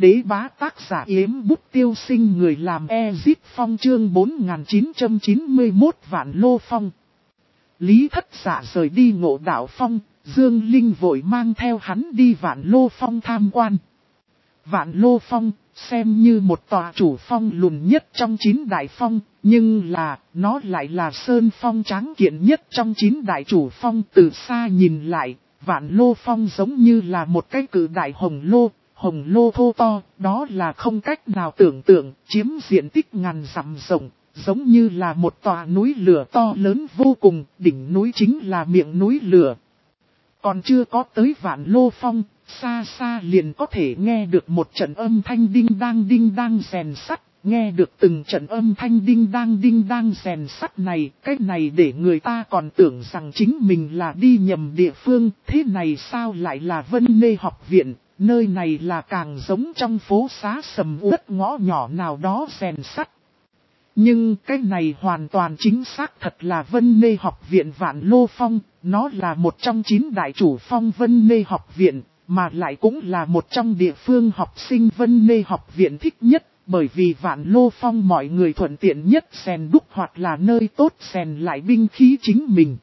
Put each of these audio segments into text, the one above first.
đế bá tác giả Yếm Bút Tiêu Sinh, người làm Ezip Phong, chương 4991 Vạn Lô Phong. Lý Thất Dạ rời đi Ngộ Đạo Phong, Dương Linh vội mang theo hắn đi Vạn Lô Phong tham quan. Vạn Lô Phong xem như một tòa chủ phong lùn nhất trong 9 đại phong, nhưng nó lại là sơn phong tráng kiện nhất trong 9 đại chủ phong. Từ xa nhìn lại, Vạn Lô Phong giống như là một cái cự đại hồng lô thô to, đó là không cách nào tưởng tượng, chiếm diện tích ngàn dặm rộng, giống như là một tòa núi lửa to lớn vô cùng, đỉnh núi chính là miệng núi lửa. Còn chưa có tới Vạn Lô Phong, xa xa liền có thể nghe được một trận âm thanh đinh đang rèn sắt, nghe được từng trận âm thanh đinh đang rèn sắt này, cái này để người ta còn tưởng rằng chính mình là đi nhầm địa phương, thế này sao lại là Vân Nê học viện, nơi này là càng giống trong phố xá sầm uất ngõ nhỏ nào đó rèn sắt. Nhưng cái này hoàn toàn chính xác thật là Vân Nê học viện Vạn Lô Phong, nó là một trong 9 đại chủ phong Vân Nê học viện, mà lại cũng là một trong địa phương học sinh Vân Nê học viện thích nhất, bởi vì Vạn Lô Phong mọi người thuận tiện nhất rèn đúc hoặc là nơi tốt rèn lại binh khí chính mình.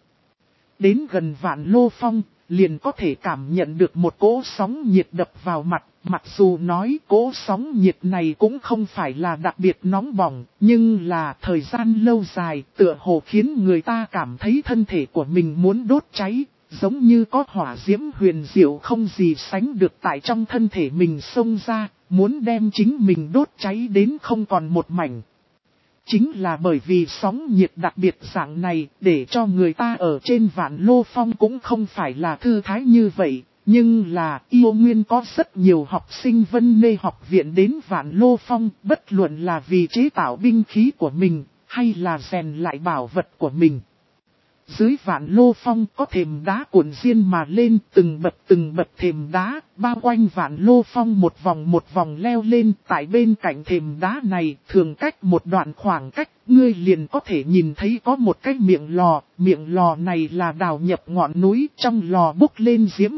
Đến gần Vạn Lô Phong, liền có thể cảm nhận được một cỗ sóng nhiệt đập vào mặt, mặc dù nói cỗ sóng nhiệt này cũng không phải là đặc biệt nóng bỏng, nhưng là thời gian lâu dài tựa hồ khiến người ta cảm thấy thân thể của mình muốn đốt cháy, giống như có hỏa diễm huyền diệu không gì sánh được tại trong thân thể mình xông ra, muốn đem chính mình đốt cháy đến không còn một mảnh. Chính là bởi vì sóng nhiệt đặc biệt dạng này, để cho người ta ở trên Vạn Lô Phong cũng không phải là thư thái như vậy. Nhưng là yêu nguyên có rất nhiều học sinh Vân Nê học viện đến Vạn Lô Phong, bất luận là vì chế tạo binh khí của mình, hay là rèn lại bảo vật của mình. Dưới Vạn Lô Phong có thềm đá cuộn xiên mà lên, từng bậc thềm đá, bao quanh Vạn Lô Phong một vòng leo lên. Tại bên cạnh thềm đá này, thường cách một đoạn khoảng cách, ngươi liền có thể nhìn thấy có một cái miệng lò này là đào nhập ngọn núi, trong lò bốc lên diễm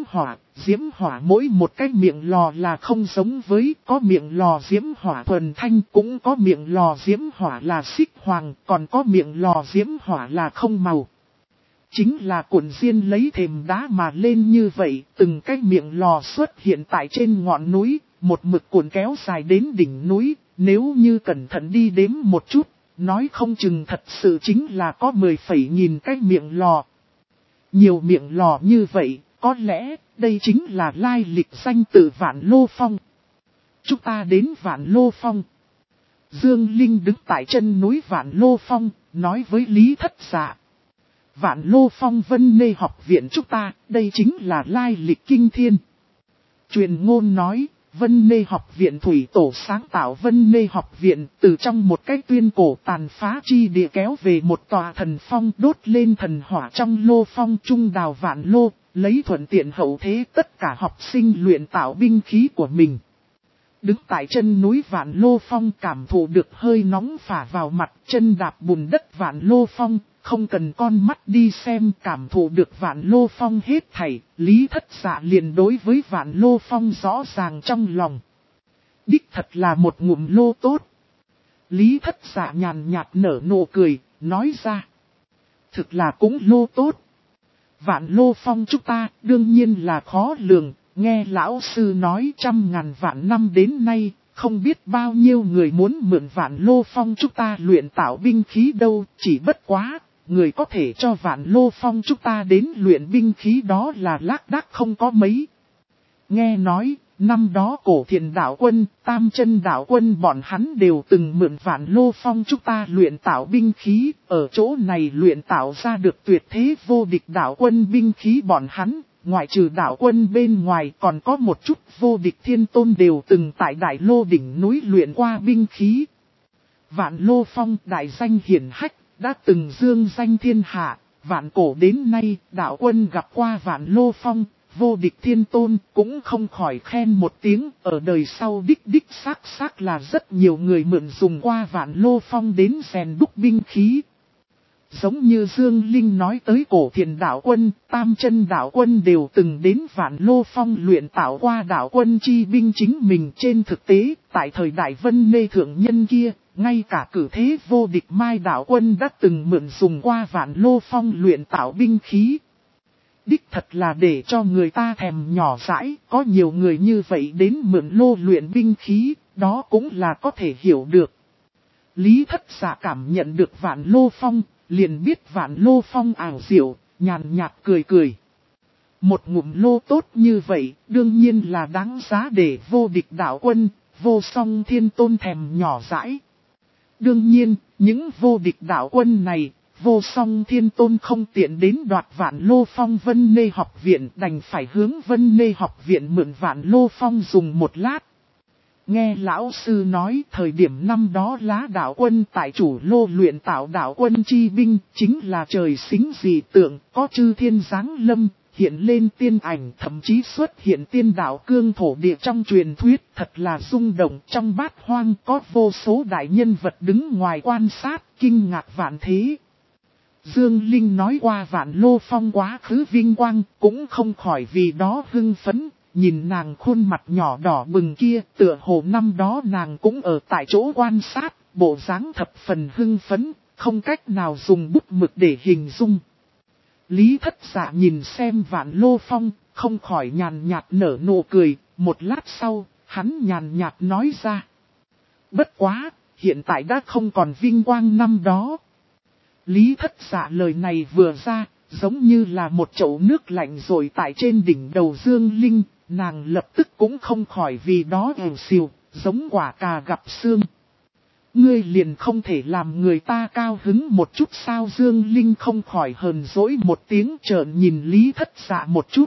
hỏa mỗi một cái miệng lò là không giống với, có miệng lò diễm hỏa thuần thanh, cũng có miệng lò diễm hỏa là xích hoàng, còn có miệng lò diễm hỏa là không màu. Chính là cuộn xiên lấy thềm đá mà lên như vậy, từng cái miệng lò xuất hiện tại trên ngọn núi, một mực cuộn kéo dài đến đỉnh núi, nếu như cẩn thận đi đếm một chút, nói không chừng thật sự chính là có 10.000 cái miệng lò. Nhiều miệng lò như vậy, có lẽ đây chính là lai lịch danh từ Vạn Lô Phong. Chúng ta đến Vạn Lô Phong. Dương Linh đứng tại chân núi Vạn Lô Phong, nói với Lý Thất Dạ. Vạn Lô Phong Vân Nê học viện chúng ta, đây chính là lai lịch kinh thiên. Truyền ngôn nói, Vân Nê học viện thủy tổ sáng tạo Vân Nê học viện, từ trong một cái tuyên cổ tàn phá chi địa kéo về một tòa thần phong, đốt lên thần hỏa trong lô phong trung đào Vạn Lô, lấy thuận tiện hậu thế tất cả học sinh luyện tạo binh khí của mình. Đứng tại chân núi Vạn Lô Phong cảm thụ được hơi nóng phả vào mặt, chân đạp bùn đất Vạn Lô Phong, không cần con mắt đi xem, cảm thụ được Vạn Lô Phong hết thảy, Lý Thất Dạ liền đối với Vạn Lô Phong rõ ràng trong lòng. Đích thật là một ngụm lô tốt. Lý Thất Dạ nhàn nhạt nở nụ cười, nói ra. Thực là cũng lô tốt. Vạn Lô Phong chúng ta đương nhiên là khó lường, nghe lão sư nói 100.000 vạn năm đến nay, không biết bao nhiêu người muốn mượn Vạn Lô Phong chúng ta luyện tạo binh khí đâu, chỉ bất quá, người có thể cho Vạn Lô Phong chúng ta đến luyện binh khí đó là lác đác không có mấy. Nghe nói, năm đó Cổ Thiền đạo quân, Tam Chân đạo quân bọn hắn đều từng mượn Vạn Lô Phong chúng ta luyện tạo binh khí, ở chỗ này luyện tạo ra được tuyệt thế vô địch đạo quân binh khí bọn hắn. Ngoại trừ đạo quân bên ngoài còn có một chút vô địch thiên tôn đều từng tại Đại Lô đỉnh núi luyện qua binh khí. Vạn Lô Phong đại danh hiển hách, đã từng dương danh thiên hạ, vạn cổ đến nay đạo quân gặp qua Vạn Lô Phong, vô địch thiên tôn cũng không khỏi khen một tiếng, ở đời sau đích xác là rất nhiều người mượn dùng qua Vạn Lô Phong đến rèn đúc binh khí. Giống như Dương Linh nói tới cổ thiền đạo quân, tam chân đạo quân đều từng đến Vạn Lô Phong luyện tạo qua đạo quân chi binh chính mình. Trên thực tế, tại thời đại Vân Mê Thượng Nhân kia, ngay cả cử thế vô địch Mai đạo quân đã từng mượn dùng qua Vạn Lô Phong luyện tạo binh khí. Đích thật là để cho người ta thèm nhỏ dãi, có nhiều người như vậy đến mượn lô luyện binh khí, đó cũng là có thể hiểu được. Lý Thất Dạ cảm nhận được Vạn Lô Phong, liền biết Vạn Lô Phong ảo diệu, nhàn nhạt cười cười. Một ngụm lô tốt như vậy, đương nhiên là đáng giá để vô địch đạo quân, Vô Song Thiên Tôn thèm nhỏ dãi. Đương nhiên, những vô địch đạo quân này, Vô Song Thiên Tôn không tiện đến đoạt Vạn Lô Phong Vân Nê học viện, đành phải hướng Vân Nê học viện mượn Vạn Lô Phong dùng một lát. Nghe lão sư nói thời điểm năm đó Lá đạo quân tại chủ lô luyện tạo đạo quân chi binh, chính là trời xính dị tượng, có chư thiên giáng lâm, hiện lên tiên ảnh, thậm chí xuất hiện tiên đạo cương thổ địa trong truyền thuyết, thật là rung động. Trong bát hoang có vô số đại nhân vật đứng ngoài quan sát, kinh ngạc vạn thế. Dương Linh nói qua Vạn Lô Phong quá khứ vinh quang, cũng không khỏi vì đó hưng phấn. Nhìn nàng khuôn mặt nhỏ đỏ bừng kia, tựa hồ năm đó nàng cũng ở tại chỗ quan sát, bộ dáng thập phần hưng phấn, không cách nào dùng bút mực để hình dung. Lý Thất Dạ nhìn xem Vạn Lô Phong, không khỏi nhàn nhạt nở nụ cười, một lát sau, hắn nhàn nhạt nói ra. Bất quá, hiện tại đã không còn vinh quang năm đó. Lý Thất Dạ lời này vừa ra, giống như là một chậu nước lạnh rồi tại trên đỉnh đầu Dương Linh, nàng lập tức cũng không khỏi vì đó ẻo xìu, giống quả cà gặp xương. Ngươi liền không thể làm người ta cao hứng một chút sao? Dương Linh không khỏi hờn dỗi một tiếng, trợn nhìn Lý Thất Dạ một chút.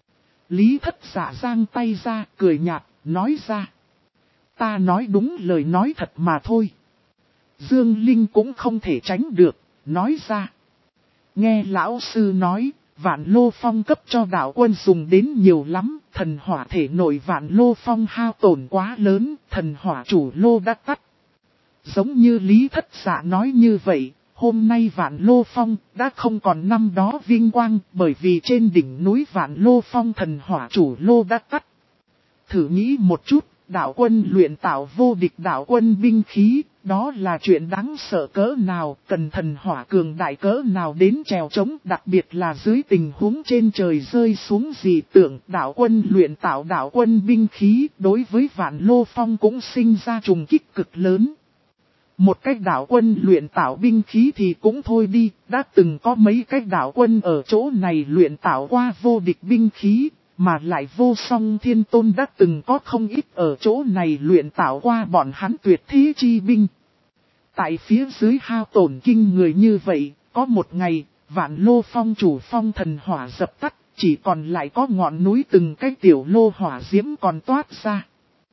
Lý Thất Dạ giang tay ra, cười nhạt, nói ra. Ta nói đúng lời nói thật mà thôi. Dương Linh cũng không thể tránh được, nói ra. Nghe lão sư nói, Vạn Lô Phong cấp cho đạo quân dùng đến nhiều lắm, thần hỏa thể nội Vạn Lô Phong hao tổn quá lớn, thần hỏa chủ lô đã tắt. Giống như Lý Thất Dạ nói như vậy, hôm nay Vạn Lô Phong đã không còn năm đó vinh quang, bởi vì trên đỉnh núi Vạn Lô Phong thần hỏa chủ lô đã tắt. Thử nghĩ một chút, đạo quân luyện tạo vô địch đạo quân binh khí, đó là chuyện đáng sợ cỡ nào, cần thần hỏa cường đại cỡ nào đến trèo trống, đặc biệt là dưới tình huống trên trời rơi xuống dị tượng, đạo quân luyện tạo đạo quân binh khí, đối với Vạn Lô Phong cũng sinh ra trùng kích cực lớn. Một cách đạo quân luyện tạo binh khí thì cũng thôi đi, đã từng có mấy cách đạo quân ở chỗ này luyện tạo qua vô địch binh khí, mà lại Vô Song Thiên Tôn đã từng có không ít ở chỗ này luyện tạo qua bọn hắn tuyệt thế chi binh. Tại phía dưới hao tổn kinh người như vậy, có một ngày, Vạn Lô Phong chủ phong thần hỏa dập tắt, chỉ còn lại có ngọn núi từng cái tiểu lô hỏa diễm còn toát ra.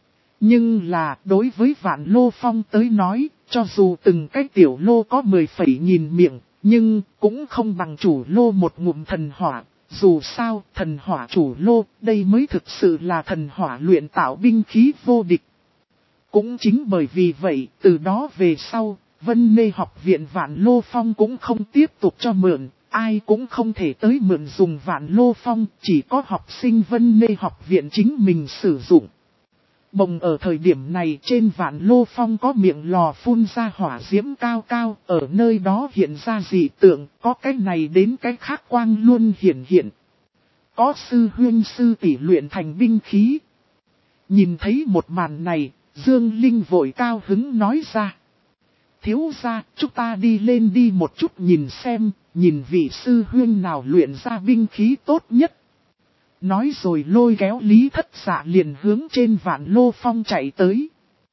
Nhưng là, đối với Vạn Lô Phong tới nói, cho dù từng cái tiểu lô có 10,000 miệng, nhưng cũng không bằng chủ lô một ngụm thần hỏa. Dù sao, thần hỏa chủ lô, đây mới thực sự là thần hỏa luyện tạo binh khí vô địch. Cũng chính bởi vì vậy, từ đó về sau, Vân Nê học viện Vạn Lô Phong cũng không tiếp tục cho mượn, ai cũng không thể tới mượn dùng Vạn Lô Phong, chỉ có học sinh Vân Nê học viện chính mình sử dụng. Bồng ở thời điểm này trên Vạn Lô Phong có miệng lò phun ra hỏa diễm cao cao, ở nơi đó hiện ra dị tượng, có cái này đến cái khác quang luôn hiện. Có sư huyên sư tỷ luyện thành binh khí. Nhìn thấy một màn này, Dương Linh vội cao hứng nói ra. Thiếu gia, chúng ta đi lên đi một chút nhìn xem, nhìn vị sư huyên nào luyện ra binh khí tốt nhất. Nói rồi lôi kéo Lý Thất Dạ liền hướng trên Vạn Lô Phong chạy tới.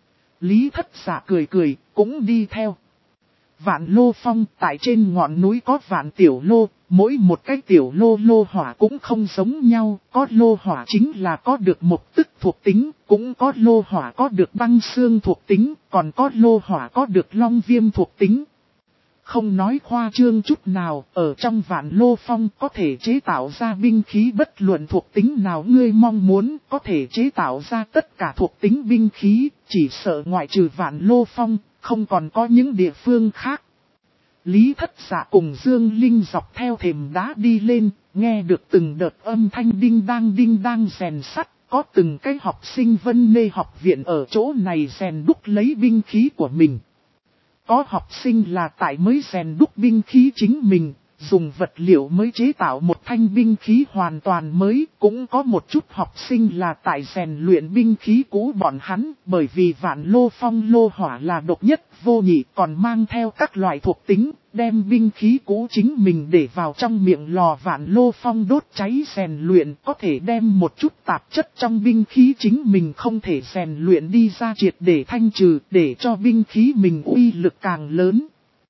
Lý Thất Dạ cười cười, cũng đi theo. Vạn Lô Phong tại trên ngọn núi có vạn tiểu lô, mỗi một cái tiểu lô hỏa cũng không giống nhau, có lô hỏa chính là có được mộc tức thuộc tính, cũng có lô hỏa có được băng xương thuộc tính, còn có lô hỏa có được long viêm thuộc tính. Không nói khoa trương chút nào, ở trong Vạn Lô Phong có thể chế tạo ra binh khí bất luận thuộc tính nào ngươi mong muốn, có thể chế tạo ra tất cả thuộc tính binh khí, chỉ sợ ngoại trừ Vạn Lô Phong, không còn có những địa phương khác. Lý Thất Dạ cùng Dương Linh dọc theo thềm đá đi lên, nghe được từng đợt âm thanh đinh đang rèn sắt, có từng cái học sinh Vân Nê học viện ở chỗ này rèn đúc lấy binh khí của mình. Có học sinh là tại mới rèn đúc binh khí chính mình, dùng vật liệu mới chế tạo một thanh binh khí hoàn toàn mới, cũng có một chút học sinh là tại rèn luyện binh khí cũ bọn hắn, bởi vì Vạn Lô Phong lô hỏa là độc nhất vô nhị, còn mang theo các loại thuộc tính, đem binh khí cũ chính mình để vào trong miệng lò Vạn Lô Phong đốt cháy rèn luyện, có thể đem một chút tạp chất trong binh khí chính mình không thể rèn luyện đi ra triệt để thanh trừ, để cho binh khí mình uy lực càng lớn.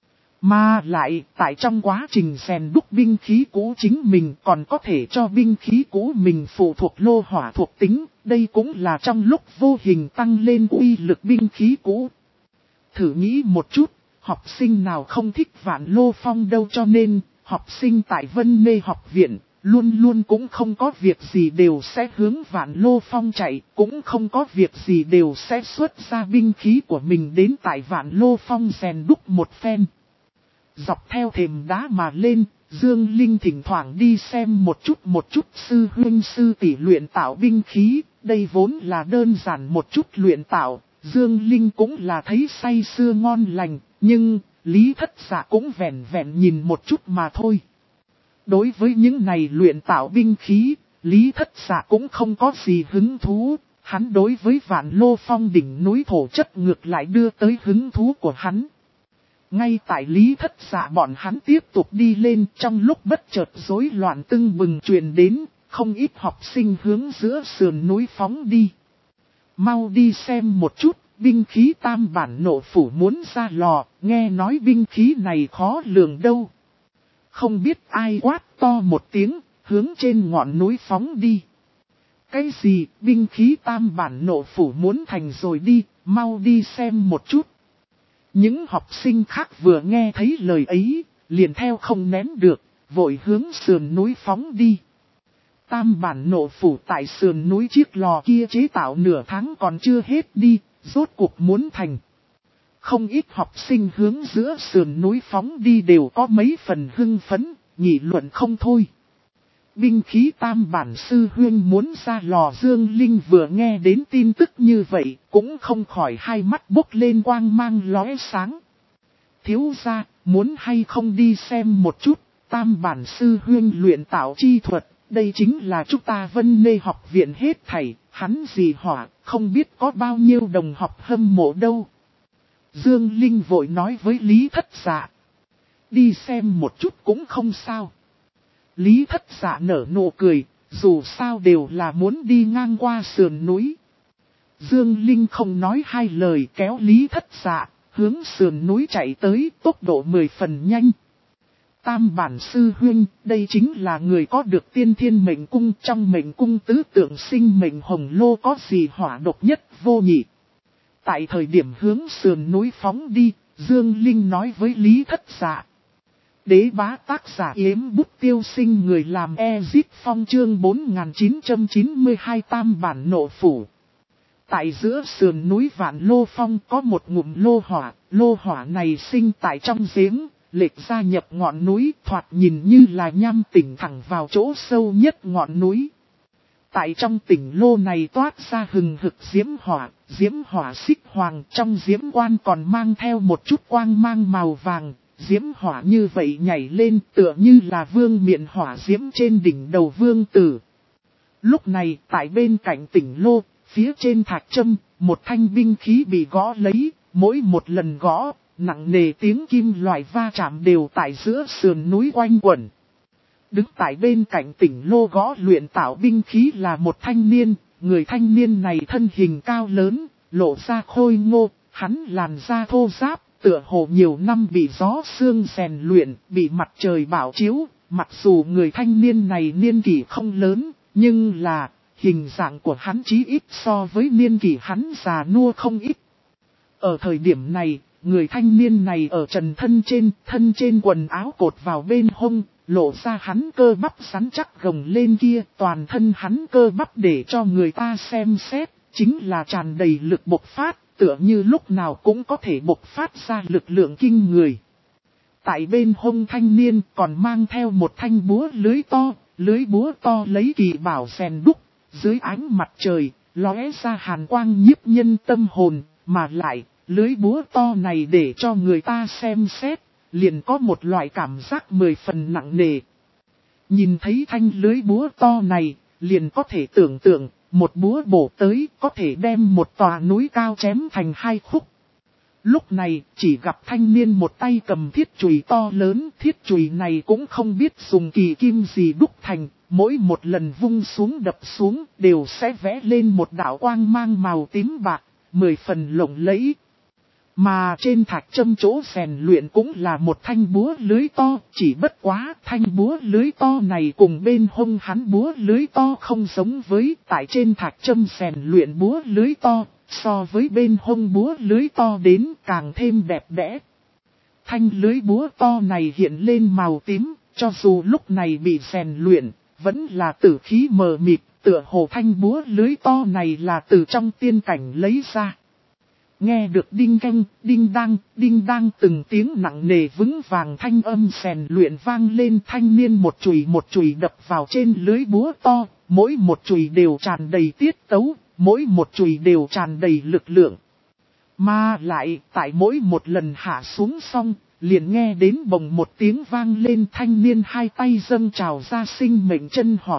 Mà lại, tại trong quá trình rèn đúc binh khí cũ chính mình còn có thể cho binh khí cũ mình phụ thuộc lô hỏa thuộc tính, đây cũng là trong lúc vô hình tăng lên uy lực binh khí cũ. Thử nghĩ một chút, học sinh nào không thích Vạn Lô Phong đâu, cho nên, học sinh tại Vân Nê học viện, luôn luôn cũng không có việc gì đều sẽ hướng Vạn Lô Phong chạy, cũng không có việc gì đều sẽ xuất ra binh khí của mình đến tại Vạn Lô Phong rèn đúc một phen. Dọc theo thềm đá mà lên, Dương Linh thỉnh thoảng đi xem một chút sư huynh sư tỷ luyện tạo binh khí, đây vốn là đơn giản một chút luyện tạo, Dương Linh cũng là thấy say sưa ngon lành, nhưng Lý Thất Dạ cũng vẹn vẹn nhìn một chút mà thôi. Đối với những này luyện tạo binh khí, Lý Thất Dạ cũng không có gì hứng thú, hắn đối với Vạn Lô Phong đỉnh núi thổ chất ngược lại đưa tới hứng thú của hắn. Ngay tại Lý Thất Dạ bọn hắn tiếp tục đi lên, trong lúc bất chợt rối loạn tưng bừng truyền đến, không ít học sinh hướng giữa sườn núi phóng đi. Mau đi xem một chút, binh khí tam bản nộ phủ muốn ra lò, nghe nói binh khí này khó lường đâu. Không biết ai quát to một tiếng, hướng trên ngọn núi phóng đi. Cái gì, binh khí tam bản nộ phủ muốn thành rồi đi, mau đi xem một chút. Những học sinh khác vừa nghe thấy lời ấy, liền theo không nén được, vội hướng sườn núi phóng đi. Tam bản nộ phủ tại sườn núi chiếc lò kia chế tạo nửa tháng còn chưa hết đi, rốt cuộc muốn thành. Không ít học sinh hướng giữa sườn núi phóng đi đều có mấy phần hưng phấn, nghị luận không thôi. Binh khí tam bản sư huyên muốn ra lò, Dương Linh vừa nghe đến tin tức như vậy, cũng không khỏi hai mắt bốc lên quang mang lóe sáng. Thiếu gia, muốn hay không đi xem một chút, tam bản sư huyên luyện tạo chi thuật, đây chính là chúng ta Vân Nê học viện hết thảy, hắn gì hỏa, không biết có bao nhiêu đồng học hâm mộ đâu. Dương Linh vội nói với Lý Thất Dạ. Đi xem một chút cũng không sao. Lý Thất Dạ nở nụ cười, dù sao đều là muốn đi ngang qua sườn núi. Dương Linh không nói hai lời kéo Lý Thất Dạ, hướng sườn núi chạy tới, tốc độ 10 phần nhanh. Tam bản sư huynh, đây chính là người có được tiên thiên mệnh cung, trong mệnh cung tứ tượng sinh mệnh hồng lô có gì hỏa độc nhất vô nhị. Tại thời điểm hướng sườn núi phóng đi, Dương Linh nói với Lý Thất Dạ. Đế bá tác giả Yếm Bút Tiêu Sinh, người làm Ezip Phong, chương 4992 tam bản nộ phủ. Tại giữa sườn núi Vạn Lô Phong có một ngụm lô hỏa này sinh tại trong giếng, lệch ra nhập ngọn núi, thoạt nhìn như là nham tỉnh thẳng vào chỗ sâu nhất ngọn núi. Tại trong tỉnh lô này toát ra hừng hực diễm hỏa xích hoàng, trong diễm quan còn mang theo một chút quang mang màu vàng. Diễm hỏa như vậy nhảy lên tựa như là vương miện hỏa diễm trên đỉnh đầu vương tử. Lúc này tại bên cạnh tỉnh lô, phía trên thạch châm, một thanh binh khí bị gõ lấy, mỗi một lần gõ, nặng nề tiếng kim loại va chạm đều tại giữa sườn núi quanh quẩn. Đứng tại bên cạnh tỉnh lô gõ luyện tạo binh khí là một thanh niên, người thanh niên này thân hình cao lớn, lộ ra khôi ngô, hắn làn da thô ráp. Tựa hồ nhiều năm bị gió sương rèn luyện, bị mặt trời bảo chiếu, mặc dù người thanh niên này niên kỷ không lớn, nhưng là, hình dạng của hắn chí ít so với niên kỷ hắn già nua không ít. Ở thời điểm này, người thanh niên này ở trần thân trên quần áo cột vào bên hông, lộ ra hắn cơ bắp rắn chắc gồng lên kia, toàn thân hắn cơ bắp để cho người ta xem xét, chính là tràn đầy lực bộc phát. Tựa như lúc nào cũng có thể bộc phát ra lực lượng kinh người. tại bên hông thanh niên còn mang theo một thanh búa lưới búa to lấy kỳ bảo rèn đúc, dưới ánh mặt trời, lóe ra hàn quang nhiếp nhân tâm hồn, mà lại, lưới búa to này để cho người ta xem xét, liền có một loại cảm giác 10 phần nặng nề. Nhìn thấy thanh lưới búa to này, liền có thể tưởng tượng, một búa bổ tới có thể đem một tòa núi cao chém thành 2 khúc. Lúc này, chỉ gặp thanh niên một tay cầm thiết chùy to lớn, thiết chùy này cũng không biết dùng kỳ kim gì đúc thành, mỗi một lần vung xuống đập xuống đều sẽ vẽ lên một đạo quang mang màu tím bạc, 10 phần lộng lẫy. Mà trên thạch châm chỗ rèn luyện cũng là một thanh búa lưới to, chỉ bất quá thanh búa lưới to này cùng bên hông hắn búa lưới to không giống với tại trên thạch châm rèn luyện búa lưới to, so với bên hông búa lưới to đến càng thêm đẹp đẽ. Thanh lưới búa to này hiện lên màu tím, cho dù lúc này bị rèn luyện, vẫn là tử khí mờ mịt, tựa hồ thanh búa lưới to này là từ trong tiên cảnh lấy ra. Nghe được đinh canh, đinh đang từng tiếng nặng nề vững vàng thanh âm rèn luyện vang lên, thanh niên một chùy đập vào trên lưới búa to, mỗi một chùy đều tràn đầy tiết tấu, mỗi một chùy đều tràn đầy lực lượng. Mà lại, tại mỗi một lần hạ xuống xong, liền nghe đến bồng một tiếng vang lên, thanh niên hai tay dâng trào ra sinh mệnh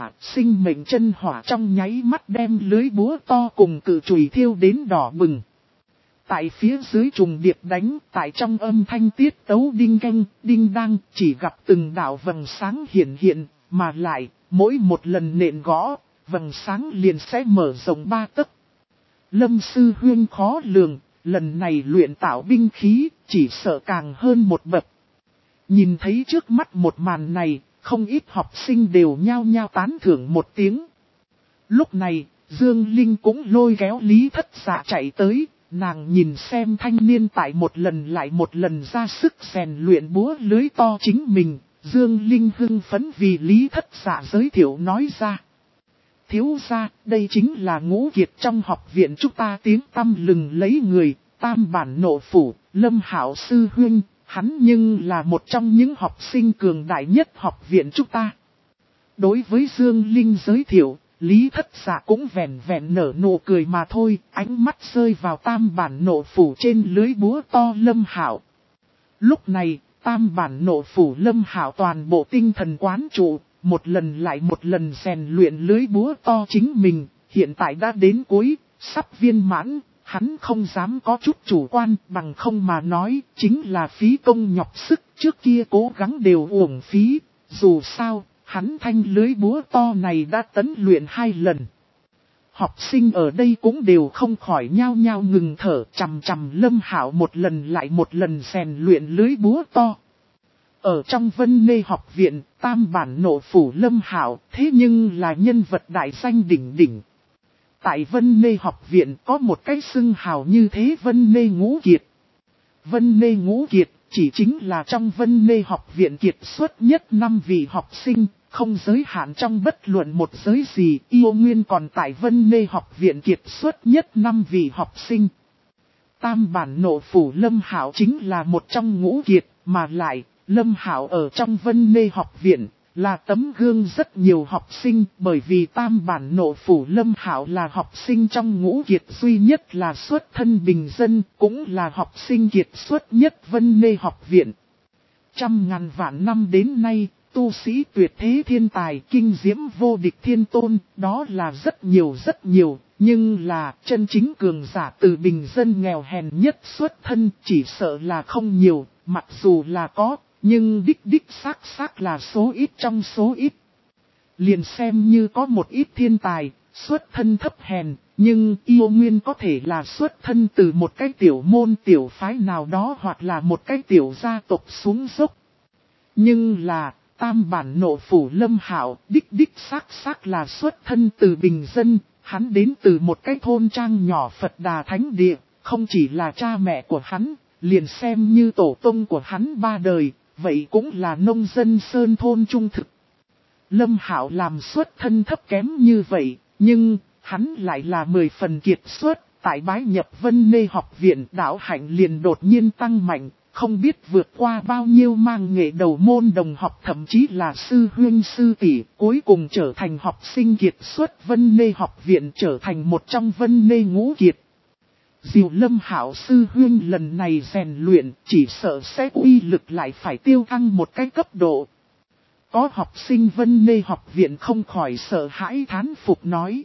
chân hỏa trong nháy mắt đem lưới búa to cùng cự chùy thiêu đến đỏ bừng. Tại phía dưới trùng điệp đánh, tại trong âm thanh tiết tấu đinh canh, đinh đang, chỉ gặp từng đạo vầng sáng hiện, mà lại, mỗi một lần nện gõ, vầng sáng liền sẽ mở rộng 3 tấc. Lâm sư huynh khó lường, lần này luyện tạo binh khí, chỉ sợ càng hơn một bậc. Nhìn thấy trước mắt một màn này, không ít học sinh đều nhao nhao tán thưởng một tiếng. Lúc này, Dương Linh cũng lôi kéo Lý Thất Dạ chạy tới. Nàng nhìn xem thanh niên tại một lần lại một lần ra sức rèn luyện búa lưới to chính mình, Dương Linh hưng phấn vì Lý Thất Dạ giới thiệu nói ra. Thiếu gia, đây chính là ngũ kiệt trong học viện chúng ta tiếng tăm lừng lấy người, Tam Bản Nộ Phủ, Lâm Hảo sư huynh, hắn nhưng là một trong những học sinh cường đại nhất học viện chúng ta. Đối với Dương Linh giới thiệu, Lý Thất Dạ cũng vẹn nở nụ cười mà thôi, ánh mắt rơi vào Tam Bản Nộ Phủ trên lưới búa to Lâm Hảo. Lúc này, Tam Bản Nộ Phủ Lâm Hảo toàn bộ tinh thần quán trụ, một lần lại một lần rèn luyện lưới búa to chính mình, hiện tại đã đến cuối, sắp viên mãn, hắn không dám có chút chủ quan, bằng không mà nói, chính là phí công nhọc sức, trước kia cố gắng đều uổng phí, dù sao. Hắn thanh lưới búa to này đã tấn luyện 2 lần. Học sinh ở đây cũng đều không khỏi nhao nhao ngừng thở, chằm Lâm Hảo một lần lại một lần rèn luyện lưới búa to. Ở trong Vân Nê học viện, Tam Bản Nộ Phủ Lâm Hảo, thế nhưng là nhân vật đại danh đỉnh đỉnh. Tại Vân Nê học viện có một cái xưng hào như thế Vân Nê Ngũ Kiệt. Vân Nê Ngũ Kiệt chỉ chính là trong Vân Nê học viện kiệt xuất nhất 5 vị học sinh. Không giới hạn trong bất luận một giới gì, Yêu Nguyên còn tại Vân Nê học viện kiệt xuất nhất 5 vị học sinh. Tam Bản Nộ Phủ Lâm Hảo chính là một trong ngũ kiệt, mà lại, Lâm Hảo ở trong Vân Nê học viện, là tấm gương rất nhiều học sinh, bởi vì Tam Bản Nộ Phủ Lâm Hảo là học sinh trong ngũ kiệt duy nhất là xuất thân bình dân, cũng là học sinh kiệt xuất nhất Vân Nê học viện. Trăm ngàn vạn năm đến nay, tu sĩ tuyệt thế thiên tài kinh diễm vô địch thiên tôn, đó là rất nhiều, nhưng là chân chính cường giả từ bình dân nghèo hèn nhất xuất thân chỉ sợ là không nhiều, mặc dù là có, nhưng đích xác là số ít trong số ít. Liền xem như có một ít thiên tài, xuất thân thấp hèn, nhưng Yêu Nguyên có thể là xuất thân từ một cái tiểu môn tiểu phái nào đó hoặc là một cái tiểu gia tộc xuống dốc. Nhưng là Tam Bản Nộ Phủ Lâm Hảo đích xác là xuất thân từ bình dân, hắn đến từ một cái thôn trang nhỏ Phật Đà Thánh Địa, không chỉ là cha mẹ của hắn, liền xem như tổ tông của hắn 3 đời, vậy cũng là nông dân sơn thôn trung thực. Lâm Hảo làm xuất thân thấp kém như vậy, nhưng hắn lại là 10 phần kiệt xuất, tại bái nhập Vân Nê học viện đạo hạnh liền đột nhiên tăng mạnh. không biết vượt qua bao nhiêu mang nghệ đầu môn đồng học thậm chí là sư huynh sư tỷ, cuối cùng trở thành học sinh kiệt xuất Vân Nê học viện, trở thành một trong Vân Nê ngũ kiệt. Diệu Lâm Hảo sư huynh lần này rèn luyện chỉ sợ sẽ uy lực lại phải tiêu thăng một cái cấp độ. Có học sinh Vân Nê học viện không khỏi sợ hãi thán phục nói.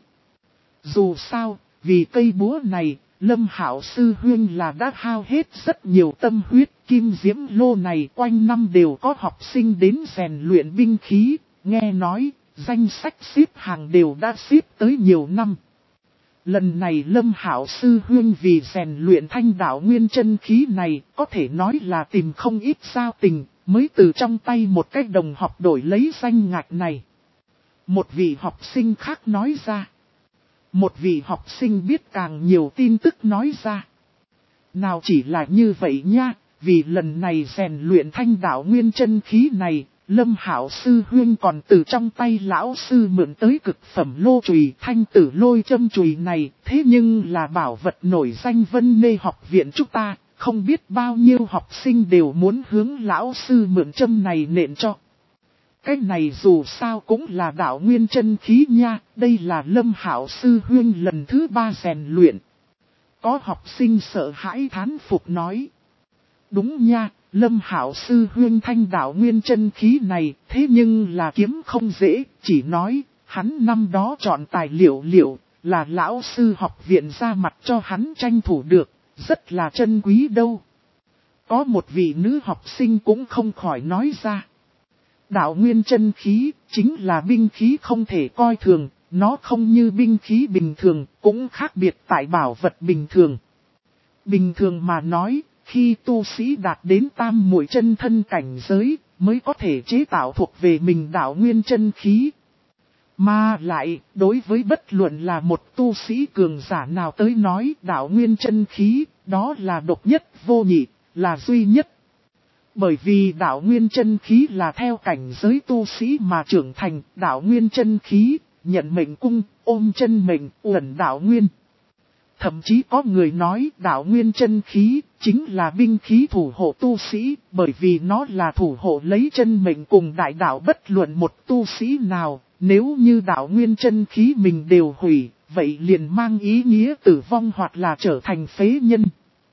Dù sao, vì cây búa này, Lâm Hảo sư huynh là đã hao hết rất nhiều tâm huyết. Kim Diễm Lô này quanh năm đều có học sinh đến rèn luyện binh khí, nghe nói, danh sách xếp hàng đều đã xếp tới nhiều năm. Lần này Lâm Hảo sư huynh vì rèn luyện thanh đạo nguyên chân khí này, có thể nói là tìm không ít giao tình, mới từ trong tay một cái đồng học đổi lấy danh ngạch này. Một vị học sinh khác nói ra. Một vị học sinh biết càng nhiều tin tức nói ra. Nào chỉ là như vậy nha, vì lần này rèn luyện thanh đạo nguyên chân khí này, Lâm Hảo sư huynh còn từ trong tay lão sư mượn tới cực phẩm lô chùy thanh tử lôi châm chùy này, thế nhưng là bảo vật nổi danh Vân Nê học viện chúng ta, không biết bao nhiêu học sinh đều muốn hướng lão sư mượn châm này nện cho. Cái này dù sao cũng là đạo nguyên chân khí nha, đây là Lâm Hảo sư huynh lần thứ 3 rèn luyện. Có học sinh sợ hãi thán phục nói. Đúng nha, Lâm Hảo sư huynh thanh đạo nguyên chân khí này, thế nhưng là kiếm không dễ, chỉ nói, hắn năm đó chọn tài liệu là lão sư học viện ra mặt cho hắn tranh thủ được, rất là chân quý đâu. Có một vị nữ học sinh cũng không khỏi nói ra. Đạo nguyên chân khí, chính là binh khí không thể coi thường, nó không như binh khí bình thường, cũng khác biệt tại bảo vật bình thường. Bình thường mà nói, khi tu sĩ đạt đến tam muội chân thân cảnh giới, mới có thể chế tạo thuộc về mình đạo nguyên chân khí. Mà lại, đối với bất luận là một tu sĩ cường giả nào tới nói đạo nguyên chân khí, đó là độc nhất vô nhị, là duy nhất. Bởi vì đạo nguyên chân khí là theo cảnh giới tu sĩ mà trưởng thành, đạo nguyên chân khí, nhận mệnh cung, ôm chân mệnh, uẩn đạo nguyên. Thậm chí có người nói đạo nguyên chân khí chính là binh khí thủ hộ tu sĩ, bởi vì nó là thủ hộ lấy chân mệnh cùng đại đạo bất luận một tu sĩ nào, nếu như đạo nguyên chân khí mình đều hủy, vậy liền mang ý nghĩa tử vong hoặc là trở thành phế nhân.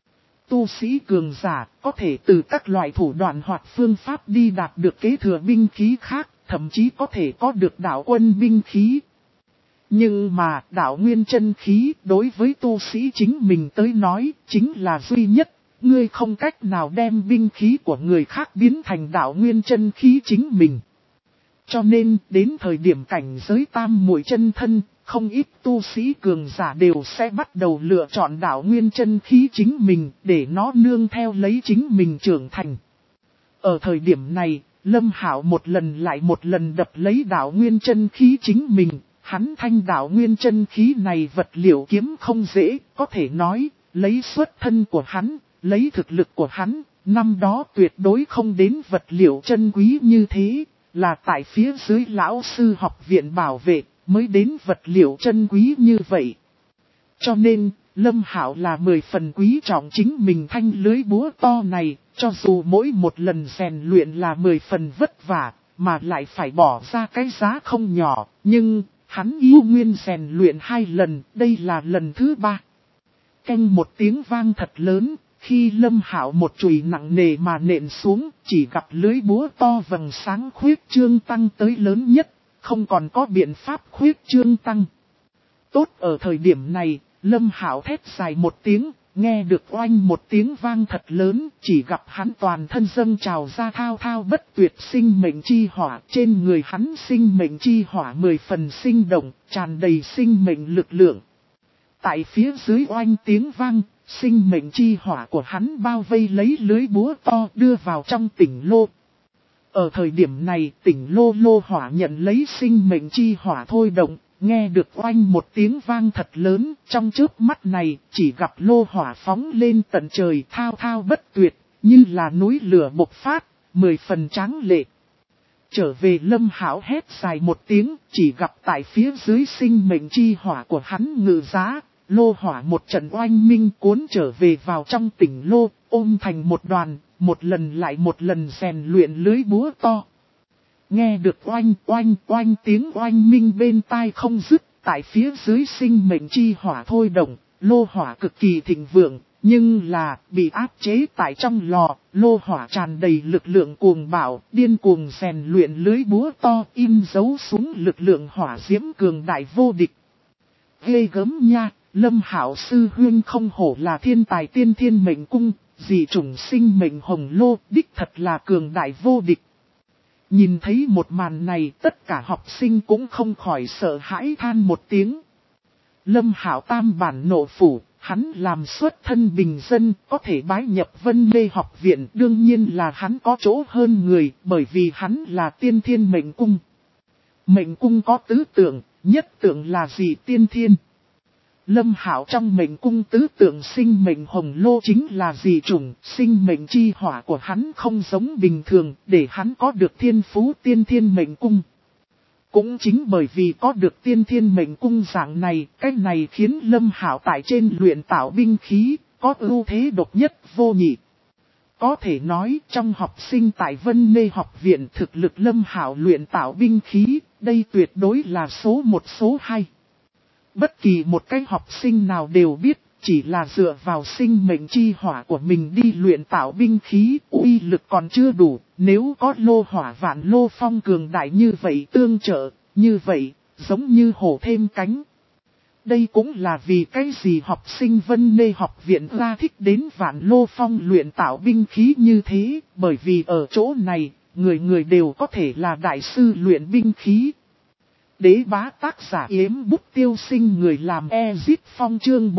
Tu sĩ cường giả có thể từ các loại thủ đoạn hoặc phương pháp đi đạt được kế thừa binh khí khác, thậm chí có thể có được đạo quân binh khí. Nhưng mà đạo nguyên chân khí đối với tu sĩ chính mình tới nói chính là duy nhất, ngươi không cách nào đem binh khí của người khác biến thành đạo nguyên chân khí chính mình. Cho nên đến thời điểm cảnh giới tam muội chân thân, không ít tu sĩ cường giả đều sẽ bắt đầu lựa chọn đạo nguyên chân khí chính mình để nó nương theo lấy chính mình trưởng thành. Ở thời điểm này, Lâm Hảo một lần lại một lần đập lấy đạo nguyên chân khí chính mình. Hắn thanh đạo nguyên chân khí này vật liệu kiếm không dễ, có thể nói, lấy xuất thân của hắn, lấy thực lực của hắn, năm đó tuyệt đối không đến vật liệu chân quý như thế, là tại phía dưới lão sư học viện bảo vệ, mới đến vật liệu chân quý như vậy. Cho nên, Lâm Hảo là 10 phần quý trọng chính mình thanh lưới búa to này, cho dù mỗi một lần rèn luyện là 10 phần vất vả, mà lại phải bỏ ra cái giá không nhỏ, nhưng hắn yêu nguyên rèn luyện 2 lần, đây là lần thứ 3. Canh một tiếng vang thật lớn, khi Lâm Hảo một chùy nặng nề mà nện xuống, chỉ gặp lưới búa to vầng sáng khuyết trương tăng tới lớn nhất, không còn có biện pháp khuyết trương tăng. Tốt ở thời điểm này, Lâm Hảo thét dài một tiếng, nghe được oanh một tiếng vang thật lớn, chỉ gặp hắn toàn thân dâng trào ra thao thao bất tuyệt sinh mệnh chi hỏa, trên người hắn sinh mệnh chi hỏa 10 phần sinh động, tràn đầy sinh mệnh lực lượng. Tại phía dưới oanh tiếng vang, sinh mệnh chi hỏa của hắn bao vây lấy lưới búa to đưa vào trong tỉnh lô. Ở thời điểm này tỉnh lô hỏa nhận lấy sinh mệnh chi hỏa thôi động, nghe được oanh một tiếng vang thật lớn, trong chớp mắt này chỉ gặp lô hỏa phóng lên tận trời thao thao bất tuyệt, như là núi lửa bộc phát, 10 phần tráng lệ. Trở về Lâm Hảo hét dài một tiếng, chỉ gặp tại phía dưới sinh mệnh chi hỏa của hắn ngự giá, lô hỏa một trận oanh minh cuốn trở về vào trong tỉnh lô, ôm thành một đoàn, một lần lại một lần rèn luyện lưới búa to. Nghe được oanh oanh oanh tiếng oanh minh bên tai không dứt, tại phía dưới sinh mệnh chi hỏa thôi động, lô hỏa cực kỳ thịnh vượng, nhưng là bị áp chế tại trong lò, lô hỏa tràn đầy lực lượng cuồng bạo, điên cuồng rèn luyện lưới búa to in dấu xuống lực lượng hỏa diễm cường đại vô địch. Ghê gớm nha, Lâm Hạo sư huynh không hổ là thiên tài tiên thiên mệnh cung, dị chủng sinh mệnh hồng lô, đích thật là cường đại vô địch. Nhìn thấy một màn này, tất cả học sinh cũng không khỏi sợ hãi than một tiếng. Lâm Hạo tam bản nộ phủ, hắn làm xuất thân bình dân, có thể bái nhập Vân Lê học viện, đương nhiên là hắn có chỗ hơn người, bởi vì hắn là tiên thiên mệnh cung. Mệnh cung có tứ tượng, nhất tượng là gì tiên thiên. Lâm Hạo trong mệnh cung tứ tượng sinh mệnh hồng lô chính là dị chủng, sinh mệnh chi hỏa của hắn không giống bình thường, để hắn có được thiên phú tiên thiên mệnh cung. Cũng chính bởi vì có được tiên thiên mệnh cung dạng này, cái này khiến Lâm Hạo tại trên luyện tạo binh khí, có ưu thế độc nhất vô nhị. Có thể nói trong học sinh tại Vân Lê học viện thực lực Lâm Hạo luyện tạo binh khí, đây tuyệt đối là số 1 số 2. Bất kỳ một cái học sinh nào đều biết, chỉ là dựa vào sinh mệnh chi hỏa của mình đi luyện tạo binh khí, uy lực còn chưa đủ, nếu có lô hỏa vạn lô phong cường đại như vậy tương trợ, như vậy, giống như hổ thêm cánh. Đây cũng là vì cái gì học sinh Vân Lê học viện ra thích đến vạn lô phong luyện tạo binh khí như thế, bởi vì ở chỗ này, người người đều có thể là đại sư luyện binh khí. Đế bá tác giả Yếm Bút Tiêu Sinh người làm Ezit Phong chương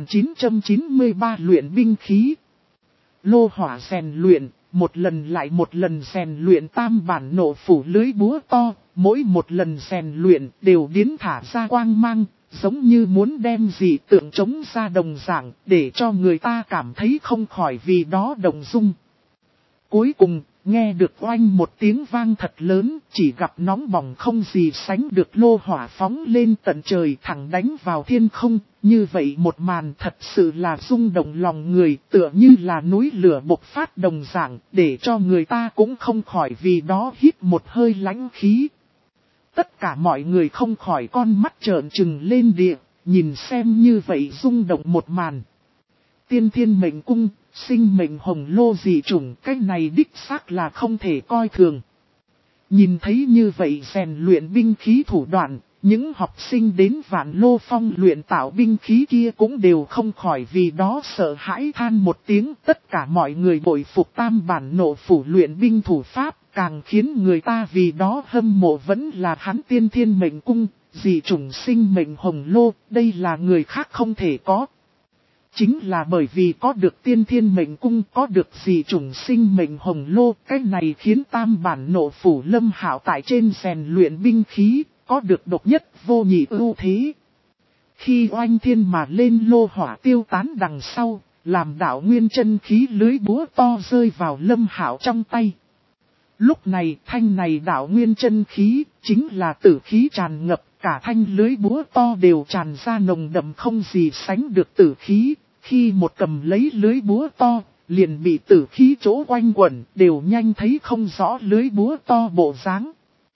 4993 luyện binh khí. Lô hỏa rèn luyện, một lần lại một lần rèn luyện tam bản nộ phủ lưới búa to, mỗi một lần rèn luyện đều điến thả ra quang mang, giống như muốn đem dị tượng chống ra đồng dạng, để cho người ta cảm thấy không khỏi vì đó động dung. Cuối cùng, nghe được oanh một tiếng vang thật lớn, chỉ gặp nóng bỏng không gì sánh được lô hỏa phóng lên tận trời thẳng đánh vào thiên không, như vậy một màn thật sự là rung động lòng người, tựa như là núi lửa bộc phát đồng dạng, để cho người ta cũng không khỏi vì đó hít một hơi lãnh khí. Tất cả mọi người không khỏi con mắt trợn trừng lên địa, nhìn xem như vậy rung động một màn. Tiên thiên mệnh cung, sinh mệnh hồng lô dị chủng, cái này đích xác là không thể coi thường. Nhìn thấy như vậy rèn luyện binh khí thủ đoạn, những học sinh đến vạn lô phong luyện tạo binh khí kia cũng đều không khỏi vì đó sợ hãi than một tiếng. Tất cả mọi người bội phục tam bản nộ phủ luyện binh thủ pháp, càng khiến người ta vì đó hâm mộ vẫn là hắn tiên thiên mệnh cung, dị chủng sinh mệnh hồng lô, đây là người khác không thể có. Chính là bởi vì có được tiên thiên mệnh cung, có được dị chủng sinh mệnh hồng lô, cái này khiến tam bản nộ phủ Lâm Hạo tại trên rèn luyện binh khí, có được độc nhất vô nhị ưu thế. Khi oanh thiên mà lên lô hỏa tiêu tán đằng sau, làm đạo nguyên chân khí lưới búa to rơi vào Lâm Hạo trong tay. Lúc này thanh này đạo nguyên chân khí, chính là tử khí tràn ngập, cả thanh lưới búa to đều tràn ra nồng đậm không gì sánh được tử khí. Khi một cầm lấy lưới búa to, liền bị tử khí chỗ quanh quẩn, đều nhanh thấy không rõ lưới búa to bộ dáng.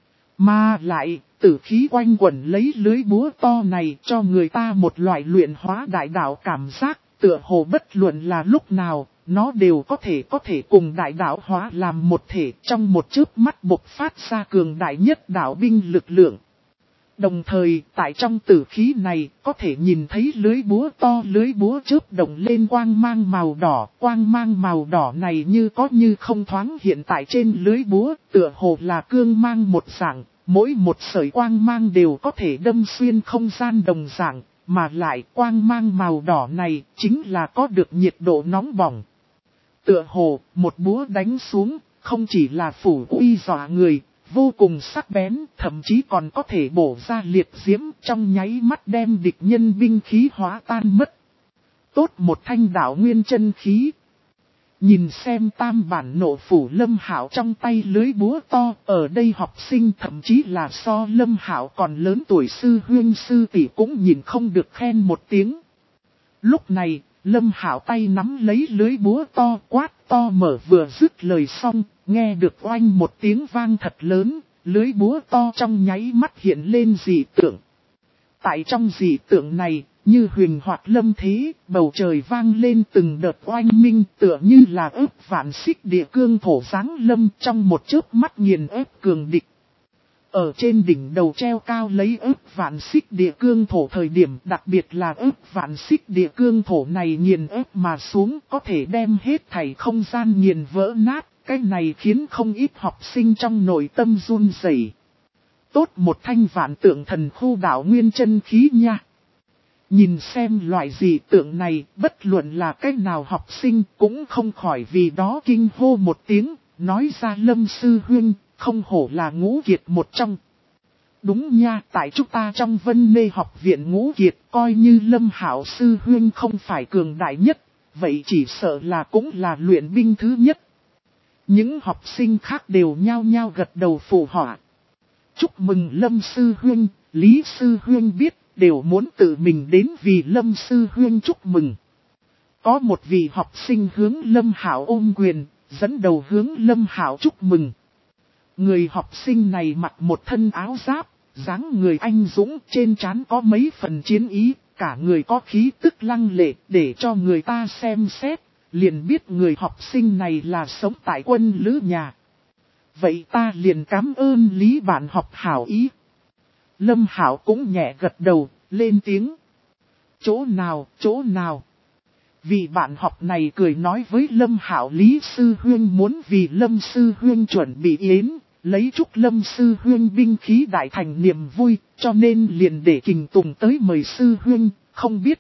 Mà lại, tử khí quanh quẩn lấy lưới búa to này cho người ta một loại luyện hóa đại đạo cảm giác, tựa hồ bất luận là lúc nào, nó đều có thể cùng đại đạo hóa làm một thể trong một chớp mắt bộc phát ra cường đại nhất đạo binh lực lượng. Đồng thời, tại trong tử khí này, có thể nhìn thấy lưới búa to, lưới búa chớp động lên quang mang màu đỏ này như có như không thoáng hiện tại trên lưới búa, tựa hồ là cương mang một dạng, mỗi một sợi quang mang đều có thể đâm xuyên không gian đồng dạng, mà lại quang mang màu đỏ này chính là có được nhiệt độ nóng bỏng. Tựa hồ, một búa đánh xuống, không chỉ là phủ uy dọa người, vô cùng sắc bén, thậm chí còn có thể bổ ra liệt diễm trong nháy mắt đem địch nhân binh khí hóa tan mất. Tốt một thanh đạo nguyên chân khí. Nhìn xem tam bản nộ phủ Lâm Hạo trong tay lưới búa to, ở đây học sinh thậm chí là so Lâm Hạo còn lớn tuổi sư huynh sư tỷ cũng nhìn không được khen một tiếng. Lúc này, Lâm Hạo tay nắm lấy lưới búa to, quát to mở, vừa dứt lời xong, nghe được oanh một tiếng vang thật lớn, lưới búa to trong nháy mắt hiện lên dị tượng. Tại trong dị tượng này, như huyền hoạt lâm thế, bầu trời vang lên từng đợt oanh minh, tựa như là ức vạn xích địa cương thổ giáng lâm trong một chớp mắt nghiền ép cường địch. Ở trên đỉnh đầu treo cao lấy ức vạn xích địa cương thổ thời điểm, đặc biệt là ức vạn xích địa cương thổ này nghiền ép mà xuống, có thể đem hết thảy không gian nghiền vỡ nát. Cái này khiến không ít học sinh trong nội tâm run rẩy. Tốt một thanh vạn tượng thần khu đảo nguyên chân khí nha. Nhìn xem loại dị tượng này, bất luận là cách nào học sinh cũng không khỏi vì đó kinh hô một tiếng, nói ra Lâm sư huynh, không hổ là ngũ kiệt một trong. Đúng nha, tại chúng ta trong Vân Nê học viện ngũ kiệt, coi như Lâm Hạo sư huynh không phải cường đại nhất, vậy chỉ sợ là cũng là luyện binh thứ nhất. Những học sinh khác đều nhao nhao gật đầu phụ họa. Chúc mừng Lâm sư huynh, Lý sư huynh biết, đều muốn tự mình đến vì Lâm sư huynh chúc mừng. Có một vị học sinh hướng Lâm Hạo ôm quyền, dẫn đầu hướng Lâm Hạo chúc mừng. Người học sinh này mặc một thân áo giáp, dáng người anh dũng, trên trán có mấy phần chiến ý, cả người có khí tức lăng lệ, để cho người ta xem xét, liền biết người học sinh này là sống tại quân lữ nhà. Vậy ta liền cảm ơn Lý bạn học hảo ý. Lâm Hạo cũng nhẹ gật đầu, lên tiếng. Chỗ nào? Vị bạn học này cười nói với Lâm Hạo, Lý sư huyên muốn vì Lâm sư huyên chuẩn bị yến, lấy chúc Lâm sư huyên binh khí đại thành niềm vui, cho nên liền để Kình Tùng tới mời sư huyên, không biết.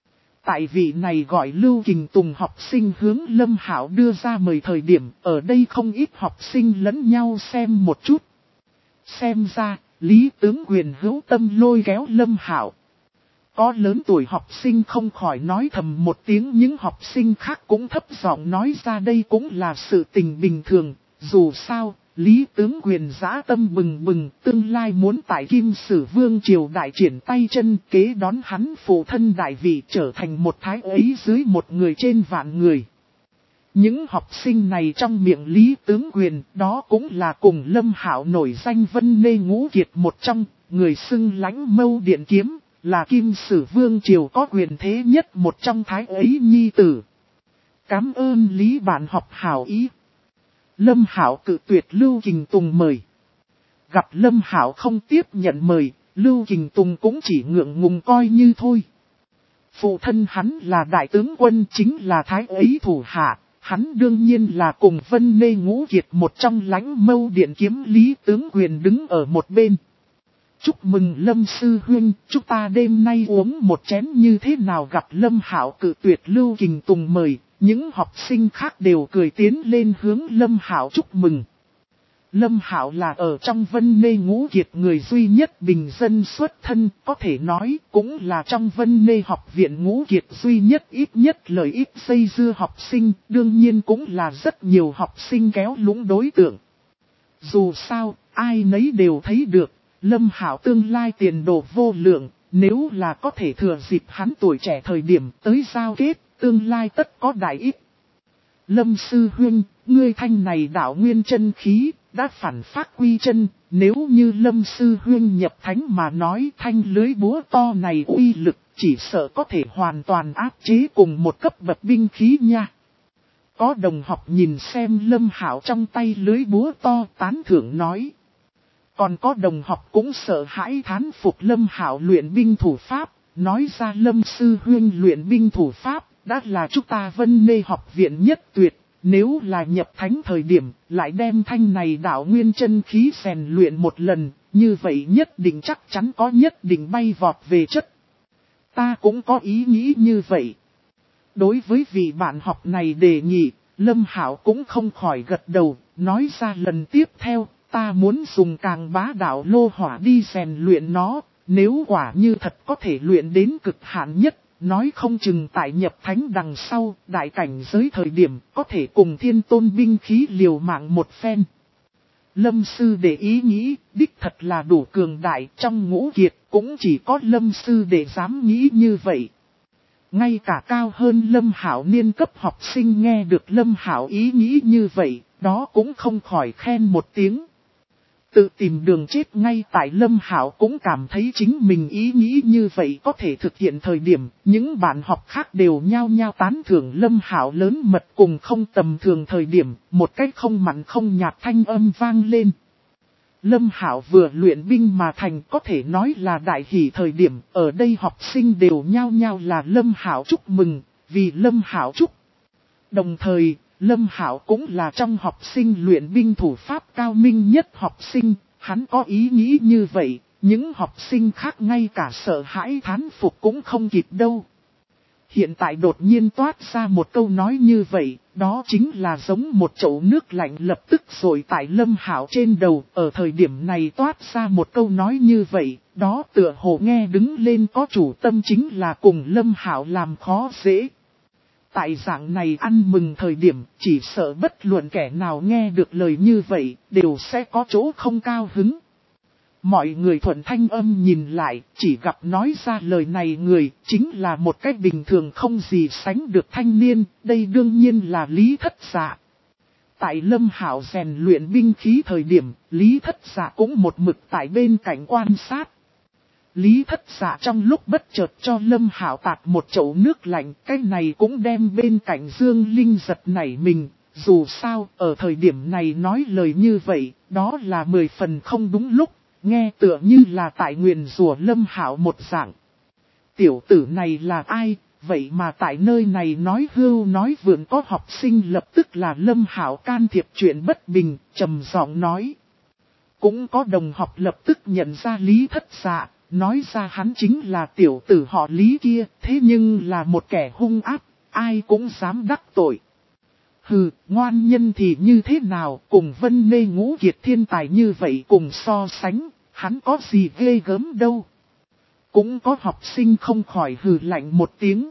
Tại vị này gọi Lưu Kình Tùng học sinh hướng Lâm Hạo đưa ra mời thời điểm, ở đây không ít học sinh lẫn nhau xem một chút. Xem ra, Lý tướng quyền hữu tâm lôi kéo Lâm Hạo. Có lớn tuổi học sinh không khỏi nói thầm một tiếng, những học sinh khác cũng thấp giọng nói ra đây cũng là sự tình bình thường, dù sao. Lý tướng quyền dã tâm bừng bừng, tương lai muốn tại Kim Sử Vương triều đại triển tay chân, kế đón hắn phụ thân đại vị, trở thành một thái ấy dưới một người trên vạn người. Những học sinh này trong miệng Lý tướng quyền, đó cũng là cùng Lâm Hạo nổi danh Vân Nê ngũ kiệt một trong, người xưng lãnh mâu điện kiếm, là Kim Sử Vương triều có quyền thế nhất một trong thái ấy nhi tử. Cảm ơn Lý bạn học hảo ý. Lâm Hạo cự tuyệt Lưu Kình Tùng mời. Gặp Lâm Hạo không tiếp nhận mời, Lưu Kình Tùng cũng chỉ ngượng ngùng coi như thôi. Phụ thân hắn là đại tướng quân, chính là thái ấy thủ hạ, hắn đương nhiên là cùng Vân Nê ngũ kiệt một trong lãnh mâu điện kiếm Lý tướng quyền đứng ở một bên. Chúc mừng Lâm sư huynh, chúng ta đêm nay uống một chén như thế nào? Gặp Lâm Hạo cự tuyệt Lưu Kình Tùng mời, những học sinh khác đều cười tiến lên hướng Lâm Hạo chúc mừng. Lâm Hạo là ở trong Vân Nê ngũ kiệt người duy nhất bình dân xuất thân, có thể nói cũng là trong Vân Nê học viện ngũ kiệt duy nhất ít nhất lợi ích dây dưa học sinh, đương nhiên cũng là rất nhiều học sinh kéo lũng đối tượng. Dù sao, ai nấy đều thấy được, Lâm Hạo tương lai tiền đồ vô lượng, nếu là có thể thừa dịp hắn tuổi trẻ thời điểm tới giao kết, tương lai tất có đại ích. Lâm sư huynh, ngươi thanh này đạo nguyên chân khí, đã phản phát quy chân, nếu như Lâm sư huynh nhập thánh mà nói thanh lưới búa to này uy lực, chỉ sợ có thể hoàn toàn áp chế cùng một cấp bậc binh khí nha. Có đồng học nhìn xem Lâm Hạo trong tay lưới búa to tán thưởng nói. Còn có đồng học cũng sợ hãi thán phục Lâm Hạo luyện binh thủ pháp, nói ra Lâm sư huynh luyện binh thủ pháp, đã là chúng ta Vân Nê học viện nhất tuyệt, nếu là nhập thánh thời điểm, lại đem thanh này đạo nguyên chân khí rèn luyện một lần, như vậy nhất định chắc chắn có nhất định bay vọt về chất. Ta cũng có ý nghĩ như vậy. Đối với vị bạn học này đề nghị, Lâm Hạo cũng không khỏi gật đầu, nói ra lần tiếp theo. Ta muốn dùng càng bá đạo lô hỏa đi rèn luyện nó, nếu quả như thật có thể luyện đến cực hạn nhất, nói không chừng tại nhập thánh đằng sau, đại cảnh giới thời điểm, có thể cùng thiên tôn binh khí liều mạng một phen. Lâm sư để ý nghĩ, đích thật là đủ cường đại, trong ngũ kiệt, cũng chỉ có Lâm sư để dám nghĩ như vậy. Ngay cả cao hơn Lâm Hạo niên cấp học sinh nghe được Lâm Hạo ý nghĩ như vậy, đó cũng không khỏi khen một tiếng. Tự tìm đường chết ngay tại Lâm Hạo cũng cảm thấy chính mình ý nghĩ như vậy có thể thực hiện thời điểm, những bạn học khác đều nhao nhao tán thưởng Lâm Hạo lớn mật cùng không tầm thường thời điểm, một cách không mặn không nhạt thanh âm vang lên. Lâm Hạo vừa luyện binh mà thành có thể nói là đại hỷ thời điểm, ở đây học sinh đều nhao nhao là Lâm Hạo chúc mừng, vì Lâm Hạo chúc. Đồng thời, Lâm Hạo cũng là trong học sinh luyện binh thủ pháp cao minh nhất học sinh, hắn có ý nghĩ như vậy, những học sinh khác ngay cả sợ hãi thán phục cũng không kịp đâu. Hiện tại đột nhiên toát ra một câu nói như vậy, đó chính là giống một chậu nước lạnh lập tức rồi tại Lâm Hạo trên đầu, ở thời điểm này toát ra một câu nói như vậy, đó tựa hồ nghe đứng lên có chủ tâm chính là cùng Lâm Hạo làm khó dễ. Tại dạng này ăn mừng thời điểm, chỉ sợ bất luận kẻ nào nghe được lời như vậy, đều sẽ có chỗ không cao hứng. Mọi người thuận thanh âm nhìn lại, chỉ gặp nói ra lời này người, chính là một cách bình thường không gì sánh được thanh niên, đây đương nhiên là Lý Thất Dạ. Tại Lâm Hạo rèn luyện binh khí thời điểm, Lý Thất Dạ cũng một mực tại bên cạnh quan sát. Lý Thất Dạ trong lúc bất chợt cho Lâm Hạo tạt một chậu nước lạnh, cái này cũng đem bên cạnh Dương Linh giật nảy mình, dù sao, ở thời điểm này nói lời như vậy, đó là 10 phần không đúng lúc, nghe tựa như là tại nguyền rủa Lâm Hạo một dạng. Tiểu tử này là ai, vậy mà tại nơi này nói hưu nói vượn có học sinh lập tức là Lâm Hạo can thiệp chuyện bất bình, trầm giọng nói. Cũng có đồng học lập tức nhận ra Lý Thất Dạ. Nói ra hắn chính là tiểu tử họ Lý kia, thế nhưng là một kẻ hung ác, ai cũng dám đắc tội. Hừ, ngoan nhân thì như thế nào, cùng Vân Nê Ngũ Kiệt thiên tài như vậy cùng so sánh, hắn có gì ghê gớm đâu. Cũng có học sinh không khỏi hừ lạnh một tiếng.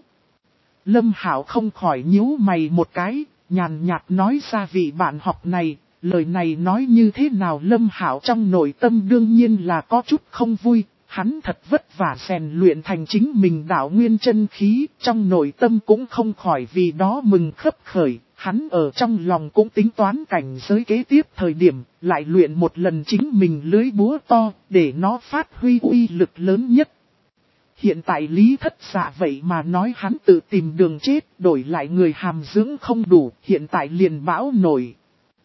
Lâm Hạo không khỏi nhíu mày một cái, nhàn nhạt nói ra vị bạn học này. Lời này nói như thế nào Lâm Hạo trong nội tâm đương nhiên là có chút không vui. Hắn thật vất vả rèn luyện thành chính mình đạo nguyên chân khí, trong nội tâm cũng không khỏi vì đó mừng khấp khởi, hắn ở trong lòng cũng tính toán cảnh giới kế tiếp thời điểm, lại luyện một lần chính mình lưới búa to, để nó phát huy uy lực lớn nhất. Hiện tại Lý Thất Dạ vậy mà nói hắn tự tìm đường chết, đổi lại người hàm dưỡng không đủ, hiện tại liền bão nổi.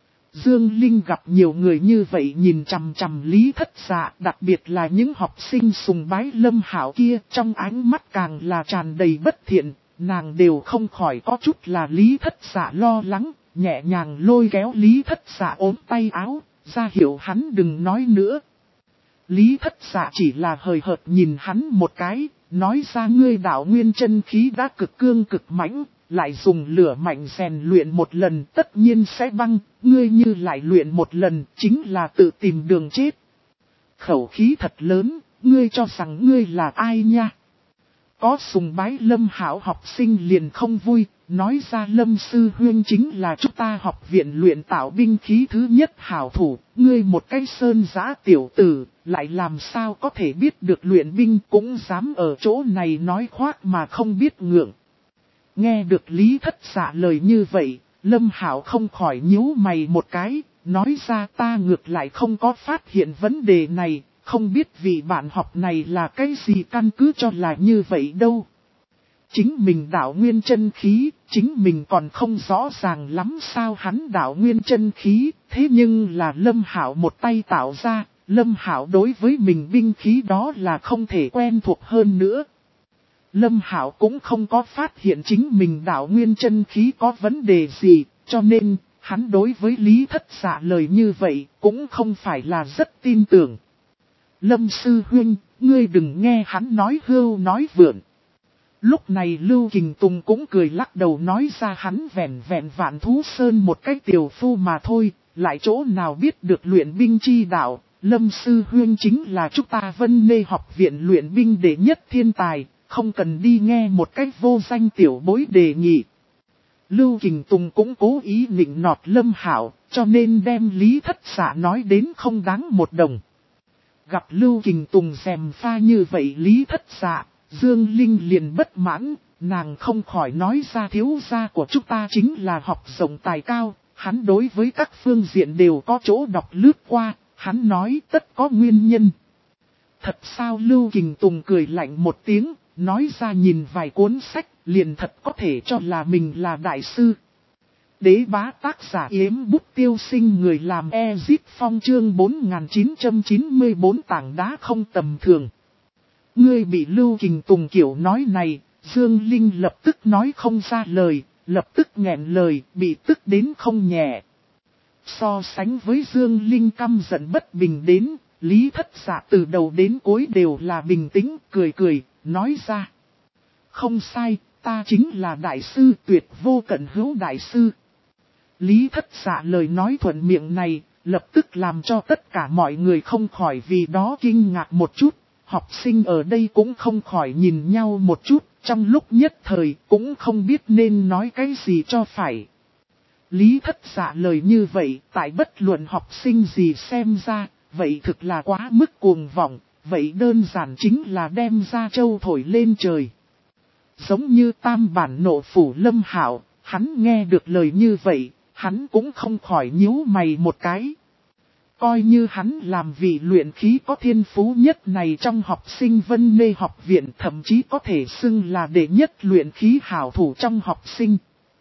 Dương Linh gặp nhiều người như vậy nhìn chằm chằm Lý Thất Dạ, đặc biệt là những học sinh sùng bái Lâm Hạo kia, trong ánh mắt càng là tràn đầy bất thiện, nàng đều không khỏi có chút là Lý Thất Dạ lo lắng, nhẹ nhàng lôi kéo Lý Thất Dạ ốm tay áo, ra hiệu hắn đừng nói nữa. Lý Thất Dạ chỉ là hời hợt nhìn hắn một cái, nói ra ngươi đạo nguyên chân khí đã cực cương cực mãnh. Lại dùng lửa mạnh rèn luyện một lần tất nhiên sẽ băng, ngươi như lại luyện một lần chính là tự tìm đường chết. Khẩu khí thật lớn, ngươi cho rằng ngươi là ai nha? Có sùng bái Lâm Hạo học sinh liền không vui, nói ra Lâm Sư Huyên chính là chúng ta học viện luyện tạo binh khí thứ nhất hảo thủ, ngươi một cái sơn giã tiểu tử, lại làm sao có thể biết được luyện binh cũng dám ở chỗ này nói khoác mà không biết ngượng. Nghe được Lý Thất Dạ lời như vậy, Lâm Hạo không khỏi nhíu mày một cái, nói ra ta ngược lại không có phát hiện vấn đề này, không biết vị bạn học này là cái gì căn cứ cho là như vậy đâu. Chính mình đạo nguyên chân khí, chính mình còn không rõ ràng lắm sao hắn đạo nguyên chân khí, thế nhưng là Lâm Hạo một tay tạo ra, Lâm Hạo đối với mình binh khí đó là không thể quen thuộc hơn nữa. Lâm Hạo cũng không có phát hiện chính mình đạo nguyên chân khí có vấn đề gì, cho nên, hắn đối với Lý Thất Dạ lời như vậy, cũng không phải là rất tin tưởng. Lâm Sư Huynh, ngươi đừng nghe hắn nói hưu nói vượn. Lúc này Lưu Kình Tùng cũng cười lắc đầu nói ra hắn vẹn vẹn Vạn Thú Sơn một cái tiểu phu mà thôi, lại chỗ nào biết được luyện binh chi đạo, Lâm Sư Huynh chính là chúng ta Vân Nê học viện luyện binh đệ nhất thiên tài. Không cần đi nghe một cách vô danh tiểu bối đề nghị. Lưu Kình Tùng cũng cố ý nịnh nọt Lâm Hạo, cho nên đem Lý Thất Dạ nói đến không đáng một đồng. Gặp Lưu Kình Tùng dèm pha như vậy Lý Thất Dạ, Dương Linh liền bất mãn, nàng không khỏi nói ra thiếu gia của chúng ta chính là học rộng tài cao, hắn đối với các phương diện đều có chỗ đọc lướt qua, hắn nói tất có nguyên nhân. Thật sao? Lưu Kình Tùng cười lạnh một tiếng, nói ra nhìn vài cuốn sách, liền thật có thể cho là mình là đại sư. Đế bá tác giả Yếm Bút Tiêu Sinh, người làm Ezip Phong, chương 4994 tảng đá không tầm thường. Ngươi bị Lưu Kình Tùng kiểu nói này, Dương Linh lập tức nói không ra lời, lập tức nghẹn lời, bị tức đến không nhẹ. So sánh với Dương Linh căm giận bất bình đến, Lý Thất Dạ từ đầu đến cuối đều là bình tĩnh, cười cười, nói ra. Không sai, ta chính là đại sư, tuyệt vô cận hữu đại sư. Lý Thất Dạ lời nói thuận miệng này, lập tức làm cho tất cả mọi người không khỏi vì đó kinh ngạc một chút. Học sinh ở đây cũng không khỏi nhìn nhau một chút, trong lúc nhất thời cũng không biết nên nói cái gì cho phải. Lý Thất Dạ lời như vậy, tại bất luận học sinh gì xem ra, vậy thực là quá mức cuồng vọng, vậy đơn giản chính là đem ra châu thổi lên trời. Giống như tam bản nộ phủ Lâm Hạo, hắn nghe được lời như vậy, hắn cũng không khỏi nhíu mày một cái. Coi như hắn làm vị luyện khí có thiên phú nhất này trong học sinh Vân Mê học viện, thậm chí có thể xưng là đệ nhất luyện khí hảo thủ trong học sinh.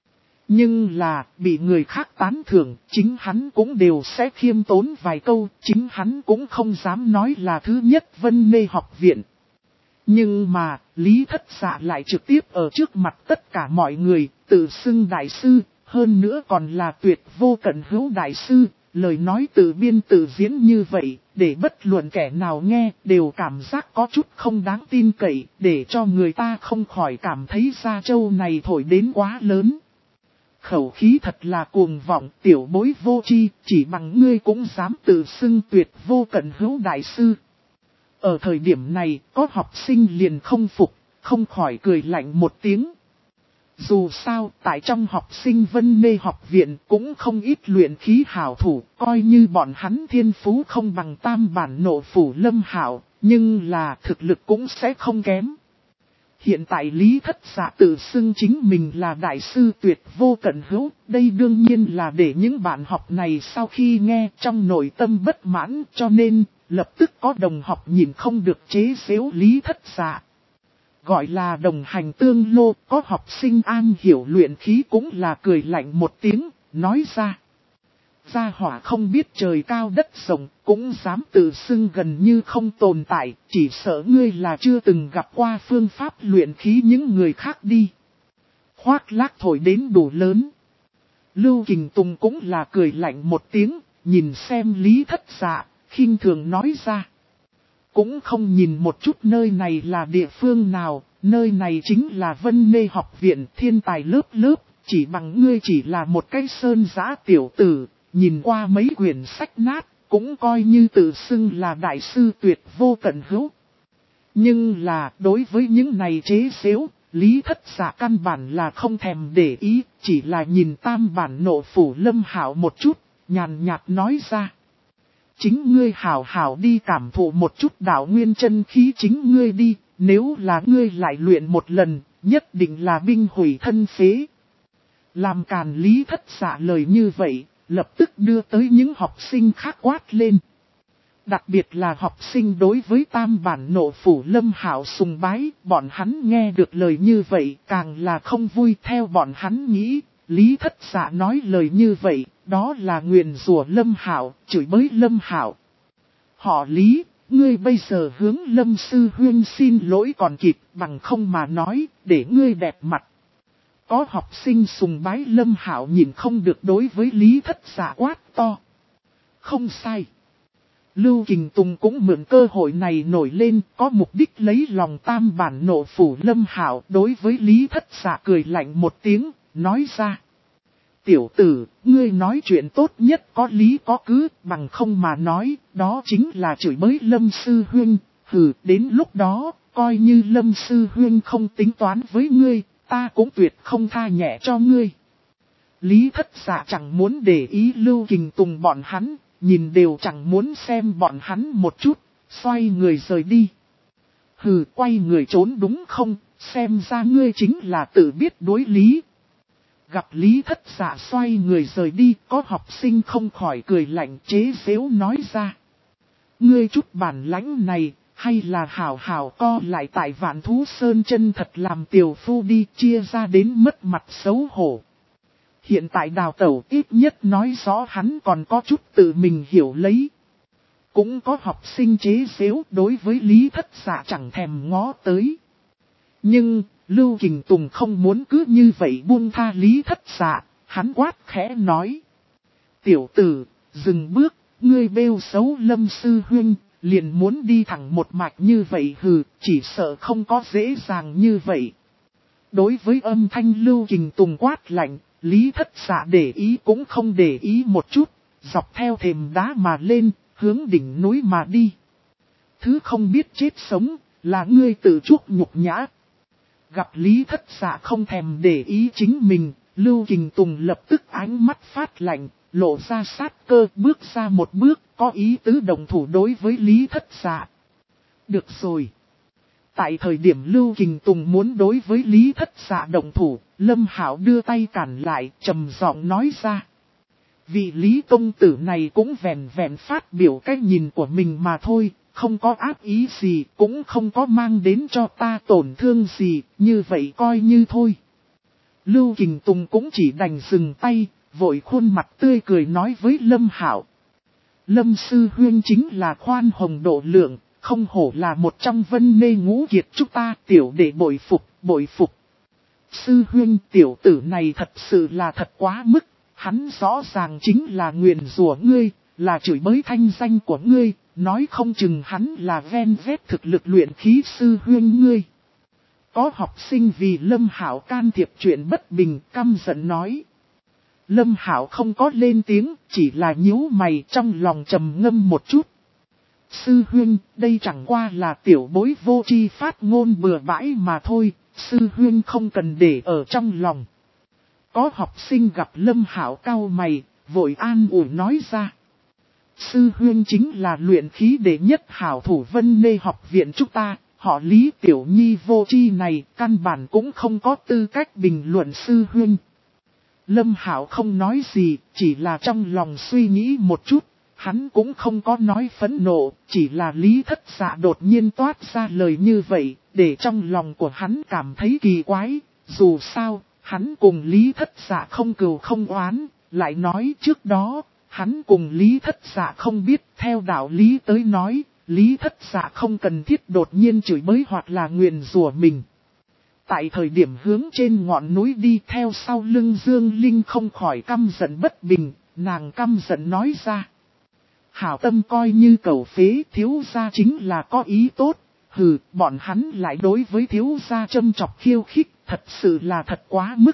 Nhưng là, bị người khác tán thưởng, chính hắn cũng đều sẽ khiêm tốn vài câu, chính hắn cũng không dám nói là thứ nhất Vân Mê học viện. Nhưng mà, Lý Thất Dạ lại trực tiếp ở trước mặt tất cả mọi người, tự xưng đại sư, hơn nữa còn là tuyệt vô cận hữu đại sư, lời nói tự biên tự diễn như vậy, để bất luận kẻ nào nghe đều cảm giác có chút không đáng tin cậy, để cho người ta không khỏi cảm thấy Gia Châu này thổi đến quá lớn. Khẩu khí thật là cuồng vọng, tiểu bối vô tri, chỉ bằng ngươi cũng dám tự xưng tuyệt vô cận hữu đại sư. Ở thời điểm này, có học sinh liền không phục, không khỏi cười lạnh một tiếng. Dù sao, tại trong học sinh Vân Mê học viện cũng không ít luyện khí hảo thủ, coi như bọn hắn thiên phú không bằng tam bản nộ phủ Lâm Hạo, nhưng là thực lực cũng sẽ không kém. Hiện tại Lý Thất Dạ tự xưng chính mình là đại sư tuyệt vô cận hữu, đây đương nhiên là để những bạn học này sau khi nghe trong nội tâm bất mãn, cho nên lập tức có đồng học nhìn không được chế giễu Lý Thất Dạ. Gọi là đồng hành tương lô, có học sinh an hiểu luyện khí cũng là cười lạnh một tiếng, nói ra. Gia hỏa không biết trời cao đất rộng, cũng dám tự xưng gần như không tồn tại, chỉ sợ ngươi là chưa từng gặp qua phương pháp luyện khí những người khác đi. Khoác lác thổi đến đủ lớn. Lưu Kình Tùng cũng là cười lạnh một tiếng, nhìn xem Lý Thất Dạ, khinh thường nói ra. Cũng không nhìn một chút nơi này là địa phương nào, nơi này chính là Vân Mê học viện thiên tài lớp lớp, chỉ bằng ngươi chỉ là một cái sơn giã tiểu tử, nhìn qua mấy quyển sách nát, cũng coi như tự xưng là đại sư tuyệt vô cận hữu. Nhưng là đối với những này chế giễu, Lý Thất Dạ căn bản là không thèm để ý, chỉ là nhìn tam bản nộ phủ Lâm Hạo một chút, nhàn nhạt nói ra. Chính ngươi hảo hảo đi cảm thụ một chút đạo nguyên chân khí chính ngươi đi, nếu là ngươi lại luyện một lần, nhất định là binh hủy thân phế. Làm càn Lý Thất Dạ lời như vậy, lập tức đưa tới những học sinh khác quát lên. Đặc biệt là học sinh đối với tam bản nộ phủ Lâm Hạo sùng bái, bọn hắn nghe được lời như vậy càng là không vui. Theo bọn hắn nghĩ, Lý Thất Dạ nói lời như vậy, đó là nguyền rủa Lâm Hạo, chửi bới Lâm Hạo. Họ Lý, ngươi bây giờ hướng Lâm Sư Huyên xin lỗi còn kịp, bằng không mà nói, để ngươi đẹp mặt. Có học sinh sùng bái Lâm Hạo nhìn không được đối với Lý Thất Dạ quát to. Không sai. Lưu Kình Tùng cũng mượn cơ hội này nổi lên, có mục đích lấy lòng tam bản nộ phủ Lâm Hạo, đối với Lý Thất Dạ cười lạnh một tiếng, nói ra. Tiểu tử, ngươi nói chuyện tốt nhất có lý có cứ, bằng không mà nói, đó chính là chửi bới Lâm Sư Huyên. Hừ, đến lúc đó, coi như Lâm Sư Huyên không tính toán với ngươi, ta cũng tuyệt không tha nhẹ cho ngươi. Lý Thất Dạ chẳng muốn để ý Lưu Kình Tùng bọn hắn, nhìn đều chẳng muốn xem bọn hắn một chút, xoay người rời đi. Hừ, quay người trốn đúng không, Xem ra ngươi chính là tự biết đối lý. Gặp Lý Thất Dạ xoay người rời đi, có học sinh không khỏi cười lạnh chế giễu nói ra. Ngươi chút bản lãnh này, hay là hảo hảo co lại tại Vạn Thú Sơn chân thật làm tiểu phu đi, chia ra đến mất mặt xấu hổ. Hiện tại Đào Tẩu ít nhất nói rõ hắn còn có chút tự mình hiểu lấy. Cũng có học sinh chế giễu đối với Lý Thất Dạ chẳng thèm ngó tới. Nhưng, Lưu Kình Tùng không muốn cứ như vậy buông tha Lý Thất Dạ, hắn quát khẽ nói. Tiểu tử, dừng bước, ngươi bêu xấu Lâm sư huynh, liền muốn đi thẳng một mạch như vậy hừ, chỉ sợ không có dễ dàng như vậy. Đối với âm thanh Lưu Kình Tùng quát lạnh, Lý Thất Dạ để ý cũng không để ý một chút, dọc theo thềm đá mà lên, hướng đỉnh núi mà đi. Thứ không biết chết sống, là ngươi tự chuốc nhục nhã. Gặp Lý Thất Dạ không thèm để ý chính mình, Lưu Kình Tùng lập tức ánh mắt phát lạnh, lộ ra sát cơ bước ra một bước, có ý tứ đồng thủ đối với Lý Thất Dạ. Được rồi. Tại thời điểm Lưu Kình Tùng muốn đối với Lý Thất Dạ đồng thủ, Lâm Hảo đưa tay cản lại, trầm giọng nói ra. Vị Lý công tử này cũng vẹn vẹn phát biểu cái nhìn của mình mà thôi, không có ác ý gì, cũng không có mang đến cho ta tổn thương gì, như vậy coi như thôi. Lưu Kình Tùng cũng chỉ đành dừng tay, vội khuôn mặt tươi cười nói với Lâm Hảo. Lâm sư huynh chính là khoan hồng độ lượng, không hổ là một trong vân nê ngũ kiệt chúng ta, tiểu đệ bội phục, bội phục. Sư huynh tiểu tử này thật sự là thật quá mức, hắn rõ ràng chính là nguyền rủa ngươi, là chửi bới thanh danh của ngươi, nói không chừng hắn là ven vét thực lực luyện khí sư huynh ngươi. Có học sinh vì Lâm Hảo can thiệp chuyện bất bình căm giận nói. Lâm Hảo không có lên tiếng, chỉ là nhíu mày trong lòng trầm ngâm một chút. Sư huynh, đây chẳng qua là tiểu bối vô tri phát ngôn bừa bãi mà thôi, sư huynh không cần để ở trong lòng. Có học sinh gặp Lâm Hảo cau mày, vội an ủi nói ra. Sư huynh chính là luyện khí đệ nhất hảo thủ Vân Nê học viện chúng ta, họ Lý Tiểu Nhi vô tri này căn bản cũng không có tư cách bình luận sư huynh. Lâm Hảo không nói gì, chỉ là trong lòng suy nghĩ một chút, hắn cũng không có nói phẫn nộ, chỉ là Lý Thất Dạ đột nhiên toát ra lời như vậy, để trong lòng của hắn cảm thấy kỳ quái, dù sao, hắn cùng Lý Thất Dạ không cừu không oán, lại nói trước đó, hắn cùng Lý Thất Dạ không biết, theo đạo lý tới nói, Lý Thất Dạ không cần thiết đột nhiên chửi bới hoặc là nguyền rủa mình. Tại thời điểm hướng trên ngọn núi đi theo sau lưng Dương Linh không khỏi căm giận bất bình, nàng căm giận nói ra. Hảo tâm coi như cầu phế, thiếu gia chính là có ý tốt, hừ, bọn hắn lại đối với thiếu gia châm chọc khiêu khích, thật sự là thật quá mức.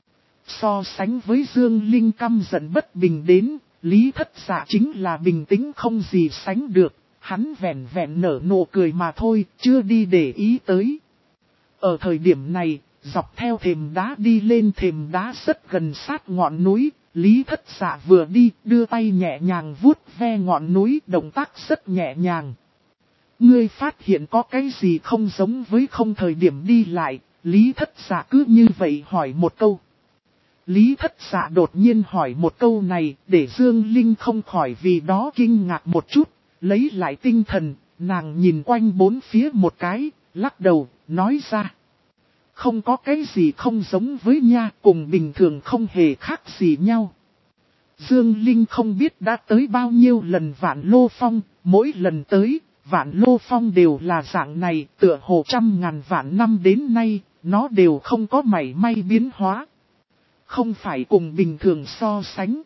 So sánh với Dương Linh căm giận bất bình đến, Lý Thất Dạ chính là bình tĩnh không gì sánh được, hắn vẹn vẹn nở nụ cười mà thôi, chưa đi để ý tới. Ở thời điểm này, dọc theo thềm đá đi lên thềm đá rất gần sát ngọn núi, Lý Thất Dạ vừa đi, đưa tay nhẹ nhàng vuốt ve ngọn núi, động tác rất nhẹ nhàng. Ngươi phát hiện có cái gì không giống với không thời điểm đi lại, Lý Thất Dạ cứ như vậy hỏi một câu. Lý Thất Dạ đột nhiên hỏi một câu này, để Dương Linh không khỏi vì đó kinh ngạc một chút, lấy lại tinh thần, nàng nhìn quanh bốn phía một cái, lắc đầu, nói ra. Không có cái gì không giống với nha, cùng bình thường không hề khác gì nhau. Dương Linh không biết đã tới bao nhiêu lần Vạn Lô Phong, mỗi lần tới, Vạn Lô Phong đều là dạng này, tựa hồ trăm ngàn vạn năm đến nay, nó đều không có mảy may biến hóa. Không phải cùng bình thường so sánh.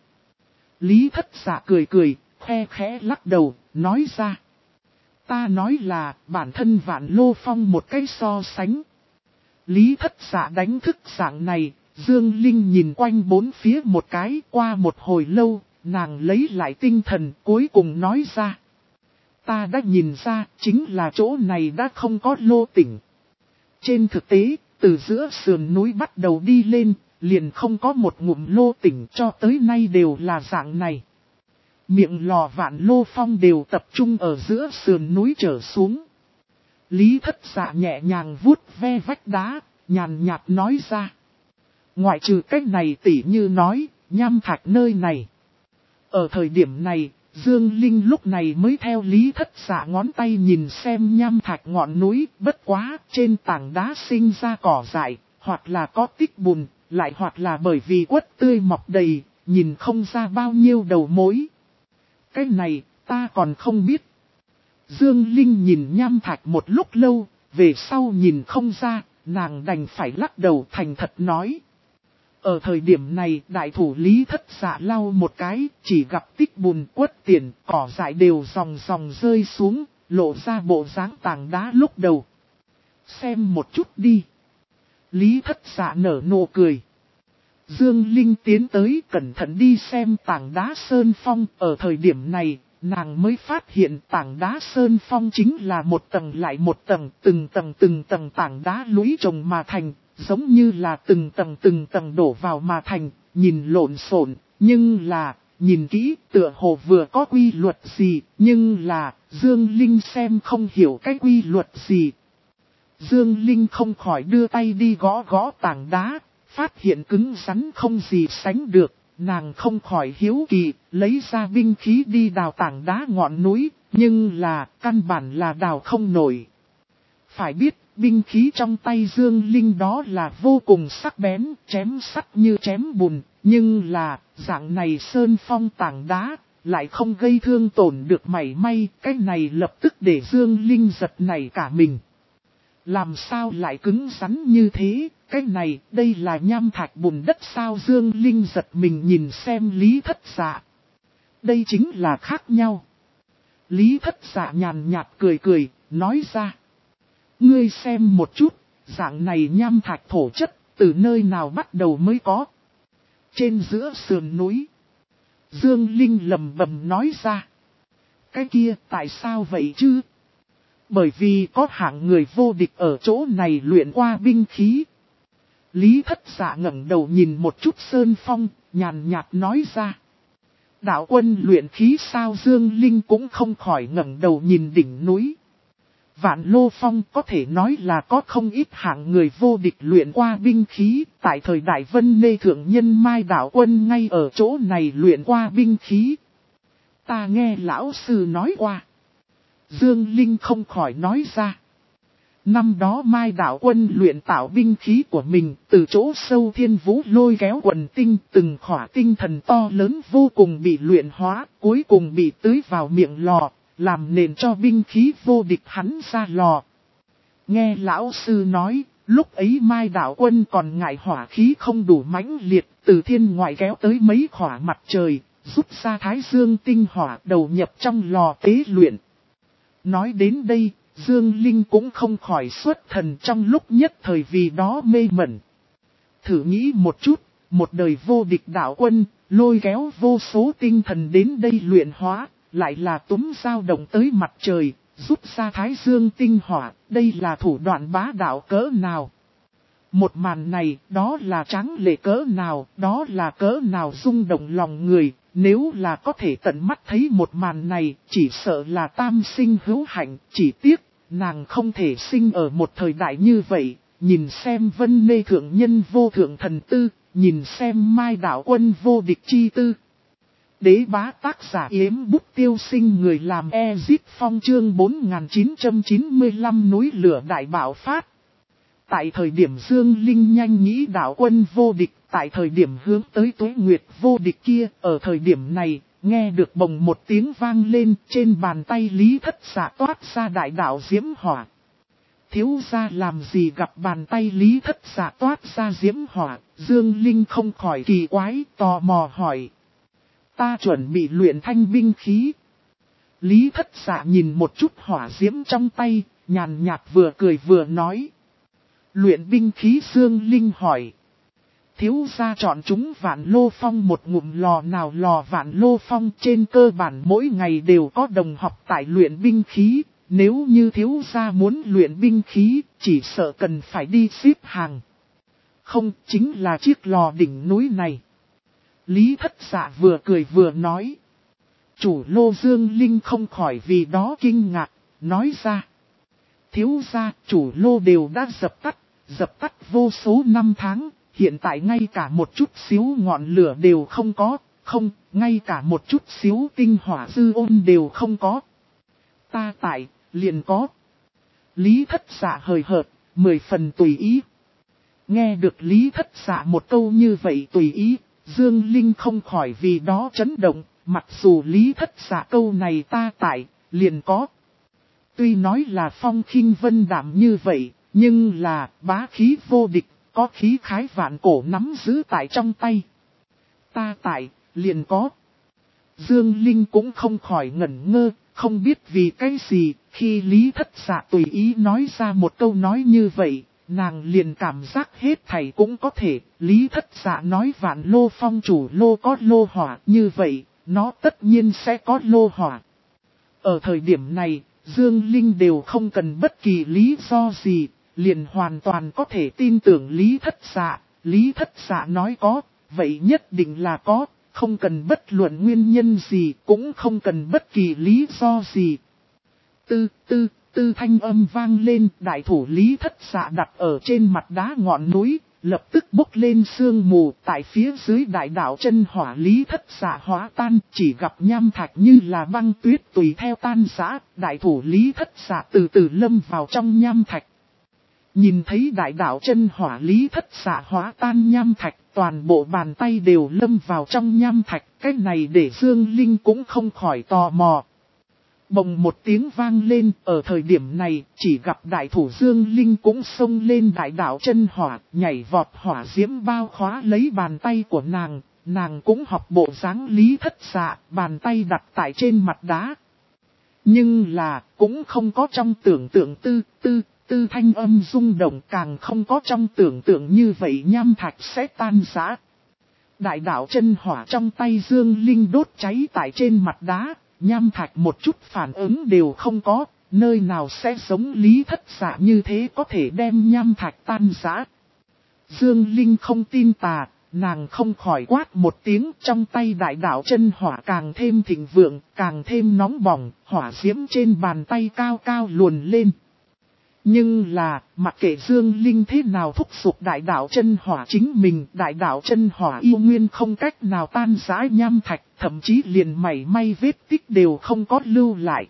Lý Thất Dạ cười cười, khe khẽ lắc đầu, nói ra. Ta nói là, bản thân Vạn Lô Phong một cái so sánh. Lý Thất Dạ đánh thức dạng này, Dương Linh nhìn quanh bốn phía một cái, qua một hồi lâu, nàng lấy lại tinh thần cuối cùng nói ra. Ta đã nhìn ra, chính là chỗ này đã không có lô tỉnh. Trên thực tế, từ giữa sườn núi bắt đầu đi lên, liền không có một ngụm lô tỉnh cho tới nay đều là dạng này. Miệng lò Vạn Lô Phong đều tập trung ở giữa sườn núi trở xuống. Lý Thất Dạ nhẹ nhàng vuốt ve vách đá, nhàn nhạt nói ra. Ngoại trừ cách này tỉ như nói, nham thạch nơi này. Ở thời điểm này, Dương Linh lúc này mới theo Lý Thất Dạ ngón tay nhìn xem nham thạch ngọn núi, bất quá trên tảng đá sinh ra cỏ dại, hoặc là có tích bùn, lại hoặc là bởi vì quất tươi mọc đầy, nhìn không ra bao nhiêu đầu mối. Cái này, ta còn không biết. Dương Linh nhìn nham thạch một lúc lâu, về sau nhìn không ra, nàng đành phải lắc đầu thành thật nói. Ở thời điểm này, đại thủ Lý Thất Dạ lau một cái, chỉ gặp tích bùn quất tiền, cỏ dại đều dòng dòng rơi xuống, lộ ra bộ dáng tảng đá lúc đầu. Xem một chút đi. Lý Thất Dạ nở nụ cười. Dương Linh tiến tới cẩn thận đi xem tảng đá sơn phong. Ở thời điểm này, nàng mới phát hiện tảng đá sơn phong chính là một tầng lại một tầng, từng tầng tảng đá lũy chồng mà thành, giống như là từng tầng đổ vào mà thành, nhìn lộn xộn, nhưng là, nhìn kỹ tựa hồ vừa có quy luật gì, nhưng là, Dương Linh xem không hiểu cái quy luật gì. Dương Linh không khỏi đưa tay đi gõ gõ tảng đá, phát hiện cứng rắn không gì sánh được, nàng không khỏi hiếu kỳ, lấy ra binh khí đi đào tảng đá ngọn núi, nhưng là, căn bản là đào không nổi. Phải biết, binh khí trong tay Dương Linh đó là vô cùng sắc bén, chém sắt như chém bùn, nhưng là, dạng này sơn phong tảng đá, lại không gây thương tổn được mảy may, cái này lập tức để Dương Linh giật nảy cả mình. Làm sao lại cứng rắn như thế, cái này, đây là nham thạch bùn đất sao? Dương Linh giật mình nhìn xem Lý Thất Dạ. Đây chính là khác nhau. Lý Thất Dạ nhàn nhạt cười, nói ra. Ngươi xem một chút, dạng này nham thạch thổ chất, từ nơi nào bắt đầu mới có. Trên giữa sườn núi. Dương Linh lầm bầm nói ra. Cái kia tại sao vậy chứ? Bởi vì có hạng người vô địch ở chỗ này luyện qua binh khí. Lý Thất Dạ ngẩng đầu nhìn một chút sơn phong, nhàn nhạt nói ra. Đạo quân luyện khí sao? Dương Linh cũng không khỏi ngẩng đầu nhìn đỉnh núi. Vạn Lô Phong có thể nói là có không ít hạng người vô địch luyện qua binh khí, tại thời đại Vân Nê Thượng Nhân Mai Đạo Quân ngay ở chỗ này luyện qua binh khí. Ta nghe lão sư nói qua. Dương Linh không khỏi nói ra. Năm đó Mai Đạo Quân luyện tạo binh khí của mình, từ chỗ sâu thiên vũ lôi kéo quần tinh, từng khỏa tinh thần to lớn vô cùng bị luyện hóa, cuối cùng bị tưới vào miệng lò, làm nền cho binh khí vô địch hắn ra lò. Nghe lão sư nói, lúc ấy Mai Đạo Quân còn ngại hỏa khí không đủ mãnh liệt, từ thiên ngoại kéo tới mấy khỏa mặt trời, rút ra thái dương tinh hỏa đầu nhập trong lò tế luyện. Nói đến đây, Dương Linh cũng không khỏi xuất thần trong lúc nhất thời vì đó mê mẩn. Thử nghĩ một chút, một đời vô địch đạo quân, lôi kéo vô số tinh thần đến đây luyện hóa, lại là túm dao động tới mặt trời, rút ra thái dương tinh hỏa, đây là thủ đoạn bá đạo cỡ nào. Một màn này, đó là tráng lệ cỡ nào, đó là cỡ nào rung động lòng người, nếu là có thể tận mắt thấy một màn này, chỉ sợ là tam sinh hữu hạnh, chỉ tiếc, nàng không thể sinh ở một thời đại như vậy, nhìn xem Vân Nê Thượng Nhân vô thượng thần tư, nhìn xem Mai Đạo Quân vô địch chi tư. Đế bá tác giả Yếm Bút Tiêu Sinh, người làm Ezip Phong chương 4995 núi lửa đại bạo phát. Tại thời điểm Dương Linh nhanh nghĩ đạo quân vô địch, tại thời điểm hướng tới Tuế Nguyệt vô địch kia, ở thời điểm này, nghe được bồng một tiếng vang lên, trên bàn tay Lý Thất Dạ toát ra đại đạo diễm hỏa. Thiếu gia làm gì gặp bàn tay Lý Thất Dạ toát ra diễm hỏa, Dương Linh không khỏi kỳ quái, tò mò hỏi. Ta chuẩn bị luyện thanh binh khí. Lý Thất Dạ nhìn một chút hỏa diễm trong tay, nhàn nhạt vừa cười vừa nói. Luyện binh khí? Dương Linh hỏi. Thiếu gia chọn chúng Vạn Lô Phong một ngụm lò nào? Lò Vạn Lô Phong trên cơ bản mỗi ngày đều có đồng học tại luyện binh khí. Nếu như thiếu gia muốn luyện binh khí, chỉ sợ cần phải đi xếp hàng. Không, chính là chiếc lò đỉnh núi này. Lý Thất Dạ vừa cười vừa nói. Chủ lô. Dương Linh không khỏi vì đó kinh ngạc, nói ra. Thiếu gia, chủ lô đều đã dập tắt vô số năm tháng, hiện tại ngay cả một chút xíu ngọn lửa đều không có, không, ngay cả một chút xíu tinh hỏa dư ôn đều không có. Ta tại, liền có. Lý Thất Dạ hời hợt, 10 phần tùy ý. Nghe được Lý Thất Dạ một câu như vậy tùy ý, Dương Linh không khỏi vì đó chấn động, mặc dù Lý Thất Dạ câu này ta tại, liền có. Tuy nói là phong khinh vân đạm như vậy, nhưng là bá khí vô địch, có khí khái vạn cổ nắm giữ tại trong tay. Ta tại, liền có. Dương Linh cũng không khỏi ngẩn ngơ, không biết vì cái gì, khi Lý Thất Dạ tùy ý nói ra một câu nói như vậy, nàng liền cảm giác hết thảy cũng có thể. Lý Thất Dạ nói vạn lô phong chủ lô có lô hỏa, như vậy, nó tất nhiên sẽ có lô hỏa. Ở thời điểm này, Dương Linh đều không cần bất kỳ lý do gì, liền hoàn toàn có thể tin tưởng Lý Thất Dạ. Lý Thất Dạ nói có, vậy nhất định là có, không cần bất luận nguyên nhân gì, cũng không cần bất kỳ lý do gì. Tư thanh âm vang lên, đại thủ Lý Thất Dạ đặt ở trên mặt đá ngọn núi, lập tức bốc lên sương mù, tại phía dưới đại đạo chân hỏa Lý Thất Dạ hóa tan, chỉ gặp nham thạch như là băng tuyết tùy theo tan rã, đại thủ Lý Thất Dạ từ từ lâm vào trong nham thạch. Nhìn thấy đại đạo chân hỏa Lý Thất Dạ hóa tan nham thạch, toàn bộ bàn tay đều lâm vào trong nham thạch, cái này để Dương Linh cũng không khỏi tò mò. Bồng một tiếng vang lên, ở thời điểm này, chỉ gặp đại thủ Dương Linh cũng xông lên đại đạo chân hỏa, nhảy vọt hỏa diễm bao khóa lấy bàn tay của nàng cũng học bộ dáng Lý Thất Dạ, bàn tay đặt tại trên mặt đá. Nhưng là, cũng không có trong tưởng tượng tư thanh âm rung động, càng không có trong tưởng tượng như vậy nham thạch sẽ tan rã. Đại đạo chân hỏa trong tay Dương Linh đốt cháy tại trên mặt đá. Nham thạch một chút phản ứng đều không có, nơi nào sẽ giống Lý Thất Dạ như thế có thể đem nham thạch tan rã. Dương Linh không tin tà, nàng không khỏi quát một tiếng, trong tay đại đạo chân hỏa càng thêm thịnh vượng, càng thêm nóng bỏng, hỏa diễm trên bàn tay cao cao luồn lên. Nhưng là, mặc kệ Dương Linh thế nào thúc giục đại đạo chân hỏa chính mình, đại đạo chân hỏa yêu nguyên không cách nào tan rã nham thạch, thậm chí liền mảy may vết tích đều không có lưu lại.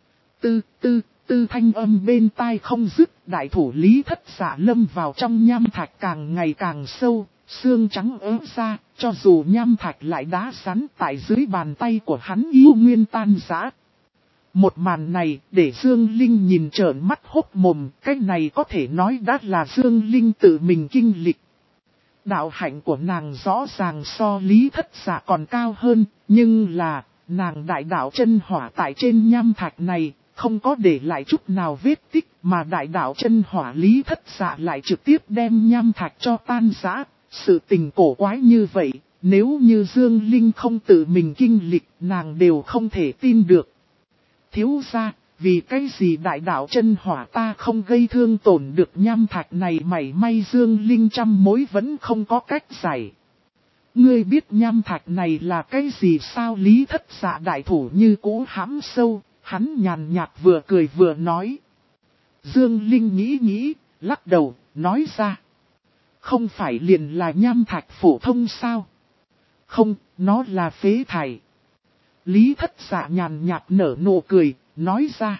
Tư thanh âm bên tai không dứt, đại thủ Lý Thất Dạ lâm vào trong nham thạch càng ngày càng sâu, xương trắng ớ ra, cho dù nham thạch lại đá sắn tại dưới bàn tay của hắn yêu nguyên tan rã. Một màn này để Dương Linh nhìn trợn mắt hốt mồm, cái này có thể nói đã là Dương Linh tự mình kinh lịch. Đạo hạnh của nàng rõ ràng so Lý Thất Dạ còn cao hơn, nhưng là, nàng đại đạo chân hỏa tại trên nham thạch này, không có để lại chút nào vết tích, mà đại đạo chân hỏa Lý Thất Dạ lại trực tiếp đem nham thạch cho tan rã. Sự tình cổ quái như vậy, nếu như Dương Linh không tự mình kinh lịch, nàng đều không thể tin được. Thiếu gia, vì cái gì đại đạo chân hỏa ta không gây thương tổn được nham thạch này mảy may Dương Linh trăm mối vẫn không có cách giải. Ngươi biết nham thạch này là cái gì sao Lý Thất Dạ đại thủ như cũ hãm sâu, hắn nhàn nhạt vừa cười vừa nói. Dương Linh nghĩ, lắc đầu, nói ra. Không phải liền là nham thạch phổ thông sao? Không, nó là phế thải. Lý Thất Dạ nhàn nhạt nở nụ cười, nói ra.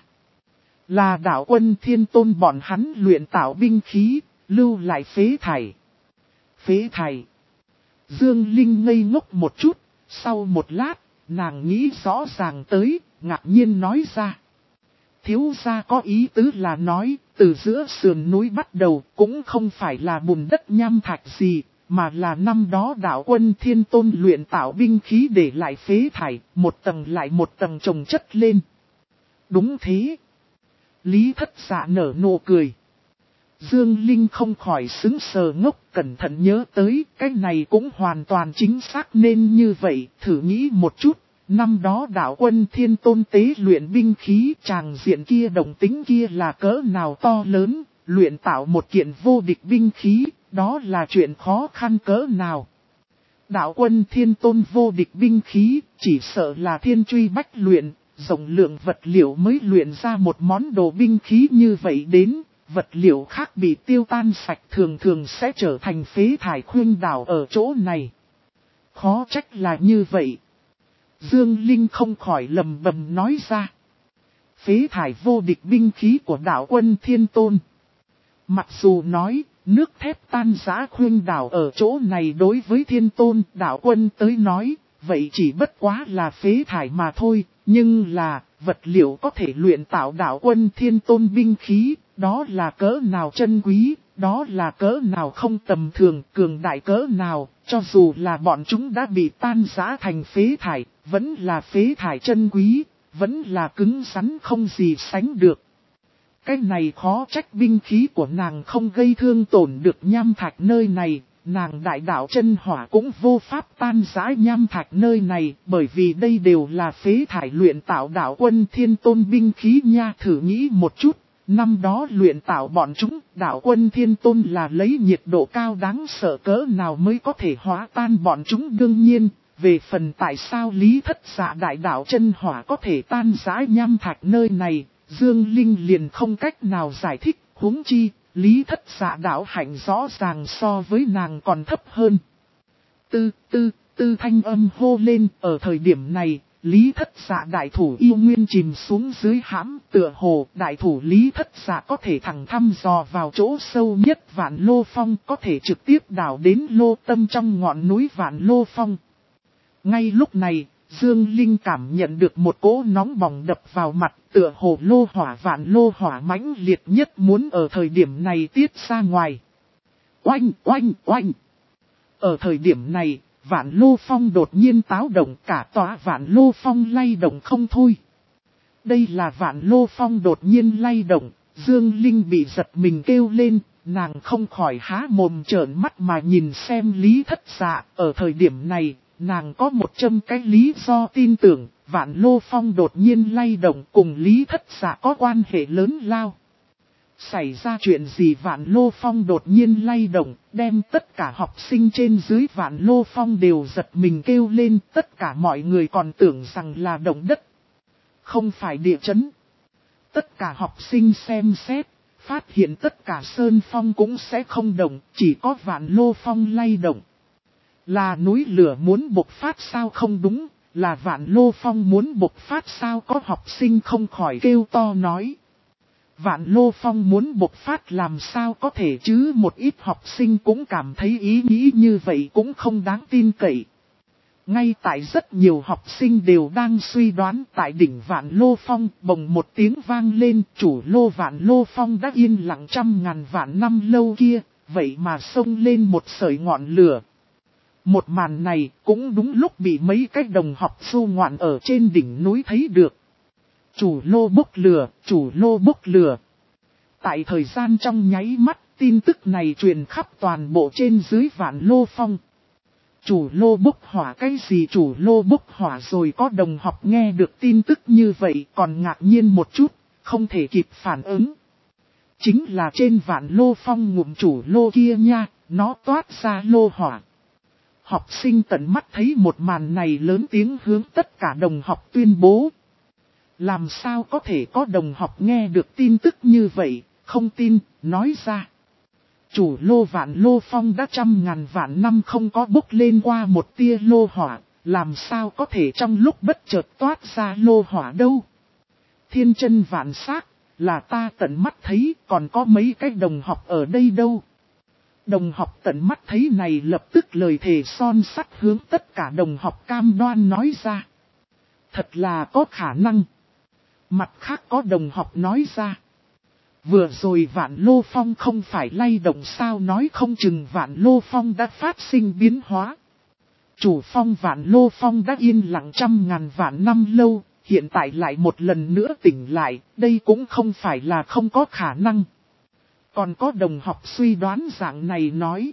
Là đạo quân thiên tôn bọn hắn luyện tạo binh khí, lưu lại phế thải. Phế thải. Dương Linh ngây ngốc một chút, sau một lát, nàng nghĩ rõ ràng tới, ngạc nhiên nói ra. Thiếu gia có ý tứ là nói, từ giữa sườn núi bắt đầu cũng không phải là bùn đất nham thạch gì, mà là năm đó đạo quân thiên tôn luyện tạo binh khí để lại phế thải, một tầng lại một tầng chồng chất lên. Đúng thế. Lý Thất Dạ nở nụ cười. Dương Linh không khỏi sững sờ ngốc, cẩn thận nhớ tới, cái này cũng hoàn toàn chính xác nên như vậy, thử nghĩ một chút. Năm đó đạo quân thiên tôn tế luyện binh khí, tràng diện kia đồng tính kia là cỡ nào to lớn, luyện tạo một kiện vô địch binh khí, đó là chuyện khó khăn cỡ nào. Đạo quân thiên tôn vô địch binh khí, chỉ sợ là thiên truy bách luyện, rộng lượng vật liệu mới luyện ra một món đồ binh khí như vậy đến, vật liệu khác bị tiêu tan sạch thường thường sẽ trở thành phế thải khuynh đảo ở chỗ này. Khó trách là như vậy. Dương Linh không khỏi lầm bầm nói ra. Phế thải vô địch binh khí của đạo quân Thiên Tôn. Mặc dù nói, nước thép tan rã khuynh đảo ở chỗ này đối với Thiên Tôn đạo quân tới nói, vậy chỉ bất quá là phế thải mà thôi, nhưng là, vật liệu có thể luyện tạo đạo quân Thiên Tôn binh khí, đó là cỡ nào chân quý, đó là cỡ nào không tầm thường, cường đại cỡ nào, cho dù là bọn chúng đã bị tan rã thành phế thải, vẫn là phế thải chân quý, vẫn là cứng rắn không gì sánh được. Cái này khó trách binh khí của nàng không gây thương tổn được nham thạch nơi này, nàng đại đạo chân hỏa cũng vô pháp tan rã nham thạch nơi này, bởi vì đây đều là phế thải luyện tạo đạo quân Thiên Tôn binh khí nha. Thử nghĩ một chút, năm đó luyện tạo bọn chúng, đạo quân Thiên Tôn là lấy nhiệt độ cao đáng sợ cỡ nào mới có thể hóa tan bọn chúng. Đương nhiên, về phần tại sao Lý Thất Dạ đại đạo chân hỏa có thể tan rã nham thạch nơi này, Dương Linh liền không cách nào giải thích, huống chi, Lý Thất Dạ đạo hạnh rõ ràng so với nàng còn thấp hơn. Tư thanh âm hô lên, ở thời điểm này, Lý Thất Dạ đại thủ yêu nguyên chìm xuống dưới hãm, tựa hồ đại thủ Lý Thất Dạ có thể thẳng thăm dò vào chỗ sâu nhất Vạn Lô Phong, có thể trực tiếp đào đến lô tâm trong ngọn núi Vạn Lô Phong. Ngay lúc này, Dương Linh cảm nhận được một cỗ nóng bỏng đập vào mặt, tựa hồ lô hỏa Vạn Lô hỏa mãnh liệt nhất muốn ở thời điểm này tiết ra ngoài. Oanh, oanh, oanh! Ở thời điểm này, Vạn Lô Phong đột nhiên táo động, cả tòa Vạn Lô Phong lay động không thôi. Đây là Vạn Lô Phong đột nhiên lay động, Dương Linh bị giật mình kêu lên, nàng không khỏi há mồm trợn mắt mà nhìn xem Lý Thất Dạ. Ở thời điểm này, nàng có 100 cái lý do tin tưởng, Vạn Lô Phong đột nhiên lay động cùng Lý Thất Dạ có quan hệ lớn lao. Xảy ra chuyện gì Vạn Lô Phong đột nhiên lay động, đem tất cả học sinh trên dưới Vạn Lô Phong đều giật mình kêu lên, tất cả mọi người còn tưởng rằng là động đất. Không phải địa chấn. Tất cả học sinh xem xét, phát hiện tất cả sơn phong cũng sẽ không động, chỉ có Vạn Lô Phong lay động. Là núi lửa muốn bộc phát sao không đúng, là Vạn Lô Phong muốn bộc phát sao có học sinh không khỏi kêu to nói. Vạn Lô Phong muốn bộc phát làm sao có thể chứ, một ít học sinh cũng cảm thấy ý nghĩ như vậy cũng không đáng tin cậy. Ngay tại rất nhiều học sinh đều đang suy đoán tại đỉnh Vạn Lô Phong bồng một tiếng vang lên, chủ lô Vạn Lô Phong đã yên lặng trăm ngàn vạn năm lâu kia, vậy mà xông lên một sợi ngọn lửa. Một màn này cũng đúng lúc bị mấy cái đồng học du ngoạn ở trên đỉnh núi thấy được. Chủ lô bốc lửa, chủ lô bốc lửa. Tại thời gian trong nháy mắt, tin tức này truyền khắp toàn bộ trên dưới Vạn Lô Phong. Chủ lô bốc hỏa cái gì chủ lô bốc hỏa rồi có đồng học nghe được tin tức như vậy còn ngạc nhiên một chút, không thể kịp phản ứng. Chính là trên Vạn Lô Phong ngụm chủ lô kia nha, nó toát ra lô hỏa. Học sinh tận mắt thấy một màn này lớn tiếng hướng tất cả đồng học tuyên bố. Làm sao có thể có đồng học nghe được tin tức như vậy, không tin, nói ra. Chủ lô Vạn Lô Phong đã trăm ngàn vạn năm không có bốc lên qua một tia lô hỏa, làm sao có thể trong lúc bất chợt toát ra lô hỏa đâu. Thiên chân vạn xác, là ta tận mắt thấy, còn có mấy cái đồng học ở đây đâu. Đồng học tận mắt thấy này lập tức lời thề son sắt hướng tất cả đồng học cam đoan nói ra. Thật là có khả năng. Mặt khác có đồng học nói ra. Vừa rồi Vạn Lô Phong không phải lay động sao, nói không chừng Vạn Lô Phong đã phát sinh biến hóa. Chủ phong Vạn Lô Phong đã yên lặng trăm ngàn vạn năm lâu, hiện tại lại một lần nữa tỉnh lại, đây cũng không phải là không có khả năng. Còn có đồng học suy đoán dạng này nói.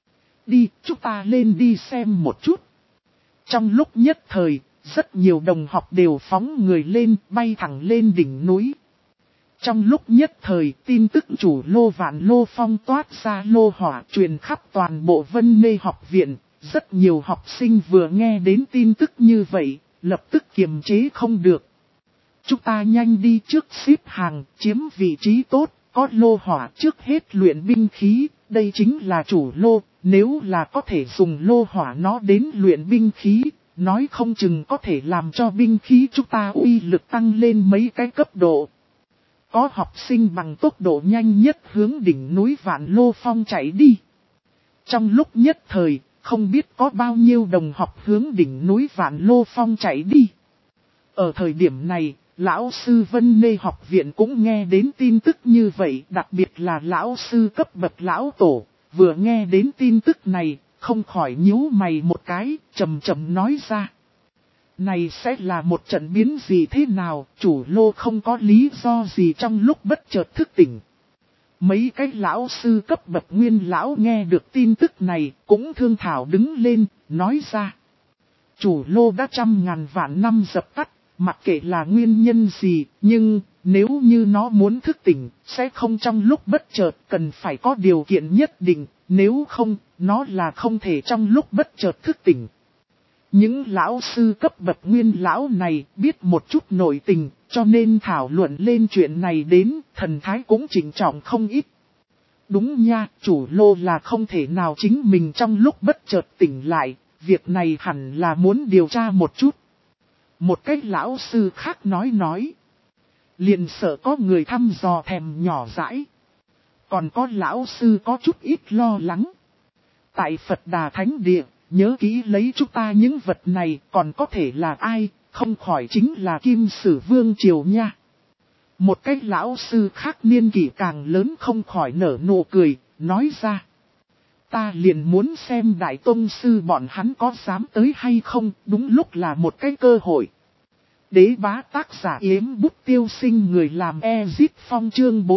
Đi, chúng ta lên đi xem một chút. Trong lúc nhất thời, rất nhiều đồng học đều phóng người lên, bay thẳng lên đỉnh núi. Trong lúc nhất thời, tin tức chủ lô Vạn Lô Phong toát ra lô hỏa truyền khắp toàn bộ Vân Mê học viện. Rất nhiều học sinh vừa nghe đến tin tức như vậy, lập tức kiềm chế không được. Chúng ta nhanh đi trước xếp hàng, chiếm vị trí tốt, có lô hỏa trước hết luyện binh khí, đây chính là chủ lô, nếu là có thể dùng lô hỏa nó đến luyện binh khí, nói không chừng có thể làm cho binh khí chúng ta uy lực tăng lên mấy cái cấp độ. Có học sinh bằng tốc độ nhanh nhất hướng đỉnh núi Vạn Lô Phong chạy đi. Trong lúc nhất thời, không biết có bao nhiêu đồng học hướng đỉnh núi Vạn Lô Phong chạy đi. Ở thời điểm này, lão sư Vân Nê học viện cũng nghe đến tin tức như vậy, đặc biệt là lão sư cấp bậc lão tổ, vừa nghe đến tin tức này, không khỏi nhíu mày một cái, trầm trầm nói ra. Này sẽ là một trận biến gì thế nào, chủ lô không có lý do gì trong lúc bất chợt thức tỉnh. Mấy cái lão sư cấp bậc nguyên lão nghe được tin tức này, cũng thương thảo đứng lên, nói ra. Chủ lô đã 100.000 vạn năm dập tắt, mặc kệ là nguyên nhân gì, nhưng nếu như nó muốn thức tỉnh, sẽ không trong lúc bất chợt, cần phải có điều kiện nhất định, nếu không, nó là không thể trong lúc bất chợt thức tỉnh. Những lão sư cấp bậc nguyên lão này biết một chút nội tình, cho nên thảo luận lên chuyện này đến, thần thái cũng chỉnh trọng không ít. Đúng nha, chủ lô là không thể nào chính mình trong lúc bất chợt tỉnh lại, việc này hẳn là muốn điều tra một chút. Một cái lão sư khác nói. Liền sợ có người thăm dò thèm nhỏ dãi. Còn có lão sư có chút ít lo lắng. Tại Phật Đà Thánh Địa, nhớ kỹ lấy chúng ta những vật này còn có thể là ai, không khỏi chính là Kim Sử Vương Triều nha. Một cái lão sư khác niên kỷ càng lớn không khỏi nở nụ cười, nói ra. Ta liền muốn xem Đại Tông Sư bọn hắn có dám tới hay không, đúng lúc là một cái cơ hội. Đế bá tác giả Yếm Bút Tiêu Sinh người làm Ezit Phong chương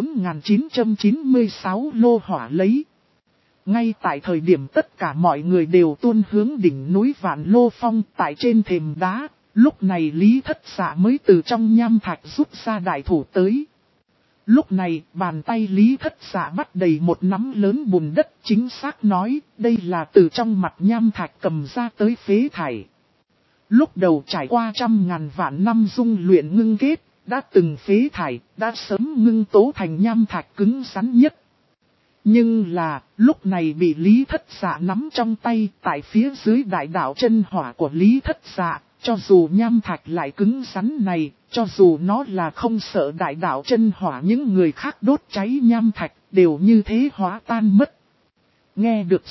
4996 lô hỏa lấy. Ngay tại thời điểm tất cả mọi người đều tuôn hướng đỉnh núi Vạn Lô Phong tại trên thềm đá, lúc này Lý Thất Dạ mới từ trong nham thạch rút ra đại thủ tới. Lúc này bàn tay Lý Thất Dạ bắt đầy một nắm lớn bùn đất, chính xác nói đây là từ trong mặt nham thạch cầm ra tới phế thải. Lúc đầu trải qua 100.000 vạn năm dung luyện ngưng kết, đã từng phế thải, đã sớm ngưng tố thành nham thạch cứng rắn nhất. Nhưng là, lúc này bị Lý Thất Dạ nắm trong tay, tại phía dưới đại đạo chân hỏa của Lý Thất Dạ, cho dù nham thạch lại cứng rắn này, cho dù nó là không sợ đại đạo chân hỏa những người khác đốt cháy nham thạch, đều như thế hóa tan mất. Nghe được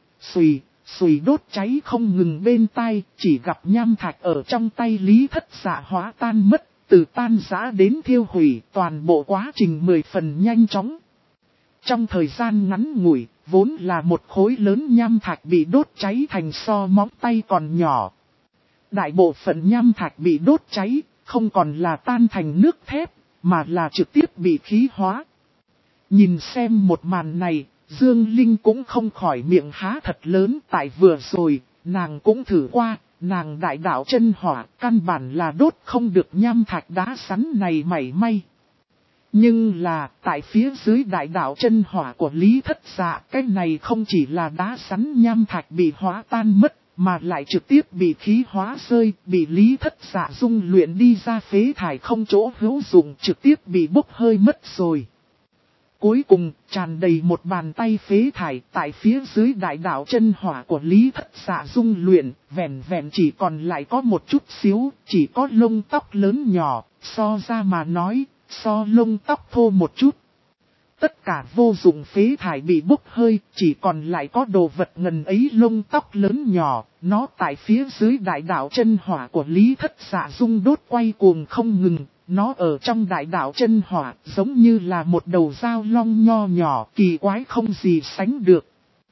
xùy đốt cháy không ngừng bên tai, chỉ gặp nham thạch ở trong tay Lý Thất Dạ hóa tan mất, từ tan rã đến thiêu hủy, toàn bộ quá trình 10 phần nhanh chóng. Trong thời gian ngắn ngủi, vốn là một khối lớn nham thạch bị đốt cháy thành so móng tay còn nhỏ. Đại bộ phận nham thạch bị đốt cháy, không còn là tan thành nước thép, mà là trực tiếp bị khí hóa. Nhìn xem một màn này, Dương Linh cũng không khỏi miệng há thật lớn, tại vừa rồi, nàng cũng thử qua, nàng đại đạo chân hỏa, căn bản là đốt không được nham thạch đá sắn này mảy may. Nhưng là, tại phía dưới đại đạo chân hỏa của Lý Thất Dạ, cái này không chỉ là đá sắn nham thạch bị hóa tan mất, mà lại trực tiếp bị khí hóa rơi, bị Lý Thất Dạ dung luyện đi ra phế thải không chỗ hữu dụng, trực tiếp bị bốc hơi mất rồi. Cuối cùng, tràn đầy một bàn tay phế thải tại phía dưới đại đạo chân hỏa của Lý Thất Dạ dung luyện, vẹn vẹn chỉ còn lại có một chút xíu, chỉ có lông tóc lớn nhỏ, so ra mà nói, so lông tóc thô một chút. Tất cả vô dụng phế thải bị bốc hơi, chỉ còn lại có đồ vật ngần ấy lông tóc lớn nhỏ, nó tại phía dưới đại đạo chân hỏa của Lý Thất Dạ dung đốt quay cuồng không ngừng. Nó ở trong đại đạo chân hỏa, giống như là một đầu dao long nho nhỏ, kỳ quái không gì sánh được.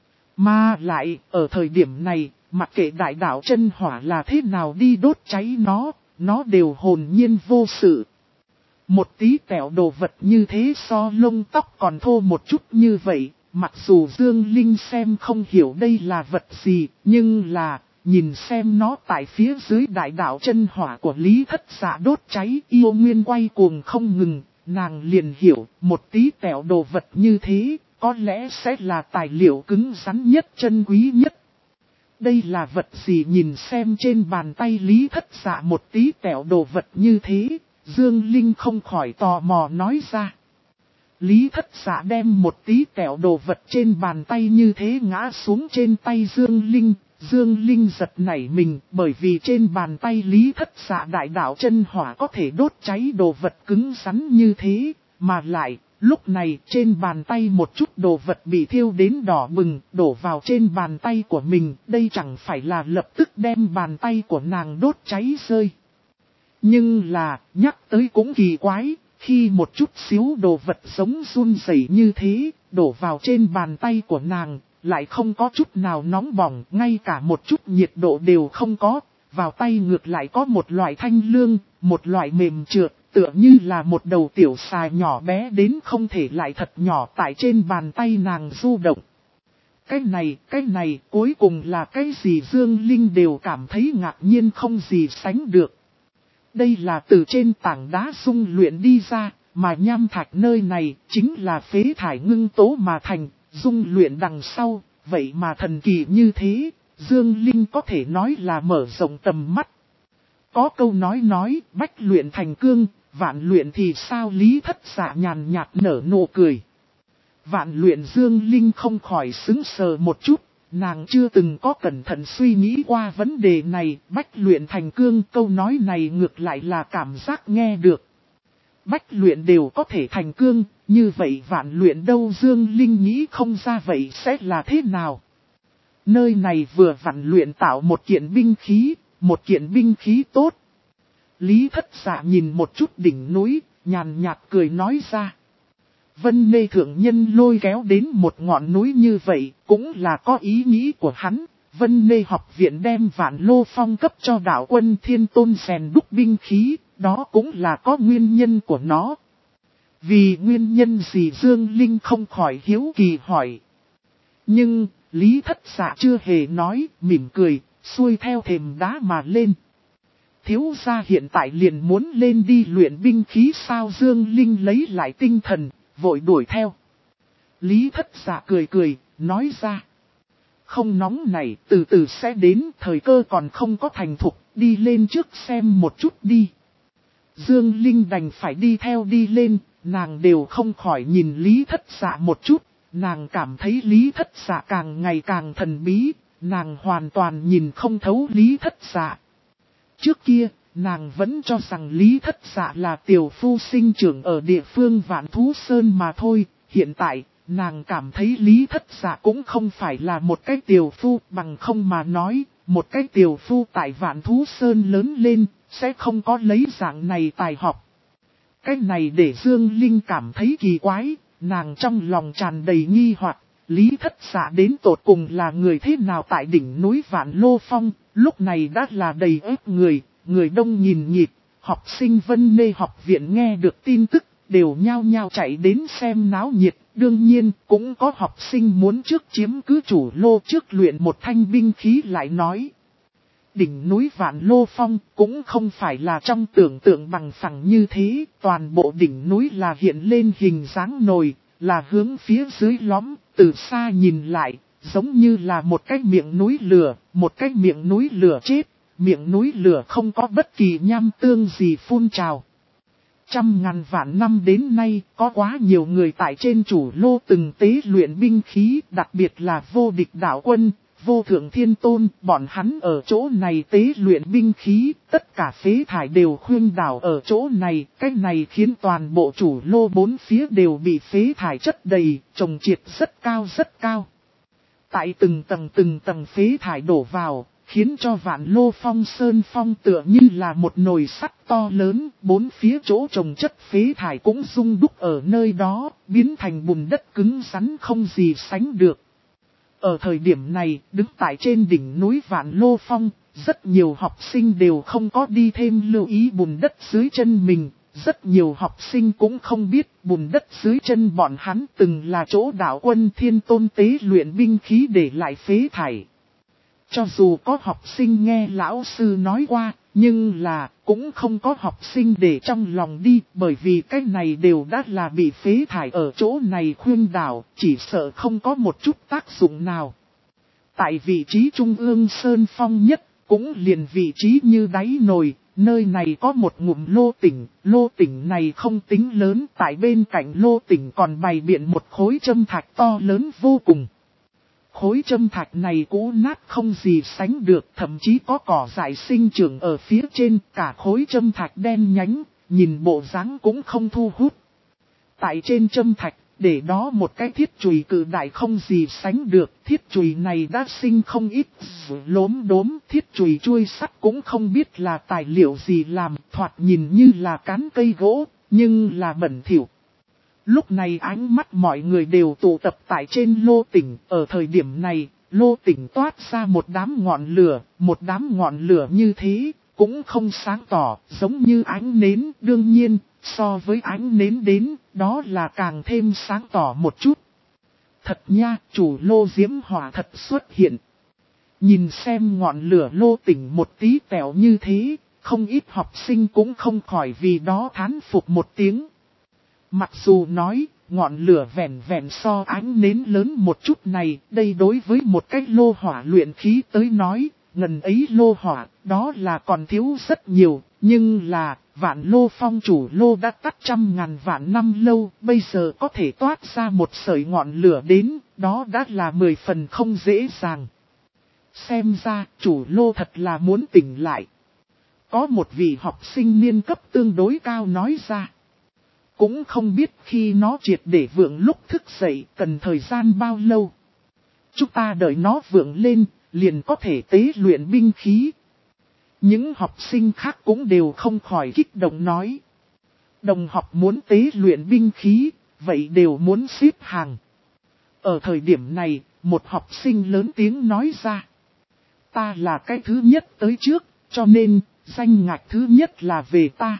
Mà lại, ở thời điểm này, mặc kệ đại đạo chân hỏa là thế nào đi đốt cháy nó đều hồn nhiên vô sự. Một tí tẹo đồ vật như thế so lông tóc còn thô một chút như vậy, mặc dù Dương Linh xem không hiểu đây là vật gì, nhưng là... Nhìn xem nó tại phía dưới đại đạo chân hỏa của Lý Thất Dạ đốt cháy yêu nguyên quay cuồng không ngừng, nàng liền hiểu một tí tẹo đồ vật như thế, có lẽ sẽ là tài liệu cứng rắn nhất chân quý nhất. Đây là vật gì nhìn xem trên bàn tay Lý Thất Dạ một tí tẹo đồ vật như thế, Dương Linh không khỏi tò mò nói ra. Lý Thất Dạ đem một tí tẹo đồ vật trên bàn tay như thế ngã xuống trên tay Dương Linh. Dương Linh giật nảy mình bởi vì trên bàn tay Lý Thất Dạ đại đạo chân hỏa có thể đốt cháy đồ vật cứng rắn như thế, mà lại, lúc này trên bàn tay một chút đồ vật bị thiêu đến đỏ bừng đổ vào trên bàn tay của mình, đây chẳng phải là lập tức đem bàn tay của nàng đốt cháy rơi. Nhưng là, nhắc tới cũng kỳ quái, khi một chút xíu đồ vật giống run rẩy như thế, đổ vào trên bàn tay của nàng, lại không có chút nào nóng bỏng, ngay cả một chút nhiệt độ đều không có, vào tay ngược lại có một loại thanh lương, một loại mềm trượt, tựa như là một đầu tiểu xà nhỏ bé đến không thể lại thật nhỏ tại trên bàn tay nàng du động. Cái này, cuối cùng là cái gì Dương Linh đều cảm thấy ngạc nhiên không gì sánh được. Đây là từ trên tảng đá dung luyện đi ra, mà nham thạch nơi này chính là phế thải ngưng tố mà thành, dung luyện đằng sau, vậy mà thần kỳ như thế, Dương Linh có thể nói là mở rộng tầm mắt. Có câu nói, bách luyện thành cương, vạn luyện thì sao Lý Thất Dạ nhàn nhạt nở nụ cười. Vạn luyện Dương Linh không khỏi sững sờ một chút. Nàng chưa từng có cẩn thận suy nghĩ qua vấn đề này, bách luyện thành cương câu nói này ngược lại là cảm giác nghe được. Bách luyện đều có thể thành cương, như vậy vạn luyện đâu Dương Linh nghĩ không ra vậy sẽ là thế nào. Nơi này vừa vạn luyện tạo một kiện binh khí tốt. Lý Thất Dạ nhìn một chút đỉnh núi, nhàn nhạt cười nói ra. Vân Nê Thượng Nhân lôi kéo đến một ngọn núi như vậy, cũng là có ý nghĩ của hắn. Vân Nê học viện đem Vạn Lô Phong cấp cho đạo quân Thiên Tôn rèn đúc binh khí, đó cũng là có nguyên nhân của nó. Vì nguyên nhân gì Dương Linh không khỏi hiếu kỳ hỏi. Nhưng, Lý Thất Dạ chưa hề nói, mỉm cười, xuôi theo thềm đá mà lên. Thiếu gia hiện tại liền muốn lên đi luyện binh khí sao Dương Linh lấy lại tinh thần, vội đuổi theo. Lý Thất Dạ cười, nói ra. Không nóng này, từ từ sẽ đến, thời cơ còn không có thành thục, đi lên trước xem một chút đi. Dương Linh đành phải đi theo đi lên, nàng đều không khỏi nhìn Lý Thất Dạ một chút, nàng cảm thấy Lý Thất Dạ càng ngày càng thần bí, nàng hoàn toàn nhìn không thấu Lý Thất Dạ. Trước kia, nàng vẫn cho rằng Lý Thất Dạ là tiểu phu sinh trưởng ở địa phương Vạn Thú Sơn mà thôi, hiện tại, nàng cảm thấy Lý Thất Dạ cũng không phải là một cái tiểu phu bằng không mà nói, một cái tiểu phu tại Vạn Thú Sơn lớn lên, sẽ không có lấy dạng này tài học. Cái này để Dương Linh cảm thấy kỳ quái, nàng trong lòng tràn đầy nghi hoặc, Lý Thất Dạ đến tột cùng là người thế nào tại đỉnh núi Vạn Lô Phong, lúc này đã là đầy ếp người đông nhìn nhịp, học sinh Vân Nê học viện nghe được tin tức, đều nhao nhao chạy đến xem náo nhiệt, đương nhiên cũng có học sinh muốn trước chiếm cứ chủ lô trước luyện một thanh binh khí lại nói. Đỉnh núi Vạn Lô Phong cũng không phải là trong tưởng tượng bằng phẳng như thế, toàn bộ đỉnh núi là hiện lên hình dáng nồi, là hướng phía dưới lõm, từ xa nhìn lại, giống như là một cái miệng núi lửa, một cái miệng núi lửa chết, miệng núi lửa không có bất kỳ nham tương gì phun trào. Trăm ngàn vạn năm đến nay, có quá nhiều người tại trên chủ lô từng tế luyện binh khí, đặc biệt là vô địch đạo quân, vô thượng thiên tôn, bọn hắn ở chỗ này tế luyện binh khí, tất cả phế thải đều khuyên đảo ở chỗ này, cái này khiến toàn bộ chủ lô bốn phía đều bị phế thải chất đầy, trồng triệt rất cao. Tại từng tầng phế thải đổ vào, khiến cho Vạn Lô Phong Sơn Phong tựa như là một nồi sắt to lớn, bốn phía chỗ trồng chất phế thải cũng rung đúc ở nơi đó, biến thành bùn đất cứng rắn không gì sánh được. Ở thời điểm này, đứng tại trên đỉnh núi Vạn Lô Phong, rất nhiều học sinh đều không có đi thêm lưu ý bùn đất dưới chân mình. Rất nhiều học sinh cũng không biết bùn đất dưới chân bọn hắn từng là chỗ đạo quân Thiên Tôn tế luyện binh khí để lại phế thải. Cho dù có học sinh nghe lão sư nói qua, nhưng là cũng không có học sinh để trong lòng đi, bởi vì cái này đều đã là bị phế thải ở chỗ này khuyên đảo, chỉ sợ không có một chút tác dụng nào. Tại vị trí trung ương sơn phong nhất, cũng liền vị trí như đáy nồi, Nơi này có một ngụm lô tỉnh này không tính lớn, tại bên cạnh lô tỉnh còn bày biện một khối châm thạch to lớn vô cùng. Khối châm thạch này cũ nát không gì sánh được, thậm chí có cỏ dại sinh trưởng ở phía trên, cả khối châm thạch đen nhánh, nhìn bộ dáng cũng không thu hút. Tại trên châm thạch, để đó một cái thiết chùy cự đại không gì sánh được, thiết chùy này đã sinh không ít lốm đốm, thiết chùy chuôi sắt cũng không biết là tài liệu gì làm, thoạt nhìn như là cán cây gỗ, nhưng là bẩn thỉu. Lúc này ánh mắt mọi người đều tụ tập tại trên lô tỉnh, ở thời điểm này, lô tỉnh toát ra một đám ngọn lửa như thế, cũng không sáng tỏ, giống như ánh nến, đương nhiên, so với ánh nến đến, đó là càng thêm sáng tỏ một chút. Thật nha, chủ lô diễm hỏa thật xuất hiện. Nhìn xem ngọn lửa lô tỉnh một tí tẹo như thế, không ít học sinh cũng không khỏi vì đó thán phục một tiếng. Mặc dù nói, ngọn lửa vẹn vẹn so ánh nến lớn một chút này, đây đối với một cái lô hỏa luyện khí tới nói, ngần ấy lô hỏa, đó là còn thiếu rất nhiều, nhưng là, Vạn Lô Phong chủ lô đã tắt 100.000 vạn năm lâu, bây giờ có thể toát ra một sợi ngọn lửa đến, đó đã là 10 phần không dễ dàng. Xem ra, chủ lô thật là muốn tỉnh lại. Có một vị học sinh niên cấp tương đối cao nói ra. Cũng không biết khi nó triệt để vượng lúc thức dậy cần thời gian bao lâu. Chúng ta đợi nó vượng lên, liền có thể tế luyện binh khí. Những học sinh khác cũng đều không khỏi kích động nói. Đồng học muốn tế luyện binh khí, vậy đều muốn xếp hàng. Ở thời điểm này, một học sinh lớn tiếng nói ra. Ta là cái thứ nhất tới trước, cho nên, danh ngạch thứ nhất là về ta.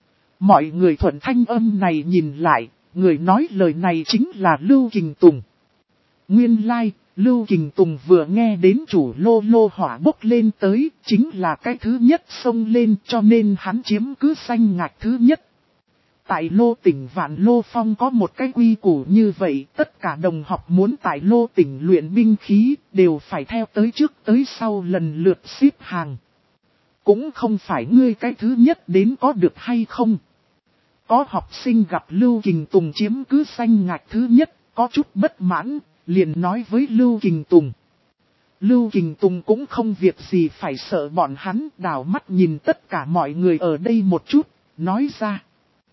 Mọi người thuận thanh âm này nhìn lại, người nói lời này chính là Lưu Kình Tùng. Nguyên lai, Lưu Kình Tùng vừa nghe đến chủ lô hỏa bốc lên tới, chính là cái thứ nhất xông lên cho nên hắn chiếm cứ danh ngạch thứ nhất. Tại lô tỉnh Vạn Lô Phong có một cái quy củ như vậy, tất cả đồng học muốn tại lô tỉnh luyện binh khí, đều phải theo tới trước tới sau lần lượt xếp hàng. Cũng không phải ngươi cái thứ nhất đến có được hay không. Có học sinh gặp Lưu Kình Tùng chiếm cứ danh ngạch thứ nhất, có chút bất mãn, liền nói với Lưu Kình Tùng. Lưu Kình Tùng cũng không việc gì phải sợ bọn hắn, đảo mắt nhìn tất cả mọi người ở đây một chút, nói ra.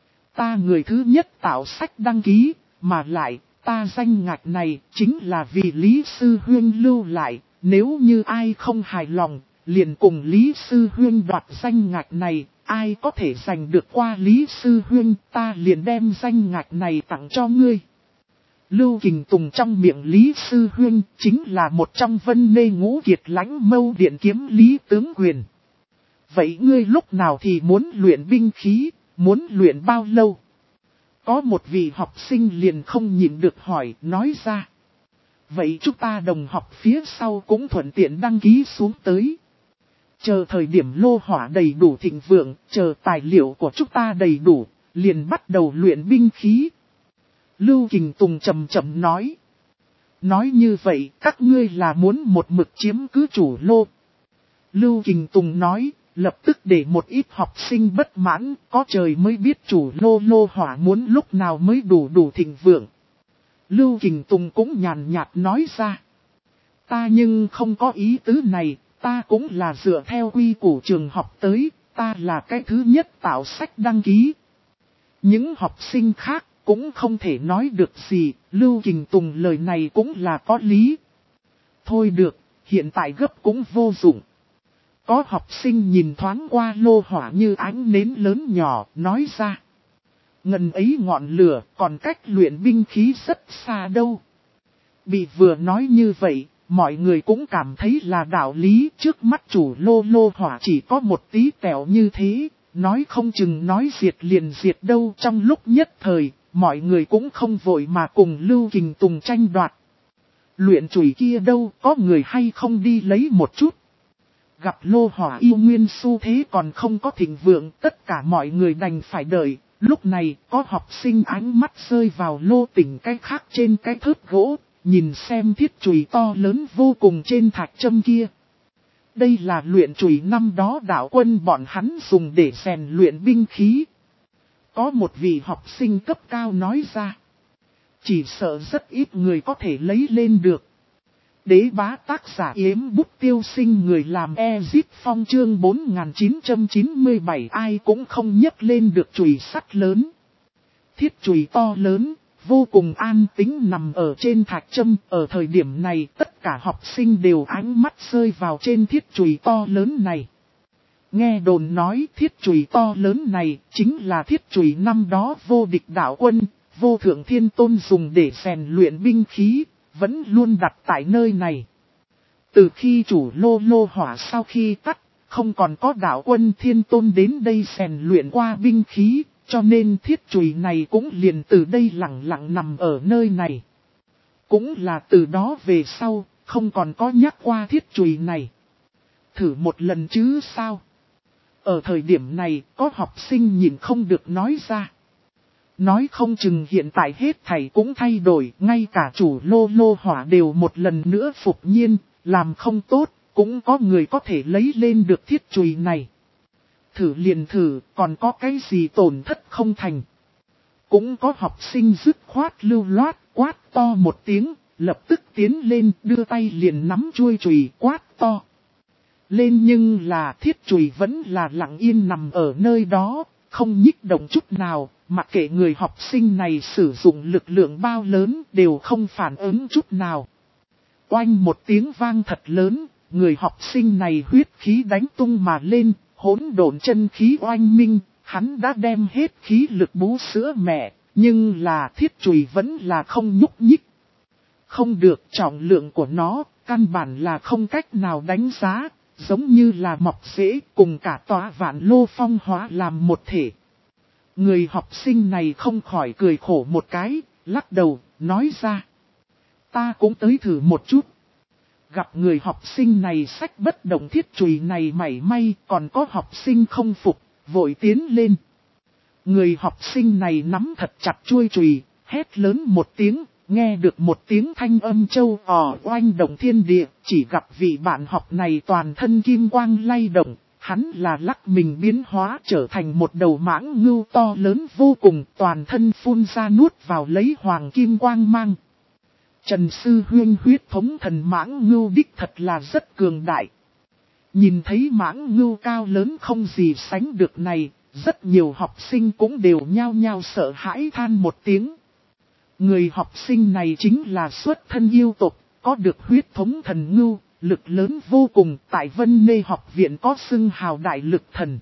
Ta người thứ nhất tạo sách đăng ký, mà lại, ta danh ngạch này chính là vì Lý Sư Huyên lưu lại, nếu như ai không hài lòng, liền cùng Lý Sư Huyên đoạt danh ngạch này, ai có thể giành được qua Lý Sư Huyên, ta liền đem danh ngạch này tặng cho ngươi. Lưu Kình Tùng trong miệng Lý Sư Huyên chính là một trong vân nê ngũ kiệt lãnh mâu điện kiếm Lý Tướng Quyền. Vậy ngươi lúc nào thì muốn luyện binh khí, muốn luyện bao lâu? Có một vị học sinh liền không nhịn được hỏi, nói ra. Vậy chúng ta đồng học phía sau cũng thuận tiện đăng ký xuống tới. Chờ thời điểm lô hỏa đầy đủ thịnh vượng, chờ tài liệu của chúng ta đầy đủ, liền bắt đầu luyện binh khí. Lưu Kình Tùng chậm chậm nói. Nói như vậy, các ngươi là muốn một mực chiếm cứ chủ lô. Lưu Kình Tùng nói, lập tức để một ít học sinh bất mãn, có trời mới biết chủ lô hỏa muốn lúc nào mới đủ thịnh vượng. Lưu Kình Tùng cũng nhàn nhạt nói ra. Ta nhưng không có ý tứ này, ta cũng là dựa theo quy củ trường học tới, ta là cái thứ nhất tạo sách đăng ký. Những học sinh khác cũng không thể nói được gì, Lưu Kình Tùng lời này cũng là có lý. Thôi được, hiện tại gấp cũng vô dụng. Có học sinh nhìn thoáng qua lô hỏa như ánh nến lớn nhỏ, nói ra. Ngần ấy ngọn lửa còn cách luyện binh khí rất xa đâu. Bị vừa nói như vậy, mọi người cũng cảm thấy là đạo lý, trước mắt chủ lô hỏa chỉ có một tí tẹo như thế, nói không chừng nói diệt liền diệt đâu. Trong lúc nhất thời, mọi người cũng không vội mà cùng Lưu Kình Tùng tranh đoạt. Luyện chùy kia đâu, có người hay không đi lấy một chút. Gặp lô hỏa yêu nguyên xu thế còn không có thịnh vượng, tất cả mọi người đành phải đợi. Lúc này, có học sinh ánh mắt rơi vào lô tỉnh cái khác trên cái thớt gỗ, nhìn xem thiết chùy to lớn vô cùng trên thạch châm kia. đây là luyện chùy năm đó đạo quân bọn hắn dùng để rèn luyện binh khí. Có một vị học sinh cấp cao nói ra. Chỉ sợ rất ít người có thể lấy lên được. Đế bá tác giả Yếm Bút Tiêu Sinh người làm Ezit Phong chương 4997 ai cũng không nhấc lên được chùy sắt lớn. Thiết chùy to lớn, vô cùng an tĩnh nằm ở trên thạch châm. Ở thời điểm này tất cả học sinh đều ánh mắt rơi vào trên thiết chùy to lớn này. Nghe đồn nói thiết chùy to lớn này chính là thiết chùy năm đó vô địch đạo quân, vô thượng thiên tôn dùng để rèn luyện binh khí, vẫn luôn đặt tại nơi này. Từ khi chủ lô lô hỏa sau khi tắt, không còn có đạo quân thiên tôn đến đây rèn luyện qua binh khí, cho nên thiết chùy này cũng liền từ đây lặng lặng nằm ở nơi này. Cũng là từ đó về sau, không còn có nhắc qua thiết chùy này. Thử một lần chứ sao? Ở thời điểm này, có học sinh nhìn không được nói ra. Nói không chừng hiện tại hết thảy cũng thay đổi, ngay cả chủ lô lô hỏa đều một lần nữa phục nhiên, làm không tốt, cũng có người có thể lấy lên được thiết chùy này. Thử liền thử, còn có cái gì tổn thất không thành. Cũng có học sinh dứt khoát lưu loát, quát to một tiếng, lập tức tiến lên đưa tay liền nắm chuôi chùy quát to lên, nhưng là thiết chùy vẫn là lặng yên nằm ở nơi đó, không nhích động chút nào, mặc kệ người học sinh này sử dụng lực lượng bao lớn đều không phản ứng chút nào. Oanh một tiếng vang thật lớn, người học sinh này huyết khí đánh tung mà lên, hỗn độn chân khí oanh minh, hắn đã đem hết khí lực bú sữa mẹ, nhưng là thiết chùy vẫn là không nhúc nhích. Không được, trọng lượng của nó, căn bản là không cách nào đánh giá. Giống như là mọc rễ cùng cả tòa vạn lô phong hóa làm một thể. Người học sinh này không khỏi cười khổ một cái, lắc đầu, nói ra. Ta cũng tới thử một chút. Gặp người học sinh này xách bất động thiết chùy này mảy may, còn có học sinh không phục, vội tiến lên. Người học sinh này nắm thật chặt chuôi chùy, hét lớn một tiếng. Nghe được một tiếng thanh âm châu ò oanh động thiên địa, chỉ gặp vị bạn học này toàn thân kim quang lay động, hắn là lắc mình biến hóa trở thành một đầu mãng ngưu to lớn vô cùng, toàn thân phun ra nuốt vào lấy hoàng kim quang mang. Trần Sư Huyên huyết thống thần mãng ngưu đích thật là rất cường đại. Nhìn thấy mãng ngưu cao lớn không gì sánh được này, rất nhiều học sinh cũng đều nhao nhao sợ hãi than một tiếng. Người học sinh này chính là xuất thân yêu tộc, có được huyết thống thần ngưu, lực lớn vô cùng, tại Vân Nê học viện có xưng hào đại lực thần.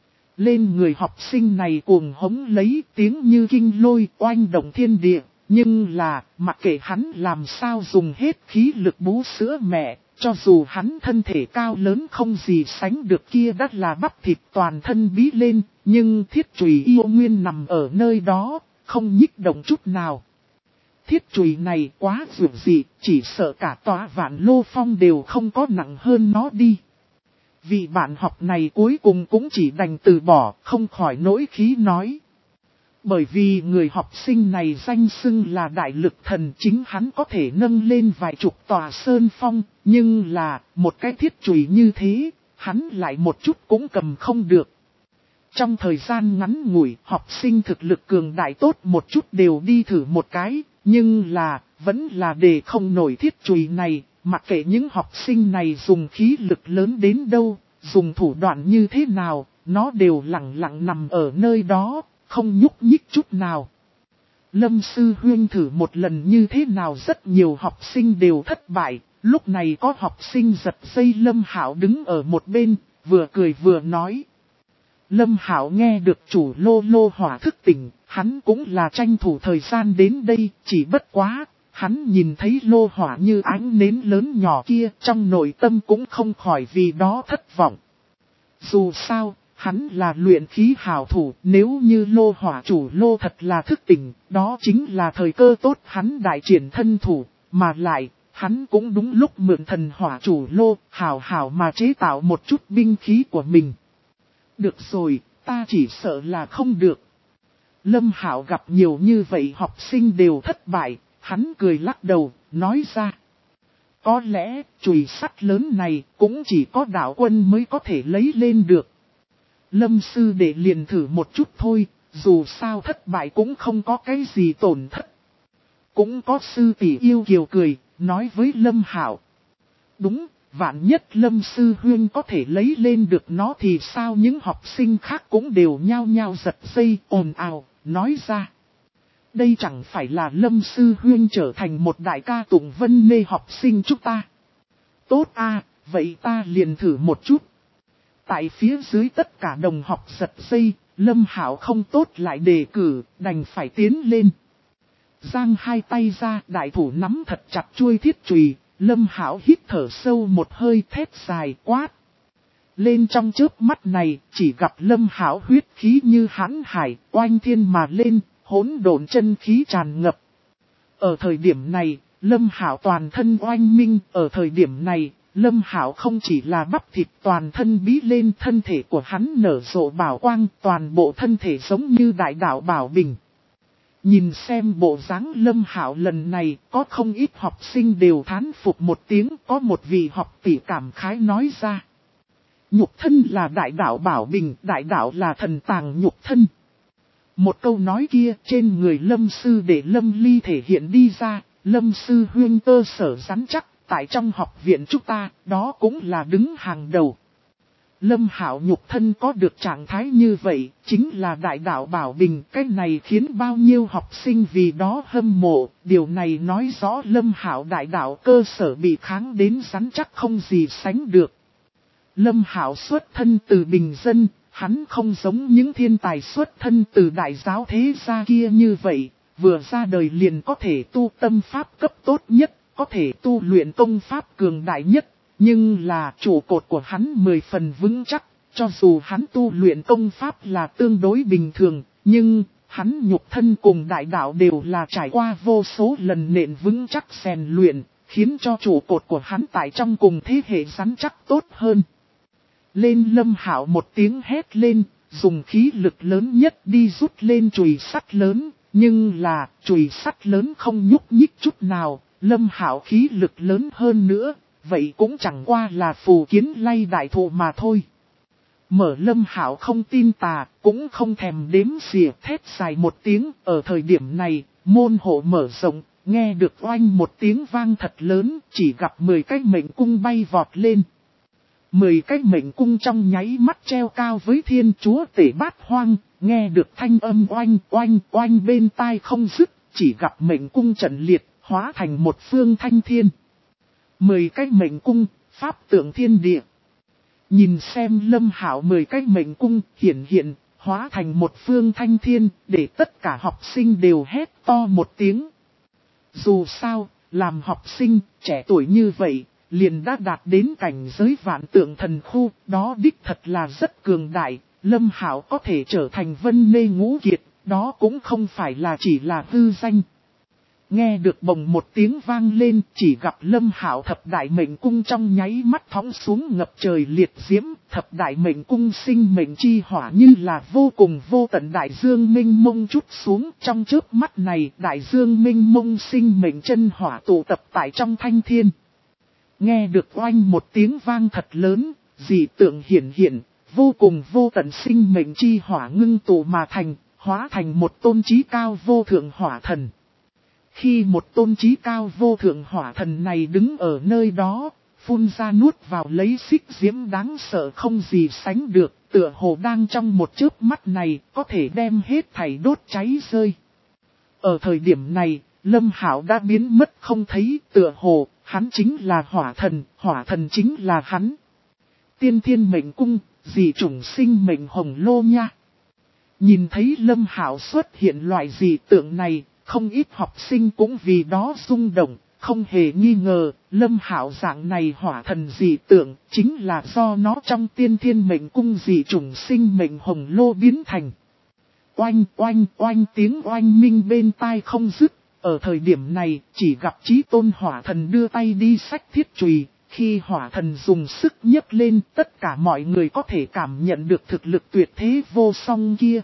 Lên người học sinh này cuồng hống lấy tiếng như kinh lôi oanh động thiên địa, nhưng là, mặc kệ hắn làm sao dùng hết khí lực bú sữa mẹ, cho dù hắn thân thể cao lớn không gì sánh được kia đắt là bắp thịt toàn thân bí lên, nhưng thiết chùy yêu nguyên nằm ở nơi đó, không nhích động chút nào. Thiết chùy này quá dường dị, chỉ sợ cả tòa vạn lô phong đều không có nặng hơn nó đi. Vị bạn học này cuối cùng cũng chỉ đành từ bỏ, không khỏi nỗi khí nói. Bởi vì người học sinh này danh xưng là đại lực thần, chính hắn có thể nâng lên vài chục tòa sơn phong, nhưng là một cái thiết chùy như thế, hắn lại một chút cũng cầm không được. Trong thời gian ngắn ngủi, học sinh thực lực cường đại tốt một chút đều đi thử một cái. Nhưng là, vẫn là để không nổi thiết chùy này, mặc kệ những học sinh này dùng khí lực lớn đến đâu, dùng thủ đoạn như thế nào, nó đều lặng lặng nằm ở nơi đó, không nhúc nhích chút nào. Lâm Sư Huyên thử một lần như thế nào rất nhiều học sinh đều thất bại, lúc này có học sinh giật dây Lâm Hảo đứng ở một bên, vừa cười vừa nói. Lâm Hảo nghe được chủ lô lô hỏa thức tỉnh, hắn cũng là tranh thủ thời gian đến đây, chỉ bất quá, hắn nhìn thấy lô hỏa như ánh nến lớn nhỏ kia, trong nội tâm cũng không khỏi vì đó thất vọng. Dù sao, hắn là luyện khí hảo thủ, nếu như lô hỏa chủ lô thật là thức tỉnh, đó chính là thời cơ tốt hắn đại triển thân thủ, mà lại, hắn cũng đúng lúc mượn thần hỏa chủ lô, hảo mà chế tạo một chút binh khí của mình. Được rồi, ta chỉ sợ là không được. Lâm Hảo gặp nhiều như vậy học sinh đều thất bại, hắn cười lắc đầu, nói ra. có lẽ chùy sắt lớn này cũng chỉ có đạo quân mới có thể lấy lên được. Lâm sư đệ liền thử một chút thôi, dù sao thất bại cũng không có cái gì tổn thất. Cũng có sư tỷ yêu kiều cười, nói với Lâm Hạo. Đúng, vạn nhất Lâm sư huynh có thể lấy lên được nó thì sao, những học sinh khác cũng đều nhao nhao giật dây ồn ào, nói ra. Đây chẳng phải là Lâm sư huynh trở thành một đại ca tụng vân nê học sinh chúng ta. Tốt a, vậy ta liền thử một chút. Tại phía dưới tất cả đồng học giật dây, Lâm Hạo không tốt lại đề cử, đành phải tiến lên. Giang hai tay ra, đại thủ nắm thật chặt chuôi thiết chùy, Lâm Hạo hít thở sâu một hơi, thét dài quát. Lên trong chớp mắt này, chỉ gặp Lâm Hạo huyết khí như hãn hải, oanh thiên mà lên, hỗn độn chân khí tràn ngập. Ở thời điểm này, Lâm Hạo toàn thân oanh minh, ở thời điểm này, Lâm Hạo không chỉ là bắp thịt toàn thân bí lên, thân thể của hắn nở rộ bảo quang, toàn bộ thân thể giống như đại đạo bảo bình. Nhìn xem bộ dáng Lâm Hạo lần này, có không ít học sinh đều thán phục một tiếng, có một vị học tỷ cảm khái nói ra. Nhục thân là đại đạo bảo bình, đại đạo là thần tàng nhục thân. Một câu nói kia trên người Lâm sư để Lâm Ly thể hiện đi ra, Lâm sư huyên cơ sở rắn chắc, tại trong học viện chúng ta, đó cũng là đứng hàng đầu. Lâm Hạo nhục thân có được trạng thái như vậy, chính là đại đạo bảo bình, cái này khiến bao nhiêu học sinh vì đó hâm mộ, điều này nói rõ Lâm Hạo đại đạo cơ sở bị kháng đến rắn chắc không gì sánh được. Lâm Hạo xuất thân từ bình dân, hắn không giống những thiên tài xuất thân từ đại giáo thế gia kia như vậy, vừa ra đời liền có thể tu tâm pháp cấp tốt nhất, có thể tu luyện công pháp cường đại nhất. Nhưng là trụ cột của hắn 10 phần vững chắc, cho dù hắn tu luyện công pháp là tương đối bình thường, nhưng hắn nhục thân cùng đại đạo đều là trải qua vô số lần nền vững chắc rèn luyện, khiến cho trụ cột của hắn tại trong cùng thế hệ rắn chắc tốt hơn. Lên Lâm Hạo một tiếng hét lên, dùng khí lực lớn nhất đi rút lên chùy sắt lớn, nhưng là chùy sắt lớn không nhúc nhích chút nào, Lâm Hạo khí lực lớn hơn nữa. Vậy cũng chẳng qua là phù kiến lay đại thụ mà thôi. Mở Lâm Hạo không tin tà, cũng không thèm đếm xỉa thét dài một tiếng. Ở thời điểm này, môn hộ mở rộng, nghe được oanh một tiếng vang thật lớn, chỉ gặp 10 cái mệnh cung bay vọt lên. 10 cái mệnh cung trong nháy mắt treo cao với Thiên Chúa Tể Bát Hoang, nghe được thanh âm oanh oanh oanh bên tai không dứt, chỉ gặp mệnh cung trận liệt, hóa thành một phương thanh thiên. 10 cái mệnh cung, pháp tượng thiên địa. Nhìn xem Lâm Hạo 10 cái mệnh cung hiện, hóa thành một phương thanh thiên, để tất cả học sinh đều hét to một tiếng. Dù sao, làm học sinh, trẻ tuổi như vậy, liền đã đạt đến cảnh giới vạn tượng thần khu, đó đích thật là rất cường đại. Lâm Hạo có thể trở thành vân nê ngũ kiệt, đó cũng không phải là chỉ là hư danh. Nghe được bồng một tiếng vang lên, chỉ gặp Lâm Hạo thập đại mệnh cung trong nháy mắt phóng xuống ngập trời liệt diễm, thập đại mệnh cung sinh mệnh chi hỏa như là vô cùng vô tận đại dương minh mông chút xuống, trong chớp mắt này, đại dương minh mông sinh mệnh chân hỏa tụ tập tại trong thanh thiên. Nghe được oanh một tiếng vang thật lớn, dị tượng hiện, vô cùng vô tận sinh mệnh chi hỏa ngưng tụ mà thành, hóa thành một tôn chí cao vô thượng hỏa thần. Khi một tôn chí cao vô thượng hỏa thần này đứng ở nơi đó, phun ra nuốt vào lấy xích diễm đáng sợ không gì sánh được, tựa hồ đang trong một chớp mắt này có thể đem hết thảy đốt cháy rơi. Ở thời điểm này, Lâm Hạo đã biến mất không thấy, tựa hồ, hắn chính là hỏa thần chính là hắn. Tiên thiên mệnh cung, dị chủng sinh mệnh hồng lô nha. Nhìn thấy Lâm Hạo xuất hiện loại dị tượng này, không ít học sinh cũng vì đó rung động, không hề nghi ngờ, Lâm Hạo dạng này hỏa thần dị tượng, chính là do nó trong tiên thiên mệnh cung dị chủng sinh mệnh hồng lô biến thành. Oanh oanh oanh tiếng oanh minh bên tai không dứt, ở thời điểm này, chỉ gặp chí tôn hỏa thần đưa tay đi xách thiết chùy, khi hỏa thần dùng sức nhấc lên, tất cả mọi người có thể cảm nhận được thực lực tuyệt thế vô song kia.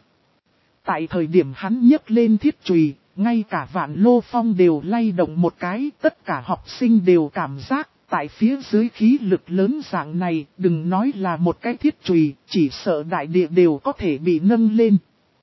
Tại thời điểm hắn nhấc lên thiết chùy, ngay cả Vạn Lô Phong đều lay động một cái, tất cả học sinh đều cảm giác tại phía dưới khí lực lớn dạng này, đừng nói là một cái thiết chùy, chỉ sợ đại địa đều có thể bị nâng lên.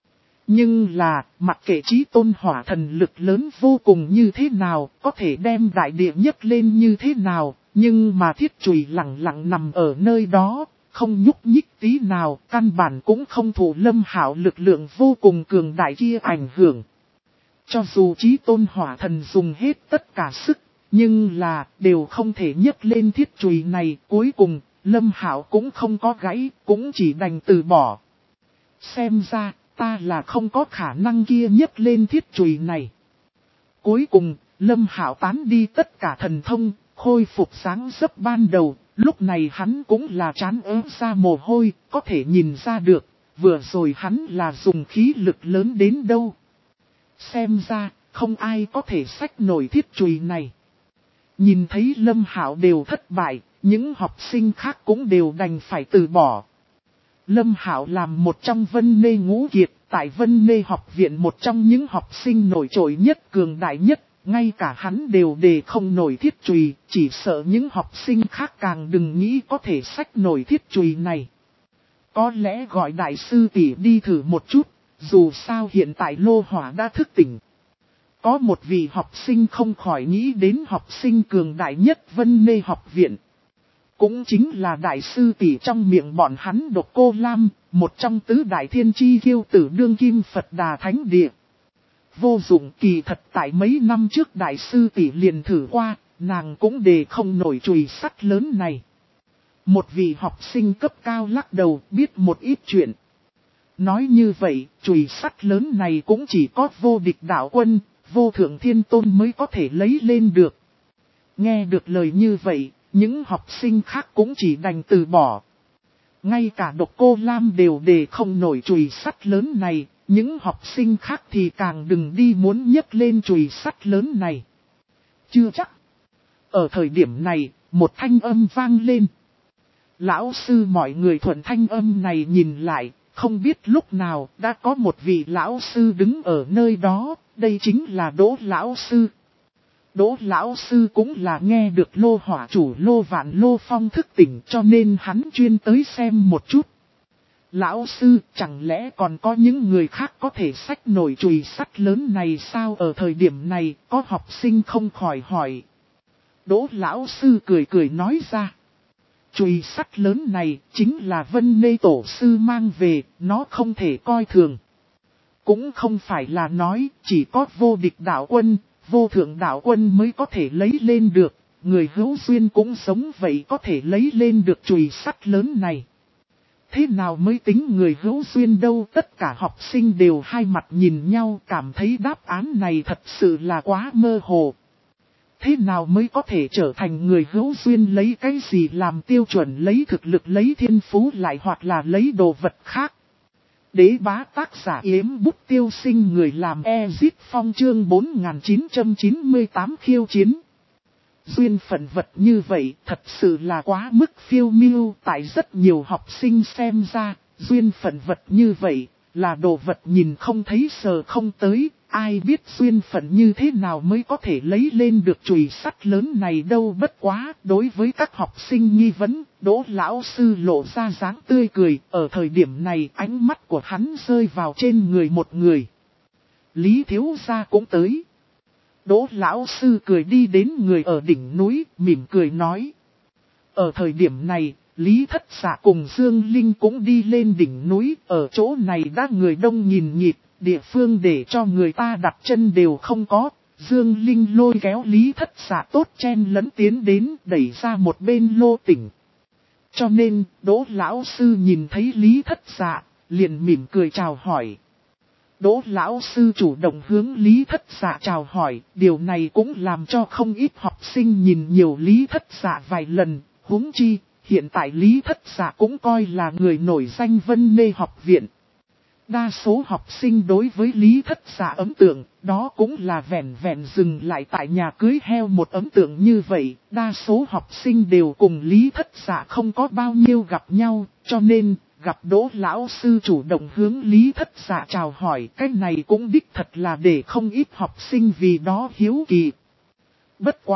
Nhưng là, mặc kệ Chí Tôn hỏa thần lực lớn vô cùng như thế nào, có thể đem đại địa nhấc lên như thế nào, nhưng mà thiết chùy lặng lặng nằm ở nơi đó, không nhúc nhích tí nào, căn bản cũng không thụ Lâm Hạo lực lượng vô cùng cường đại kia ảnh hưởng. Cho dù Chí Tôn hỏa thần dùng hết tất cả sức, nhưng là đều không thể nhấc lên thiết chùy này, cuối cùng, Lâm Hạo cũng không có gãy, cũng chỉ đành từ bỏ. Xem ra, ta là không có khả năng kia nhấc lên thiết chùy này. Cuối cùng, Lâm Hạo tán đi tất cả thần thông, khôi phục dáng dấp ban đầu, lúc này hắn cũng là trán ớt ra mồ hôi, có thể nhìn ra được, vừa rồi hắn là dùng khí lực lớn đến đâu. Xem ra, không ai có thể xách nổi thiết chùy này. Nhìn thấy Lâm Hạo đều thất bại, những học sinh khác cũng đều đành phải từ bỏ. Lâm Hạo làm một trong Vân Nê ngũ kiệt, tại Vân Nê học viện một trong những học sinh nổi trội nhất cường đại nhất, ngay cả hắn đều đề không nổi thiết chùy, chỉ sợ những học sinh khác càng đừng nghĩ có thể xách nổi thiết chùy này. Có lẽ gọi đại sư tỷ đi thử một chút, dù sao hiện tại Lô Hỏa đã thức tỉnh. Có một vị học sinh không khỏi nghĩ đến học sinh cường đại nhất Vân Nê học viện. Cũng chính là đại sư tỷ trong miệng bọn hắn Độc Cô Lam, một trong tứ đại thiên chi kiêu tử đương kim Phật Đà Thánh Địa. Vô dụng, kỳ thật tại mấy năm trước đại sư tỷ liền thử qua, nàng cũng đề không nổi chùy sắt lớn này. Một vị học sinh cấp cao lắc đầu biết một ít chuyện. Nói như vậy, chùy sắt lớn này cũng chỉ có vô địch đạo quân, vô thượng thiên tôn mới có thể lấy lên được. Nghe được lời như vậy, những học sinh khác cũng chỉ đành từ bỏ. Ngay cả Độc Cô Lam đều đề không nổi chùy sắt lớn này, những học sinh khác thì càng đừng đi muốn nhấc lên chùy sắt lớn này. Chưa chắc. Ở thời điểm này, một thanh âm vang lên. Lão sư, mọi người thuận thanh âm này nhìn lại, không biết lúc nào đã có một vị lão sư đứng ở nơi đó, đây chính là Đỗ lão sư. Đỗ lão sư cũng là nghe được Lô Hỏa chủ Lô Vạn Lô Phong thức tỉnh, cho nên hắn chuyên tới xem một chút. Lão sư, chẳng lẽ còn có những người khác có thể xách nổi chùy sắt lớn này sao? Ở thời điểm này, có học sinh không khỏi hỏi. Đỗ lão sư cười cười nói ra. Chùy sắt lớn này chính là Vân Nê tổ sư mang về, nó không thể coi thường. Cũng không phải là nói chỉ có vô địch đạo quân, vô thượng đạo quân mới có thể lấy lên được, người hữu duyên cũng sống vậy có thể lấy lên được chùy sắt lớn này. Thế nào mới tính người hữu duyên đâu? Tất cả học sinh đều hai mặt nhìn nhau, cảm thấy đáp án này thật sự là quá mơ hồ. Thế nào mới có thể trở thành người hữu duyên, lấy cái gì làm tiêu chuẩn, lấy thực lực, lấy thiên phú lại hoặc là lấy đồ vật khác? Đế bá tác giả Yếm Bút Tiêu Sinh, người làm Ezit Phong, chương 4998 khiêu chiến. Duyên phận vật như vậy thật sự là quá mức phiêu miêu, tại rất nhiều học sinh xem ra, duyên phận vật như vậy là đồ vật nhìn không thấy sờ không tới, ai biết duyên phận như thế nào mới có thể lấy lên được chùy sắt lớn này đâu. Bất quá, đối với các học sinh nghi vấn, Đỗ lão sư lộ ra dáng tươi cười, ở thời điểm này ánh mắt của hắn rơi vào trên người một người. Lý thiếu gia cũng tới. Đỗ lão sư cười đi đến người ở đỉnh núi, mỉm cười nói. Ở thời điểm này, Lý Thất Dạ cùng Dương Linh cũng đi lên đỉnh núi, ở chỗ này đã người đông nghìn nghịt, địa phương để cho người ta đặt chân đều không có. Dương Linh lôi kéo Lý Thất Dạ tốt chen lấn tiến đến, đẩy ra một bên lô tỉnh. Cho nên, Đỗ lão sư nhìn thấy Lý Thất Dạ, liền mỉm cười chào hỏi. Đỗ lão sư chủ động hướng Lý Thất Dạ chào hỏi, điều này cũng làm cho không ít học sinh nhìn nhiều Lý Thất Dạ vài lần, huống chi, hiện tại Lý Thất Dạ cũng coi là người nổi danh Vân Nê học viện. Đa số học sinh đối với Lý Thất Dạ ấn tượng, đó cũng là vẹn vẹn dừng lại tại nhà cưới heo một ấn tượng như vậy, đa số học sinh đều cùng Lý Thất Dạ không có bao nhiêu gặp nhau, cho nên gặp Đỗ lão sư chủ động hướng Lý Thất Dạ chào hỏi, cái này cũng đích thật là để không ít học sinh vì đó hiếu kỳ. Bất quá,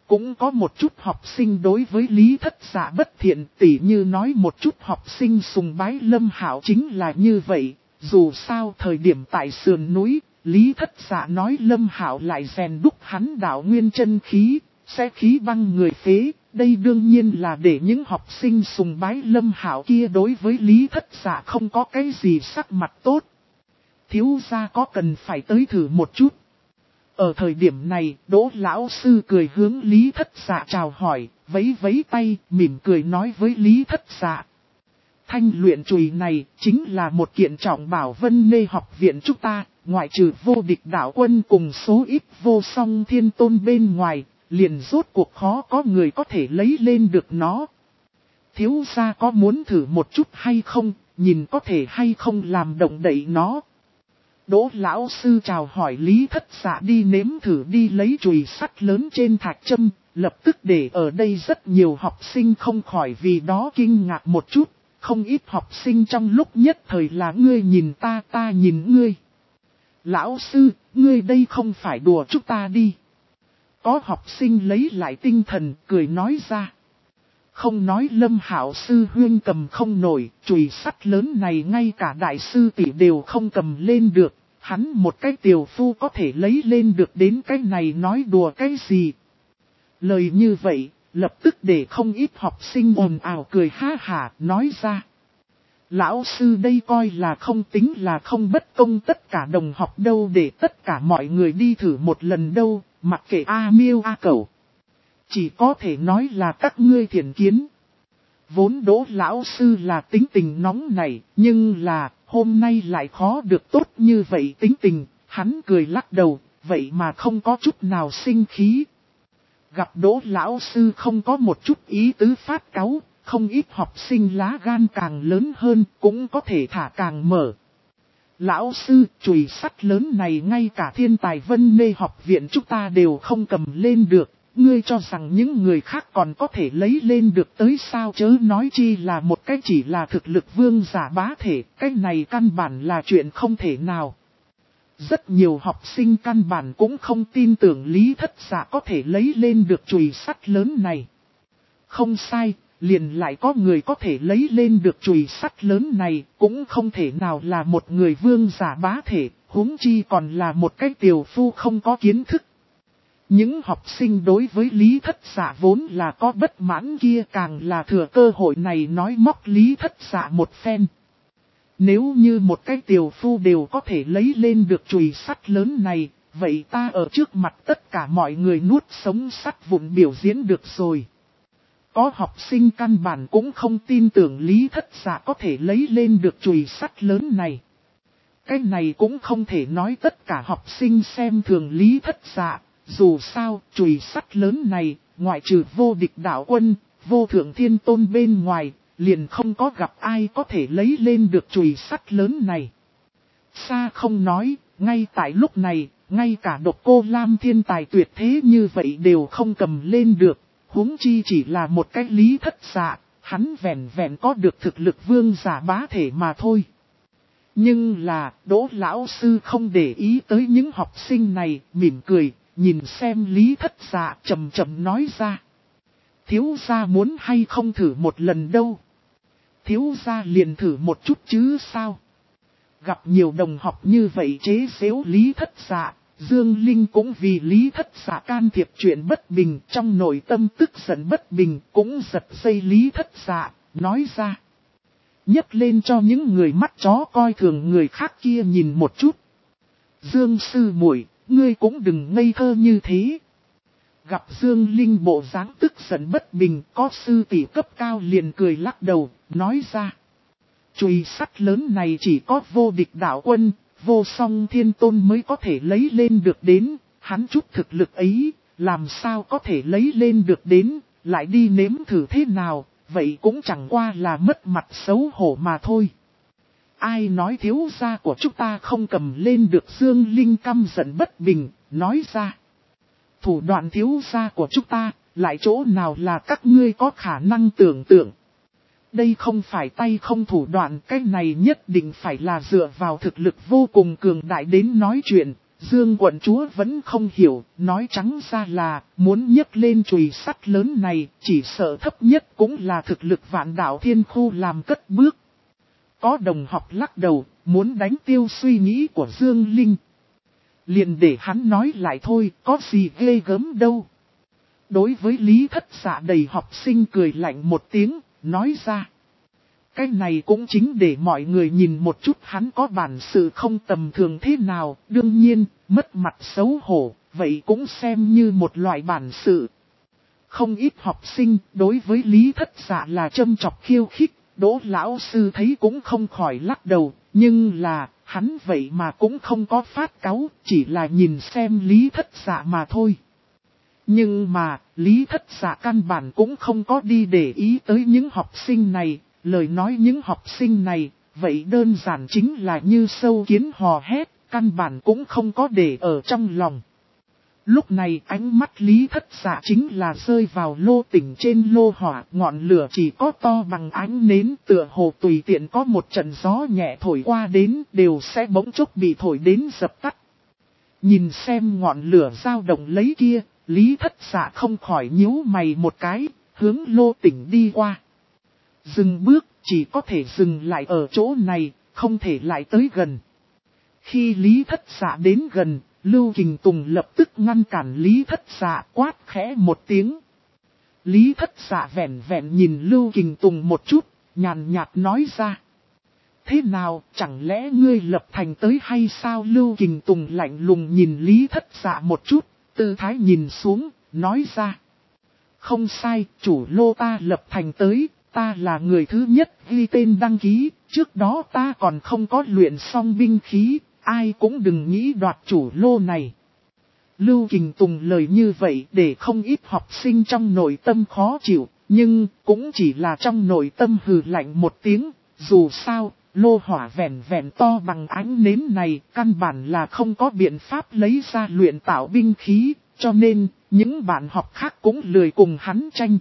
Cũng có một chút học sinh đối với Lý Thất Dạ bất thiện, tỉ như nói một chút học sinh sùng bái Lâm Hạo chính là như vậy. Dù sao thời điểm tại sườn núi, Lý Thất Dạ nói Lâm Hạo lại rèn đúc hắn đạo nguyên chân khí, sẽ khí băng người phế. Đây đương nhiên là để những học sinh sùng bái Lâm Hạo kia đối với Lý Thất Dạ không có cái gì sắc mặt tốt. Thiếu gia có cần phải tới thử một chút. Ở thời điểm này, Đỗ lão sư cười hướng Lý Thất Dạ chào hỏi, vẫy vẫy tay, mỉm cười nói với Lý Thất Dạ. Thanh luyện chùy này chính là một kiện trọng bảo Vân Nê học viện chúng ta, ngoại trừ vô địch đạo quân cùng số ít vô song thiên tôn bên ngoài, liền rốt cuộc khó có người có thể lấy lên được nó. Thiếu gia có muốn thử một chút hay không, nhìn có thể hay không làm động đậy nó. Đỗ lão sư chào hỏi Lý Thất Dạ đi nếm thử đi lấy chùy sắt lớn trên thạch châm, lập tức để ở đây rất nhiều học sinh không khỏi vì đó kinh ngạc một chút, không ít học sinh trong lúc nhất thời là ngươi nhìn ta, ta nhìn ngươi. Lão sư, ngươi đây không phải đùa chúng ta đi. Có học sinh lấy lại tinh thần, cười nói ra. Không nói Lâm Hạo sư huyên cầm không nổi, chùy sắt lớn này ngay cả đại sư tỷ đều không cầm lên được. Hắn một cái tiểu phu có thể lấy lên được đến cái này nói đùa cái gì. Lời như vậy, lập tức để không ít học sinh ồn ào cười ha hả nói ra. Lão sư đây coi là không tính là không bất công tất cả đồng học đâu, để tất cả mọi người đi thử một lần đâu, mặc kệ A Miêu A Cẩu. Chỉ có thể nói là các ngươi thiện kiến. Vốn Đỗ lão sư là tính tình nóng này, nhưng là hôm nay lại khó được tốt như vậy tính tình, hắn cười lắc đầu, vậy mà không có chút nào sinh khí. Gặp Đỗ lão sư không có một chút ý tứ phát cáu, không ít học sinh lá gan càng lớn hơn, cũng có thể thả càng mở. Lão sư, chùy sắt lớn này ngay cả thiên tài Vân Nê học viện chúng ta đều không cầm lên được. Ngươi cho rằng những người khác còn có thể lấy lên được tới sao, chớ nói chi là một cái chỉ là thực lực vương giả bá thể, cái này căn bản là chuyện không thể nào. Rất nhiều học sinh căn bản cũng không tin tưởng Lý Thất Dạ có thể lấy lên được chùy sắt lớn này. Không sai, liền lại có người có thể lấy lên được chùy sắt lớn này, cũng không thể nào là một người vương giả bá thể, huống chi còn là một cái tiểu phu không có kiến thức. Những học sinh đối với Lý Thất Dạ vốn là có bất mãn kia càng là thừa cơ hội này nói móc Lý Thất Dạ một phen. Nếu như một cái tiểu phu đều có thể lấy lên được chùy sắt lớn này, vậy ta ở trước mặt tất cả mọi người nuốt sống sắt vụn biểu diễn được rồi. Có học sinh căn bản cũng không tin tưởng Lý Thất Dạ có thể lấy lên được chùy sắt lớn này. Cái này cũng không thể nói tất cả học sinh xem thường Lý Thất Dạ. Dù sao, chùy sắt lớn này, ngoại trừ vô địch đạo quân, vô thượng thiên tôn bên ngoài, liền không có gặp ai có thể lấy lên được chùy sắt lớn này. Xa không nói, ngay tại lúc này, ngay cả Độc Cô Lam thiên tài tuyệt thế như vậy đều không cầm lên được, huống chi chỉ là một cái Lý Thất Dạ, hắn vẹn vẹn có được thực lực vương giả bá thể mà thôi. Nhưng là, Đỗ lão sư không để ý tới những học sinh này, mỉm cười. Nhìn xem Lý Thất Dạ chậm chậm nói ra. Thiếu gia muốn hay không thử một lần đâu. Thiếu gia liền thử một chút chứ sao. Gặp nhiều đồng học như vậy chế giễu Lý Thất Dạ, Dương Linh cũng vì Lý Thất Dạ can thiệp chuyện bất bình, trong nội tâm tức giận bất bình, cũng giật dây Lý Thất Dạ, nói ra. Nhấc lên cho những người mắt chó coi thường người khác kia nhìn một chút. Dương sư muội, ngươi cũng đừng ngây thơ như thế. Gặp Dương Linh bộ dáng tức giận bất bình, có sư tỷ cấp cao liền cười lắc đầu, nói ra. Chùy sắt lớn này chỉ có vô địch đạo quân, vô song thiên tôn mới có thể lấy lên được đến, hắn chút thực lực ấy, làm sao có thể lấy lên được đến, lại đi nếm thử thế nào, vậy cũng chẳng qua là mất mặt xấu hổ mà thôi. Ai nói thiếu gia của chúng ta không cầm lên được, Dương Linh căm giận bất bình, nói ra. Thủ đoạn thiếu gia của chúng ta, lại chỗ nào là các ngươi có khả năng tưởng tượng. Đây không phải tay không thủ đoạn, cái này nhất định phải là dựa vào thực lực vô cùng cường đại đến nói chuyện, Dương quận chúa vẫn không hiểu, nói trắng ra là muốn nhấc lên chùy sắt lớn này, chỉ sợ thấp nhất cũng là thực lực Vạn Đạo Thiên Khu làm cất bước. Có đồng học lắc đầu, muốn đánh tiêu suy nghĩ của Dương Linh. Liền để hắn nói lại thôi, có gì ghê gớm đâu. Đối với Lý Thất Dạ đầy học sinh cười lạnh một tiếng, nói ra. Cái này cũng chính để mọi người nhìn một chút hắn có bản sự không tầm thường thế nào, đương nhiên, mất mặt xấu hổ, vậy cũng xem như một loại bản sự. Không ít học sinh đối với Lý Thất Dạ là châm chọc khiêu khích, Đỗ lão sư thấy cũng không khỏi lắc đầu, nhưng là, hắn vậy mà cũng không có phát cáu, chỉ là nhìn xem Lý Thất Dạ mà thôi. Nhưng mà, Lý Thất Dạ căn bản cũng không có đi để ý tới những học sinh này, lời nói những học sinh này, vậy đơn giản chính là như sâu kiến hò hét, căn bản cũng không có để ở trong lòng. Lúc này ánh mắt Lý Thất Dạ chính là rơi vào lô tỉnh trên lô hỏa, ngọn lửa chỉ có to bằng ánh nến, tựa hồ tùy tiện có một trận gió nhẹ thổi qua đến đều sẽ bỗng chốc bị thổi đến dập tắt. Nhìn xem ngọn lửa dao động lấy kia, Lý Thất Dạ không khỏi nhíu mày một cái, hướng lô tỉnh đi qua. Dừng bước, chỉ có thể dừng lại ở chỗ này, không thể lại tới gần. Khi Lý Thất Dạ đến gần, Lưu Kình Tùng lập tức ngăn cản Lý Thất Dạ, quát khẽ một tiếng. Lý Thất Dạ vẹn vẹn nhìn Lưu Kình Tùng một chút, nhàn nhạt nói ra. Thế nào, chẳng lẽ ngươi lập thành tới hay sao? Lưu Kình Tùng lạnh lùng nhìn Lý Thất Dạ một chút, tư thái nhìn xuống, nói ra. Không sai, chủ lô ta lập thành tới, ta là người thứ nhất ghi tên đăng ký, trước đó ta còn không có luyện xong binh khí, ai cũng đừng nghĩ đoạt chủ lô này. Lưu Kình Tùng lời như vậy để không ít học sinh trong nội tâm khó chịu, nhưng cũng chỉ là trong nội tâm hừ lạnh một tiếng, dù sao, lô hỏa vẹn vẹn to bằng ánh nến này, căn bản là không có biện pháp lấy ra luyện tạo binh khí, cho nên, những bạn học khác cũng lười cùng hắn tranh.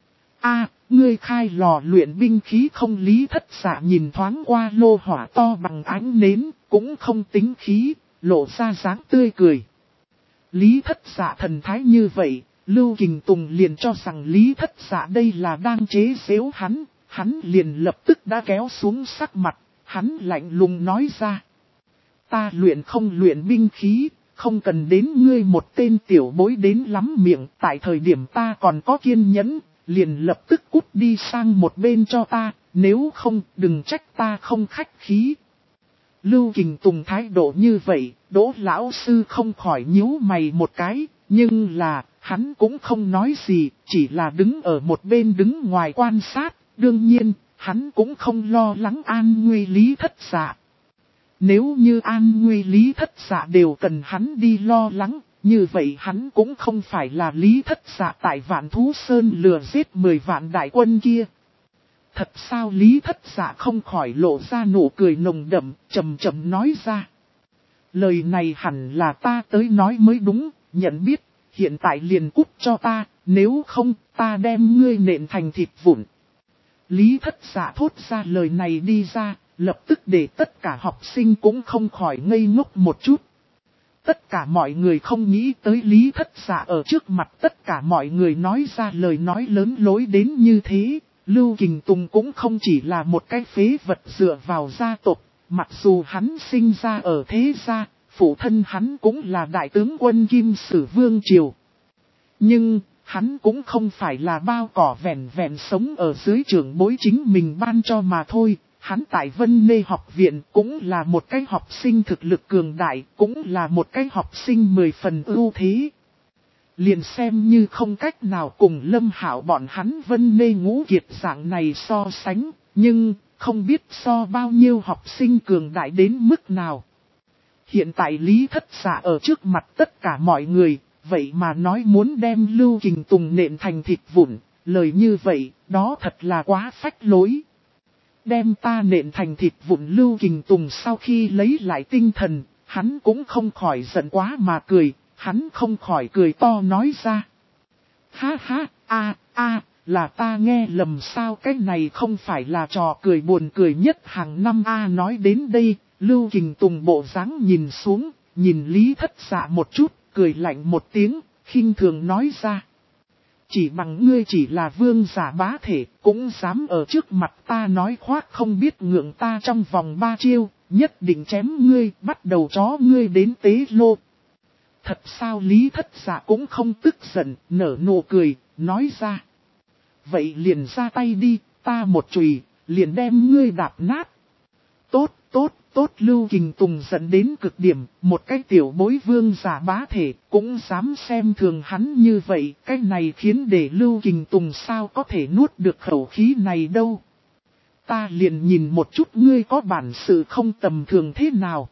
Ngươi khai lò luyện binh khí không? Lý Thất Dạ nhìn thoáng qua lô hỏa to bằng ánh nến, cũng không tính khí, lộ ra dáng tươi cười. Lý Thất Dạ thần thái như vậy, Lưu Kình Tùng liền cho rằng Lý Thất Dạ đây là đang chế giễu hắn liền lập tức đã kéo xuống sắc mặt, hắn lạnh lùng nói ra. Ta luyện không luyện binh khí, không cần đến ngươi một tên tiểu bối đến lắm miệng, tại thời điểm ta còn có kiên nhẫn. Liền lập tức cút đi sang một bên cho ta, nếu không đừng trách ta không khách khí. Lưu Kình Tùng thái độ như vậy, Đỗ lão sư không khỏi nhíu mày một cái, nhưng là, hắn cũng không nói gì, chỉ là đứng ở một bên đứng ngoài quan sát, đương nhiên, hắn cũng không lo lắng an nguy Lý Thất Dạ. Nếu như an nguy Lý Thất Dạ đều cần hắn đi lo lắng, như vậy hắn cũng không phải là Lý Thất Dạ tại Vạn Thú Sơn lừa giết 10 vạn đại quân kia. Thật sao? Lý Thất Dạ không khỏi lộ ra nụ cười nồng đậm, trầm trầm nói ra. Lời này hẳn là ta tới nói mới đúng, nhận biết, hiện tại liền cút cho ta, nếu không ta đem ngươi nện thành thịt vụn. Lý Thất Dạ thốt ra lời này đi ra, lập tức để tất cả học sinh cũng không khỏi ngây ngốc một chút. Tất cả mọi người không nghĩ tới Lý Thất Dạ ở trước mặt tất cả mọi người nói ra lời nói lớn lối đến như thế. Lưu Kình Tùng cũng không chỉ là một cái phế vật dựa vào gia tộc, mặc dù hắn sinh ra ở thế gia, phụ thân hắn cũng là đại tướng quân Kim Sử Vương Triều. Nhưng, hắn cũng không phải là bao cỏ vẹn vẹn sống ở dưới trưởng bối chính mình ban cho mà thôi. Hắn tại Vân Nê học viện cũng là một cái học sinh thực lực cường đại, cũng là một cái học sinh 10 phần ưu thế. Liền xem như không cách nào cùng Lâm Hạo bọn hắn Vân Nê ngũ kiệt dạng này so sánh, nhưng không biết so bao nhiêu học sinh cường đại đến mức nào. Hiện tại Lý Thất Dạ ở trước mặt tất cả mọi người, vậy mà nói muốn đem Lưu Kình Tùng nện thành thịt vụn, lời như vậy, đó thật là quá phách lối. Đem ta nện thành thịt vụn. Lưu Kình Tùng sau khi lấy lại tinh thần, hắn cũng không khỏi giận quá mà cười, hắn không khỏi cười to nói ra. Ha ha, là ta nghe lầm sao? Cái này không phải là trò cười buồn cười nhất hàng năm. Nói đến đây, Lưu Kình Tùng bộ dáng nhìn xuống, nhìn Lý Thất Dạ một chút, cười lạnh một tiếng, khinh thường nói ra. Chỉ bằng ngươi chỉ là vương giả bá thể, cũng dám ở trước mặt ta nói khoác không biết ngượng ta trong vòng 3 chiêu, nhất định chém ngươi, bắt đầu chó ngươi đến tế lô. Thật sao Lý Thất Dạ cũng không tức giận, nở nụ cười, nói ra. Vậy liền ra tay đi, ta một chùy, liền đem ngươi đạp nát. Tốt, tốt, tốt Lưu Kình Tùng dẫn đến cực điểm, một cái tiểu bối vương giả bá thể, cũng dám xem thường hắn như vậy, cái này khiến để Lưu Kình Tùng sao có thể nuốt được khẩu khí này đâu. Ta liền nhìn một chút ngươi có bản sự không tầm thường thế nào.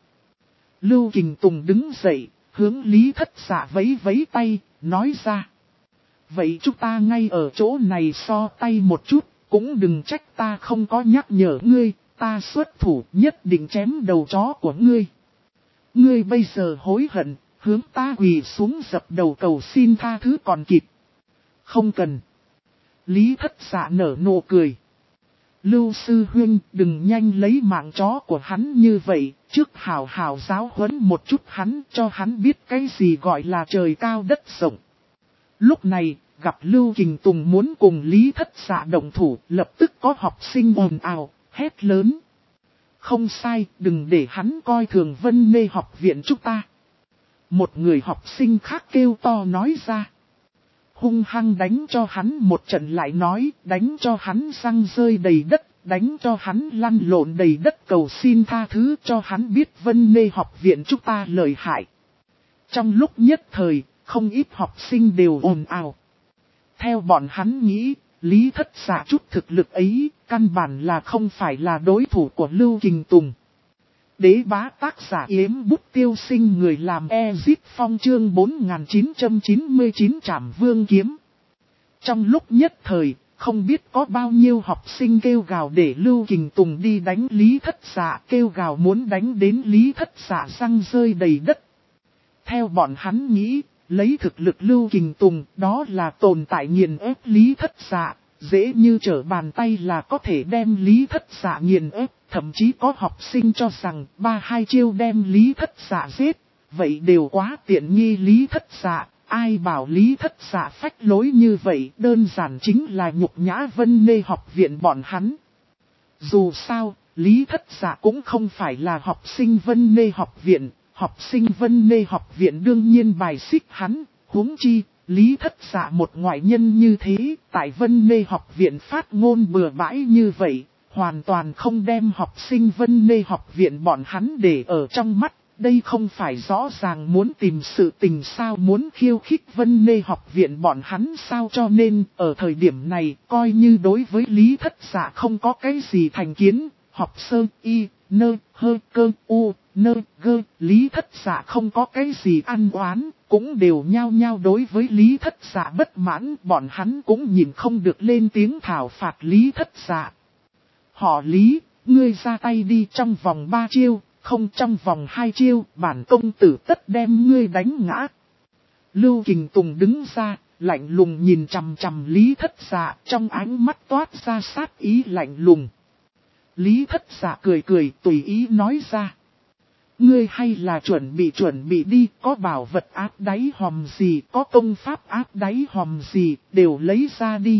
Lưu Kình Tùng đứng dậy, hướng Lý Thất Dạ vẫy vẫy tay, nói ra. Vậy chúng ta ngay ở chỗ này so tay một chút, cũng đừng trách ta không có nhắc nhở ngươi, ta xuất thủ nhất định chém đầu chó của ngươi. Ngươi bây giờ hối hận, hướng ta quỳ xuống dập đầu cầu xin tha thứ còn kịp. Không cần. Lý Thất Dạ nở nụ cười. Lưu sư huynh đừng nhanh lấy mạng chó của hắn như vậy, trước hào hào giáo huấn một chút hắn cho hắn biết cái gì gọi là trời cao đất rộng. Lúc này, gặp Lưu Kình Tùng muốn cùng Lý Thất Dạ động thủ, lập tức có học sinh ồn ào, hét lớn. Không sai, đừng để hắn coi thường Vân Nê học viện chúng ta. Một người học sinh khác kêu to nói ra. Hung hăng đánh cho hắn một trận lại nói, đánh cho hắn răng rơi đầy đất, đánh cho hắn lăn lộn đầy đất cầu xin tha thứ cho hắn biết Vân Nê học viện chúng ta lợi hại. Trong lúc nhất thời, không ít học sinh đều ồn ào. Theo bọn hắn nghĩ, Lý Thất Dạ chút thực lực ấy, căn bản là không phải là đối thủ của Lưu Kình Tùng. Đế bá tác giả Yếm Bút Tiêu Sinh người làm Ezip Phong chương 4999 Trảm Vương Kiếm. Trong lúc nhất thời, không biết có bao nhiêu học sinh kêu gào để Lưu Kình Tùng đi đánh Lý Thất Dạ, kêu gào muốn đánh đến Lý Thất Dạ răng rơi đầy đất. Theo bọn hắn nghĩ, lấy thực lực Lưu Kình Tùng đó là tồn tại nghiền ép Lý Thất Dạ, dễ như trở bàn tay là có thể đem Lý Thất Dạ nghiền ép. Thậm chí có học sinh cho rằng 3-2 chiêu đem Lý Thất Dạ giết, vậy đều quá tiện nghi Lý Thất Dạ, ai bảo Lý Thất Dạ phách lối như vậy, đơn giản chính là nhục nhã Vân Nê học viện bọn hắn. Dù sao, Lý Thất Dạ cũng không phải là học sinh Vân Nê học viện, học sinh Vân Nê học viện đương nhiên bài xích hắn, huống chi, Lý Thất Dạ một ngoại nhân như thế, tại Vân Nê học viện phát ngôn bừa bãi như vậy. Hoàn toàn không đem học sinh Vân Nê học viện bọn hắn để ở trong mắt, đây không phải rõ ràng muốn tìm sự tình sao, muốn khiêu khích Vân Nê học viện bọn hắn sao, cho nên ở thời điểm này coi như đối với Lý Thất Dạ không có cái gì thành kiến, học sơ y, nơ, hơ, cơ, u, nơ, gơ, Lý Thất Dạ không có cái gì ăn oán, cũng đều nhao nhao đối với Lý Thất Dạ bất mãn, bọn hắn cũng nhìn không được lên tiếng thảo phạt Lý Thất Dạ. Họ Lý, ngươi ra tay đi trong vòng 3 chiêu, không trong vòng 2 chiêu, bản công tử tất đem ngươi đánh ngã. Lưu Kình Tùng đứng ra, lạnh lùng nhìn chằm chằm Lý Thất Dạ, trong ánh mắt toát ra sát ý lạnh lùng. Lý Thất Dạ cười cười tùy ý nói ra. Ngươi hay là chuẩn bị đi, có bảo vật áp đáy hòm gì, có công pháp áp đáy hòm gì, đều lấy ra đi.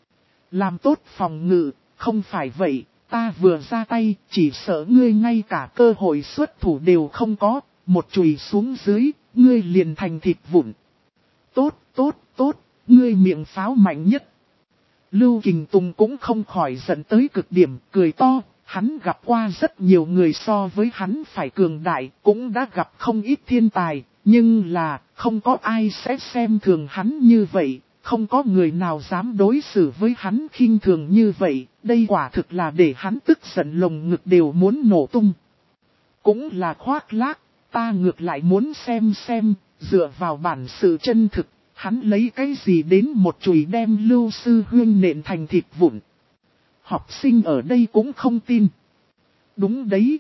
Làm tốt phòng ngự. Không phải vậy, ta vừa ra tay, chỉ sợ ngươi ngay cả cơ hội xuất thủ đều không có, một chùy xuống dưới, ngươi liền thành thịt vụn. Tốt, tốt, tốt, ngươi miệng pháo mạnh nhất. Lưu Kình Tùng cũng không khỏi giận tới cực điểm, cười to, hắn gặp qua rất nhiều người so với hắn phải cường đại, cũng đã gặp không ít thiên tài, nhưng là, không có ai sẽ xem thường hắn như vậy. Không có người nào dám đối xử với hắn khinh thường như vậy, đây quả thực là để hắn tức giận lồng ngực đều muốn nổ tung. Cũng là khoác lác, ta ngược lại muốn xem, dựa vào bản sự chân thực, hắn lấy cái gì đến một chùy đem Lưu sư huynh nện thành thịt vụn. Học sinh ở đây cũng không tin. Đúng đấy,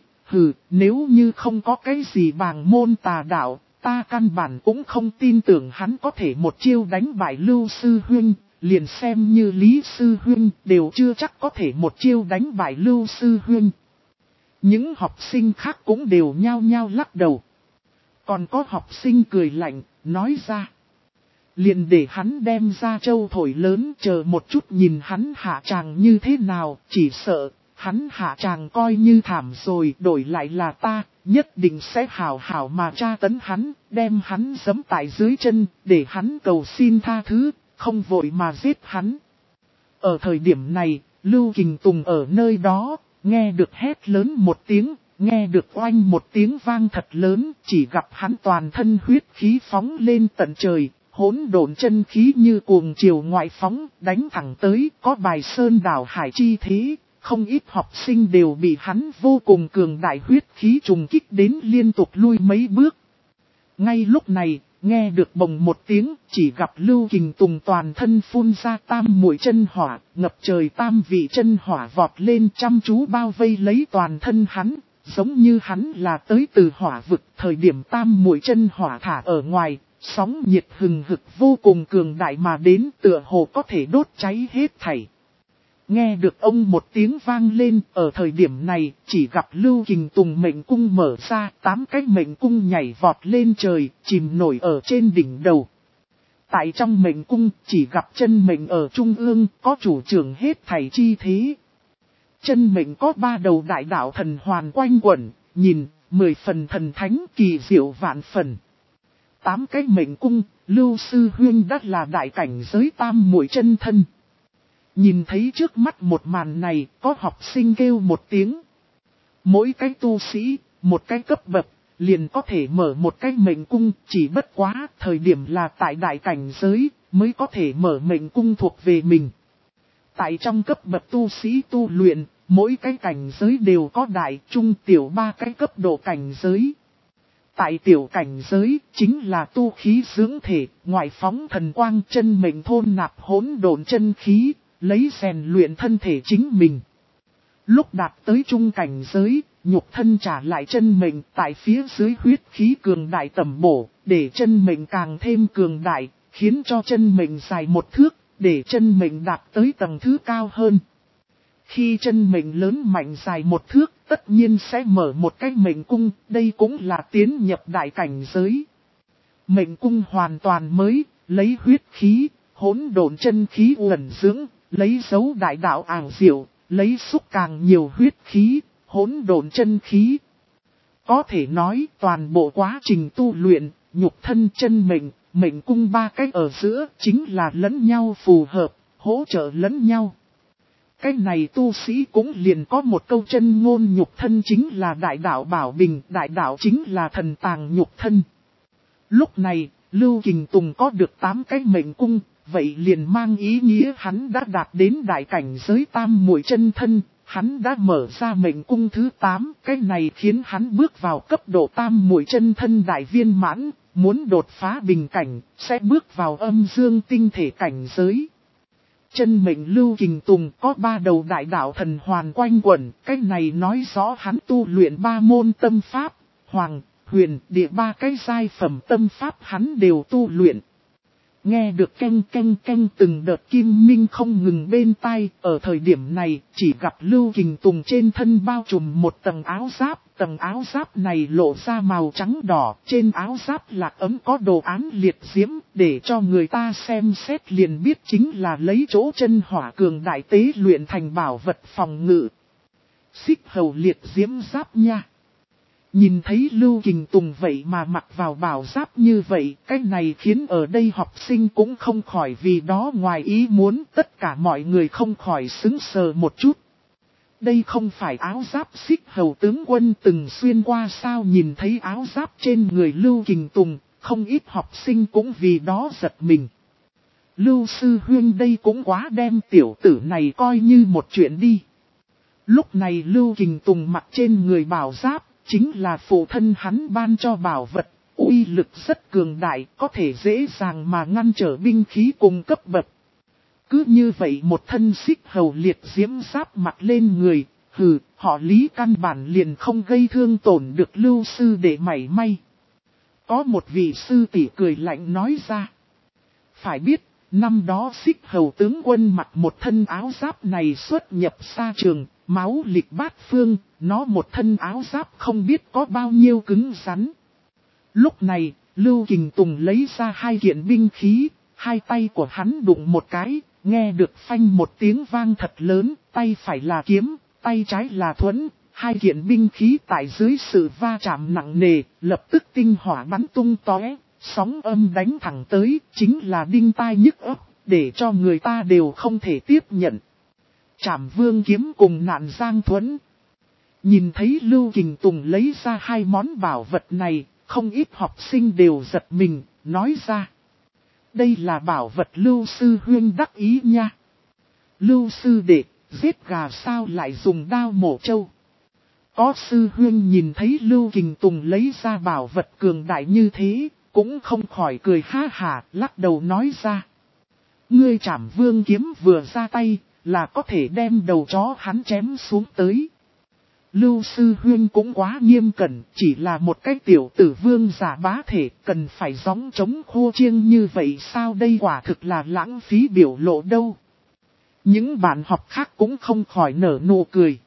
nếu như không có cái gì bàng môn tà đạo. Ta căn bản cũng không tin tưởng hắn có thể một chiêu đánh bại Lưu sư huynh, liền xem như Lý sư huynh đều chưa chắc có thể một chiêu đánh bại Lưu sư huynh. Những học sinh khác cũng đều nhao nhao lắc đầu. Còn có học sinh cười lạnh, nói ra. Liền để hắn đem ra châu thổi lớn, chờ một chút nhìn hắn hạ tràng như thế nào, chỉ sợ, hắn hạ tràng coi như thảm rồi, đổi lại là ta, nhất định sẽ hảo hảo mà tra tấn hắn, đem hắn giẫm tại dưới chân, để hắn cầu xin tha thứ, không vội mà giết hắn. Ở thời điểm này, Lưu Kình Tùng ở nơi đó, nghe được hét lớn một tiếng, nghe được oanh một tiếng vang thật lớn, chỉ gặp hắn toàn thân huyết khí phóng lên tận trời, hỗn độn chân khí như cuồng chiều ngoại phóng, đánh thẳng tới, có bài sơn đảo hải chi thế, không ít học sinh đều bị hắn vô cùng cường đại huyết khí trùng kích đến liên tục lui mấy bước. Ngay lúc này, nghe được bồng một tiếng, chỉ gặp Lưu Kình Tùng toàn thân phun ra tam muội chân hỏa, ngập trời tam vị chân hỏa vọt lên chăm chú bao vây lấy toàn thân hắn, giống như hắn là tới từ hỏa vực. Thời điểm tam muội chân hỏa thả ở ngoài, sóng nhiệt hừng hực vô cùng cường đại mà đến, tựa hồ có thể đốt cháy hết thảy. Nghe được ông một tiếng vang lên, ở thời điểm này, chỉ gặp Lưu Kình Tùng mệnh cung mở ra, 8 cái mệnh cung nhảy vọt lên trời, chìm nổi ở trên đỉnh đầu. Tại trong mệnh cung, chỉ gặp chân mệnh ở trung ương, có chủ trưởng hết thảy chi thế. Chân mệnh có 3 đầu đại đạo thần hoàn quanh quẩn, nhìn, 10 phần thần thánh kỳ diệu vạn phần. 8 cái mệnh cung, Lưu Sư Huyên đắt là đại cảnh giới tam muội chân thân. Nhìn thấy trước mắt một màn này, có học sinh kêu một tiếng. Mỗi cái tu sĩ, một cái cấp bậc, liền có thể mở một cái mệnh cung, chỉ bất quá, thời điểm là tại đại cảnh giới, mới có thể mở mệnh cung thuộc về mình. Tại trong cấp bậc tu sĩ tu luyện, mỗi cái cảnh giới đều có đại, trung, tiểu 3 cái cấp độ cảnh giới. Tại tiểu cảnh giới, chính là tu khí dưỡng thể, ngoại phóng thần quang chân mệnh thôn nạp hỗn độn chân khí, lấy rèn luyện thân thể chính mình. Lúc đạt tới trung cảnh giới, nhục thân trả lại chân mệnh, tại phía dưới huyết khí cường đại tầm bổ, để chân mệnh càng thêm cường đại, khiến cho chân mệnh dài một thước, để chân mệnh đạt tới tầng thứ cao hơn. Khi chân mệnh lớn mạnh dài một thước, tất nhiên sẽ mở một cái mệnh cung, đây cũng là tiến nhập đại cảnh giới. Mệnh cung hoàn toàn mới, lấy huyết khí, hỗn độn chân khí uẩn dưỡng, lấy dấu đại đạo ảo diệu, lấy xúc càng nhiều huyết khí, hỗn độn chân khí. Có thể nói toàn bộ quá trình tu luyện, nhục thân chân mệnh, mệnh cung 3 cách ở giữa chính là lẫn nhau phù hợp, hỗ trợ lẫn nhau. Cái này tu sĩ cũng liền có một câu chân ngôn nhục thân chính là đại đạo bảo bình, đại đạo chính là thần tàng nhục thân. Lúc này, Lưu Kình Tùng có được 8 cái mệnh cung, vậy liền mang ý nghĩa hắn đã đạt đến đại cảnh giới tam muội chân thân, hắn đã mở ra mệnh cung thứ 8, cái này khiến hắn bước vào cấp độ tam muội chân thân đại viên mãn, muốn đột phá bình cảnh, sẽ bước vào âm dương tinh thể cảnh giới. Chân mệnh Lưu Kình Tùng có 3 đầu đại đạo thần hoàn quanh quẩn, cái này nói rõ hắn tu luyện 3 môn tâm pháp, hoàng, huyền, địa 3 cái giai phẩm tâm pháp hắn đều tu luyện. Nghe được canh canh canh từng đợt kim minh không ngừng bên tai, ở thời điểm này chỉ gặp Lưu Kình Tùng trên thân bao trùm một tầng áo giáp này lộ ra màu trắng đỏ, trên áo giáp lạc ấm có đồ án liệt diễm, để cho người ta xem xét liền biết chính là lấy chỗ chân hỏa cường đại tế luyện thành bảo vật phòng ngự. Xích hầu liệt diễm giáp nha. Nhìn thấy Lưu Kình Tùng vậy mà mặc vào bảo giáp như vậy, cái này khiến ở đây học sinh cũng không khỏi vì đó ngoài ý muốn, tất cả mọi người không khỏi sững sờ một chút. Đây không phải áo giáp xích hầu tướng quân từng xuyên qua sao? Nhìn thấy áo giáp trên người Lưu Kình Tùng, không ít học sinh cũng vì đó giật mình. Lưu Sư Huyên đây cũng quá đem tiểu tử này coi như một chuyện đi. Lúc này Lưu Kình Tùng mặc trên người bảo giáp, chính là phụ thân hắn ban cho bảo vật, uy lực rất cường đại, có thể dễ dàng mà ngăn trở binh khí cùng cấp bậc. Cứ như vậy một thân xích hầu liệt diễm giáp mặc lên người, họ Lý căn bản liền không gây thương tổn được Lưu sư để mảy may. Có một vị sư tỷ cười lạnh nói ra. Phải biết, năm đó xích hầu tướng quân mặc một thân áo giáp này xuất nhập xa trường, máu lịch bát phương, nó một thân áo giáp không biết có bao nhiêu cứng rắn. Lúc này, Lưu Kình Tùng lấy ra 2 kiện binh khí, 2 tay của hắn đụng một cái, nghe được phanh một tiếng vang thật lớn, tay phải là kiếm, tay trái là thuẫn. 2 kiện binh khí tại dưới sự va chạm nặng nề, lập tức tinh hỏa bắn tung tóe, sóng âm đánh thẳng tới, chính là đinh tai nhức óc, để cho người ta đều không thể tiếp nhận. Trảm Vương kiếm cùng Nạn Giang thuẫn. Nhìn thấy Lưu Kình Tùng lấy ra 2 món bảo vật này, không ít học sinh đều giật mình, nói ra. Đây là bảo vật Lưu Sư Huynh đắc ý nha. Lưu Sư Đệ, giết gà sao lại dùng đao mổ trâu? Có Sư Huynh nhìn thấy Lưu Kình Tùng lấy ra bảo vật cường đại như thế, cũng không khỏi cười ha hả, lắc đầu nói ra. Ngươi Trảm Vương kiếm vừa ra tay, là có thể đem đầu chó hắn chém xuống tới. Lưu Sư Huynh cũng quá nghiêm cẩn, chỉ là một cái tiểu tử vương giả bá thể, cần phải gióng chống khô chiêng như vậy sao, đây quả thực là lãng phí biểu lộ đâu. Những bạn học khác cũng không khỏi nở nụ cười.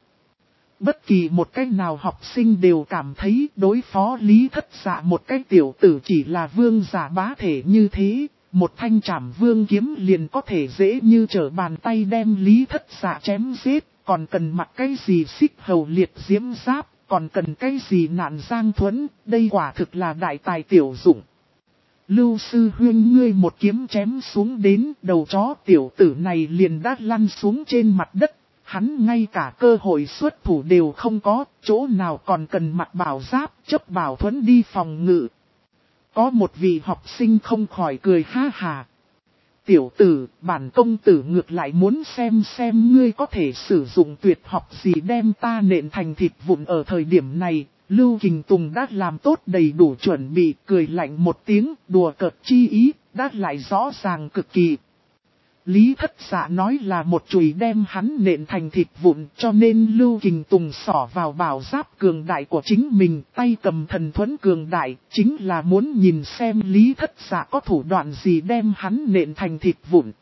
Bất kỳ một cái nào học sinh đều cảm thấy đối phó Lý Thất Dạ một cái tiểu tử chỉ là vương giả bá thể như thế, một thanh Trảm Vương kiếm liền có thể dễ như trở bàn tay đem Lý Thất Dạ chém giết. Còn cần mặc cái gì xích hầu liệt diễm giáp, còn cần cái gì Nạn Giang thuẫn, đây quả thực là đại tài tiểu dụng. Lưu Sư Huynh ngươi một kiếm chém xuống đến, đầu chó tiểu tử này liền đã lăn xuống trên mặt đất, hắn ngay cả cơ hội xuất thủ đều không có, chỗ nào còn cần mặc bảo giáp, chấp bảo thuẫn đi phòng ngự. Có một vị học sinh không khỏi cười ha hà. Tiểu tử, bản công tử ngược lại muốn xem ngươi có thể sử dụng tuyệt học gì đem ta nện thành thịt vụn. Ở thời điểm này, Lưu Kình Tùng đã làm tốt đầy đủ chuẩn bị, cười lạnh một tiếng, đùa cợt chi ý, đã lại rõ ràng cực kỳ. Lý Thất Dạ nói là một chùy đem hắn nện thành thịt vụn, cho nên Lưu Kình Tùng xỏ vào bảo giáp cường đại của chính mình, tay cầm thần thuẫn cường đại, chính là muốn nhìn xem Lý Thất Dạ có thủ đoạn gì đem hắn nện thành thịt vụn.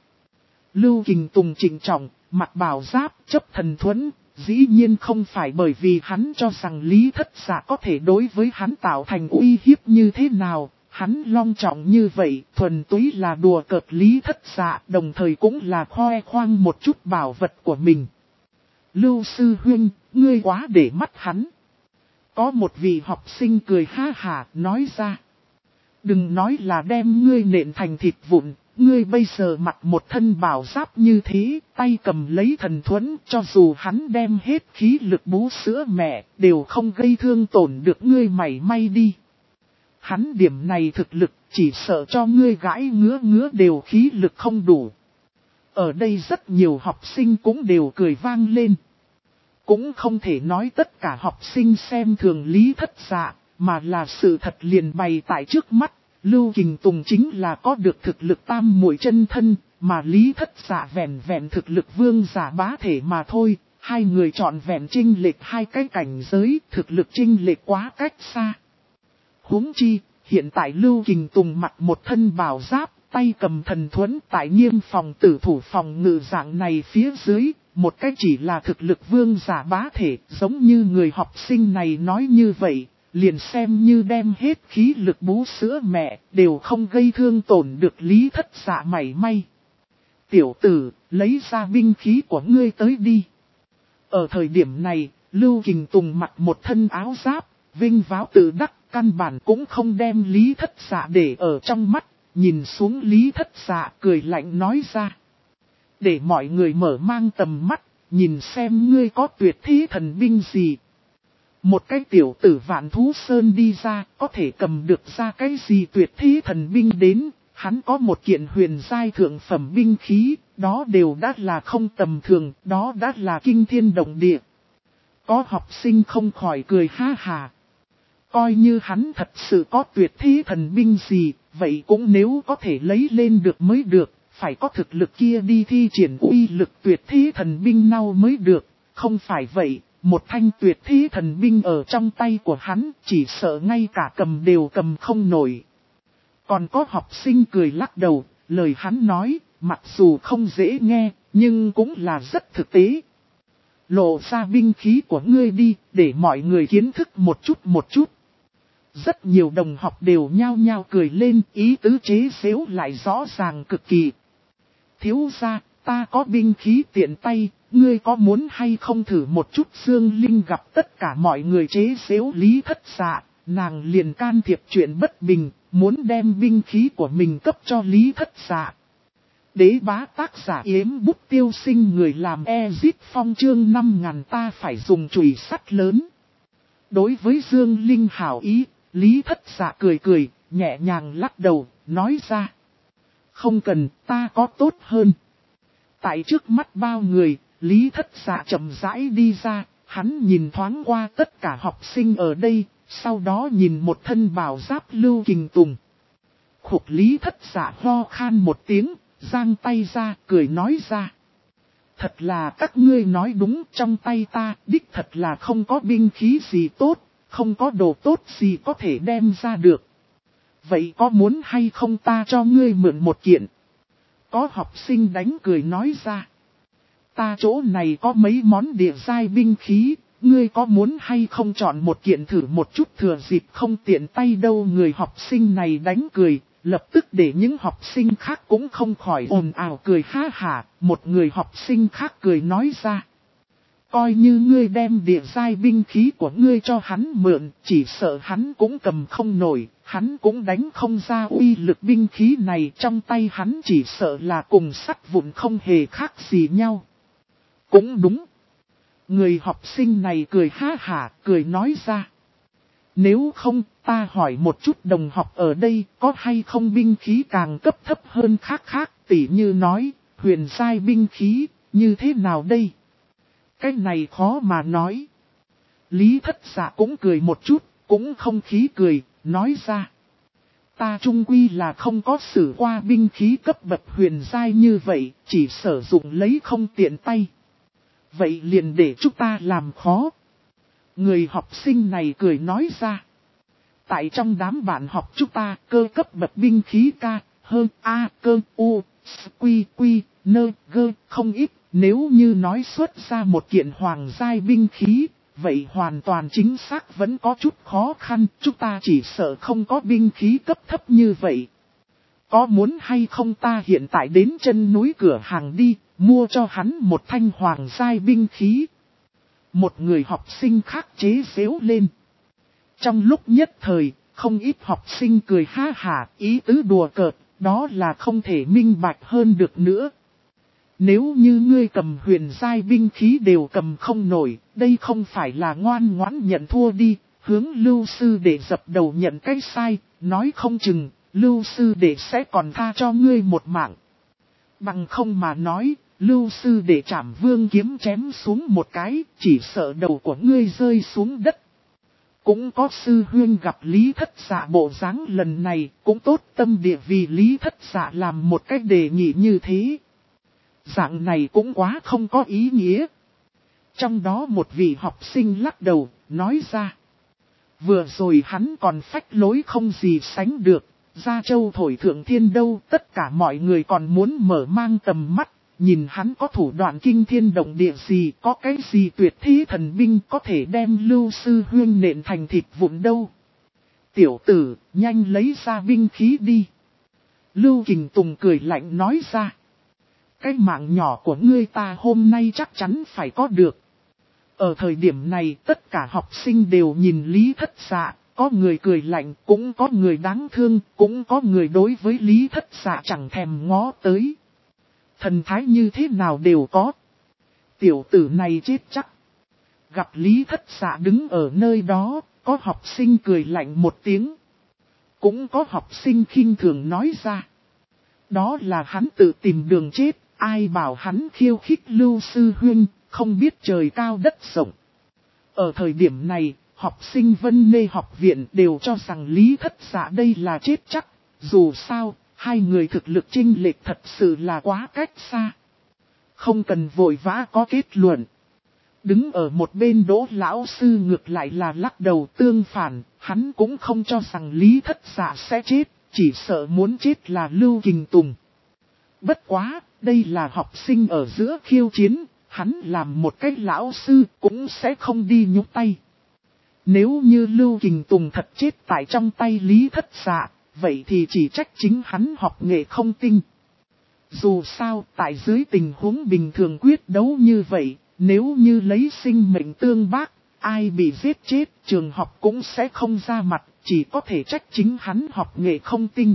Lưu Kình Tùng trịnh trọng, mặc bảo giáp, chấp thần thuẫn, dĩ nhiên không phải bởi vì hắn cho rằng Lý Thất Dạ có thể đối với hắn tạo thành uy hiếp như thế nào. Hắn long trọng như vậy, thuần túy là đùa cợt Lý Thất Dạ, đồng thời cũng là khoe khoang một chút bảo vật của mình. Lưu Sư Huynh, ngươi quá để mắt hắn. Có một vị học sinh cười ha hả, nói ra. Đừng nói là đem ngươi nện thành thịt vụn, ngươi bây giờ mặc một thân bảo giáp như thế, tay cầm lấy thần thuẫn, cho dù hắn đem hết khí lực bú sữa mẹ, đều không gây thương tổn được ngươi mảy may đi. Hắn điểm này thực lực, chỉ sợ cho ngươi gãi ngứa đều khí lực không đủ. Ở đây rất nhiều học sinh cũng đều cười vang lên. Cũng không thể nói tất cả học sinh xem thường Lý Thất Dạ, mà là sự thật liền bày tại trước mắt. Lưu Kình Tùng chính là có được thực lực tam muội chân thân, mà Lý Thất Dạ vẹn thực lực vương giả bá thể mà thôi. Hai người chọn vẹn chênh lệch 2 cái cảnh giới, thực lực chênh lệch quá cách xa. Huống chi, hiện tại Lưu Kình Tùng mặc một thân bảo giáp, tay cầm thần thuẫn tại nghiêm phòng tử thủ phòng ngự dạng này phía dưới, một cách chỉ là thực lực vương giả bá thể, giống như người học sinh này nói như vậy, liền xem như đem hết khí lực bú sữa mẹ, đều không gây thương tổn được Lý Thất Dạ mảy may. Tiểu tử, lấy ra binh khí của ngươi tới đi. Ở thời điểm này, Lưu Kình Tùng mặc một thân áo giáp, vinh váo tự đắc, căn bản cũng không đem Lý Thất Dạ để ở trong mắt, nhìn xuống Lý Thất Dạ cười lạnh nói ra. Để mọi người mở mang tầm mắt, nhìn xem ngươi có tuyệt thế thần binh gì. Một cái tiểu tử Vạn Thú Sơn đi ra, có thể cầm được ra cái gì tuyệt thế thần binh đến, hắn có một kiện huyền giai thượng phẩm binh khí, đó đều đã là không tầm thường, đó đã là kinh thiên động địa. Có học sinh không khỏi cười ha hà. Coi như hắn thật sự có tuyệt thế thần binh gì, vậy cũng nếu có thể lấy lên được mới được, phải có thực lực kia đi thi triển uy lực tuyệt thế thần binh nào mới được, không phải vậy, một thanh tuyệt thế thần binh ở trong tay của hắn, chỉ sợ ngay cả cầm đều cầm không nổi. Còn có học sinh cười lắc đầu, lời hắn nói, mặc dù không dễ nghe, nhưng cũng là rất thực tế. Lộ ra binh khí của ngươi đi, để mọi người kiến thức một chút. Rất nhiều đồng học đều nhao nhao cười lên, ý tứ chế giễu lại rõ ràng cực kỳ. Thiếu gia, ta có binh khí tiện tay, ngươi có muốn hay không thử một chút? Dương Linh gặp tất cả mọi người chế giễu Lý Thất Dạ, nàng liền can thiệp chuyện bất bình, muốn đem binh khí của mình cấp cho Lý Thất Dạ. Đế bá tác giả Yếm Bút Tiêu Sinh, người làm Ezit Phong, chương 5000 ta phải dùng chùy sắt lớn. Đối với Dương Linh hảo ý, Lý Thất Dạ cười cười, nhẹ nhàng lắc đầu, nói ra. Không cần, ta có tốt hơn. Tại trước mắt bao người, Lý Thất Dạ chậm rãi đi ra, hắn nhìn thoáng qua tất cả học sinh ở đây, sau đó nhìn một thân bào giáp Lưu Kình Tùng. Khục, Lý Thất Dạ ho khan một tiếng, giang tay ra, cười nói ra. Thật là các ngươi nói đúng, trong tay ta, đích thật là không có binh khí gì tốt, không có đồ tốt gì có thể đem ra được. Vậy có muốn hay không ta cho ngươi mượn một kiện? Có học sinh đánh cười nói ra. Ta chỗ này có mấy món địa giai binh khí, ngươi có muốn hay không chọn một kiện thử một chút, thừa dịp không tiện tay đâu. Người học sinh này đánh cười, lập tức để những học sinh khác cũng không khỏi ồn ào cười ha hả. Một người học sinh khác cười nói ra. Coi như ngươi đem địa giai binh khí của ngươi cho hắn mượn, chỉ sợ hắn cũng cầm không nổi, hắn cũng đánh không ra uy lực binh khí này, trong tay hắn chỉ sợ là cùng sắt vụn không hề khác gì nhau. Cũng đúng. Người học sinh này cười ha hả, cười nói ra. Nếu không, ta hỏi một chút đồng học ở đây, có hay không binh khí càng cấp thấp hơn khác, tỉ như nói, huyền giai binh khí, như thế nào đây? Cái này khó mà nói. Lý Thất Dạ cũng cười một chút, cũng không khí cười, nói ra. Ta chung quy là không có sử qua binh khí cấp bậc huyền giai như vậy, chỉ sử dụng lấy không tiện tay. Vậy liền để chúng ta làm khó. Người học sinh này cười nói ra. Tại trong đám bạn học chúng ta, cơ cấp bậc binh khí K, hơn A, cơ, U, Quy, Quy, Nơ, Gơ, không ít. Nếu như nói xuất ra một kiện hoàng giai binh khí, vậy hoàn toàn chính xác vẫn có chút khó khăn, chúng ta chỉ sợ không có binh khí cấp thấp như vậy. Có muốn hay không ta hiện tại đến chân núi cửa hàng đi, mua cho hắn một thanh hoàng giai binh khí. Một người học sinh khác chế giễu lên. Trong lúc nhất thời, không ít học sinh cười ha hả, ý tứ đùa cợt, đó là không thể minh bạch hơn được nữa. Nếu như ngươi cầm huyền giai binh khí đều cầm không nổi, đây không phải là ngoan ngoãn nhận thua đi, hướng Lưu sư đệ dập đầu nhận cái sai, nói không chừng, Lưu sư đệ sẽ còn tha cho ngươi một mạng. Bằng không mà nói, Lưu sư đệ chảm vương kiếm chém xuống một cái, chỉ sợ đầu của ngươi rơi xuống đất. Cũng có sư huyên gặp Lý Thất Dạ bộ dáng lần này, cũng tốt tâm địa vì Lý Thất Dạ làm một cách đề nghị như thế. Dạng này cũng quá không có ý nghĩa. Trong đó một vị học sinh lắc đầu, nói ra. Vừa rồi hắn còn phách lối không gì sánh được, Gia Châu thổi thượng thiên đâu, tất cả mọi người còn muốn mở mang tầm mắt, nhìn hắn có thủ đoạn kinh thiên động địa gì, có cái gì tuyệt thế thần binh có thể đem Lưu sư huyên nện thành thịt vụn đâu. Tiểu tử, nhanh lấy ra binh khí đi. Lưu Kình Tùng cười lạnh nói ra. Cái mạng nhỏ của ngươi ta hôm nay chắc chắn phải có được. Ở thời điểm này tất cả học sinh đều nhìn Lý Thất Dạ, có người cười lạnh, cũng có người đáng thương, cũng có người đối với Lý Thất Dạ chẳng thèm ngó tới. Thần thái như thế nào đều có. Tiểu tử này chết chắc. Gặp Lý Thất Dạ đứng ở nơi đó, có học sinh cười lạnh một tiếng. Cũng có học sinh khinh thường nói ra. Đó là hắn tự tìm đường chết. Ai bảo hắn khiêu khích Lưu sư huynh, không biết trời cao đất rộng. Ở thời điểm này, học sinh Vân Mê học viện đều cho rằng Lý Thất Dạ đây là chết chắc. Dù sao, hai người thực lực chênh lệch thật sự là quá cách xa. Không cần vội vã có kết luận. Đứng ở một bên Đỗ lão sư ngược lại là lắc đầu tương phản, hắn cũng không cho rằng Lý Thất Dạ sẽ chết, chỉ sợ muốn chết là Lưu Kình Tùng. Bất quá, đây là học sinh ở giữa khiêu chiến, hắn làm một cái lão sư cũng sẽ không đi nhúc tay. Nếu như Lưu Kình Tùng thật chết tại trong tay Lý Thất Dạ, vậy thì chỉ trách chính hắn học nghệ không tinh. Dù sao, tại dưới tình huống bình thường quyết đấu như vậy, nếu như lấy sinh mệnh tương bác, ai bị giết chết, trường học cũng sẽ không ra mặt, chỉ có thể trách chính hắn học nghệ không tinh.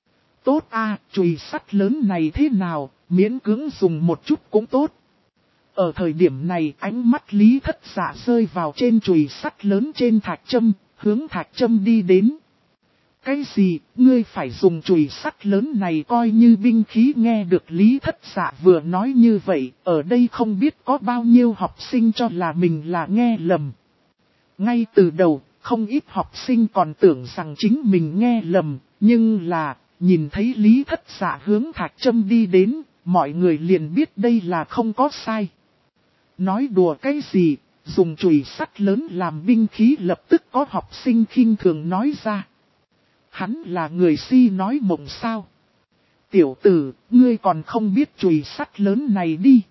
Tốt a, chùy sắt lớn này thế nào, miễn cưỡng dùng một chút cũng tốt. Ở thời điểm này, ánh mắt Lý Thất Dạ rơi vào trên chùy sắt lớn trên thạch châm, hướng thạch châm đi đến. Cái gì, ngươi phải dùng chùy sắt lớn này coi như binh khí? Nghe được Lý Thất Dạ vừa nói như vậy, ở đây không biết có bao nhiêu học sinh cho là mình là nghe lầm. Ngay từ đầu, không ít học sinh còn tưởng rằng chính mình nghe lầm, nhưng là, nhìn thấy Lý Thất Dạ hướng thạch châm đi đến, mọi người liền biết đây là không có sai. Nói đùa cái gì, dùng chùy sắt lớn làm binh khí? Lập tức có học sinh khinh thường nói ra. Hắn là người si nói mộng sao? Tiểu tử, ngươi còn không biết chùy sắt lớn này đi.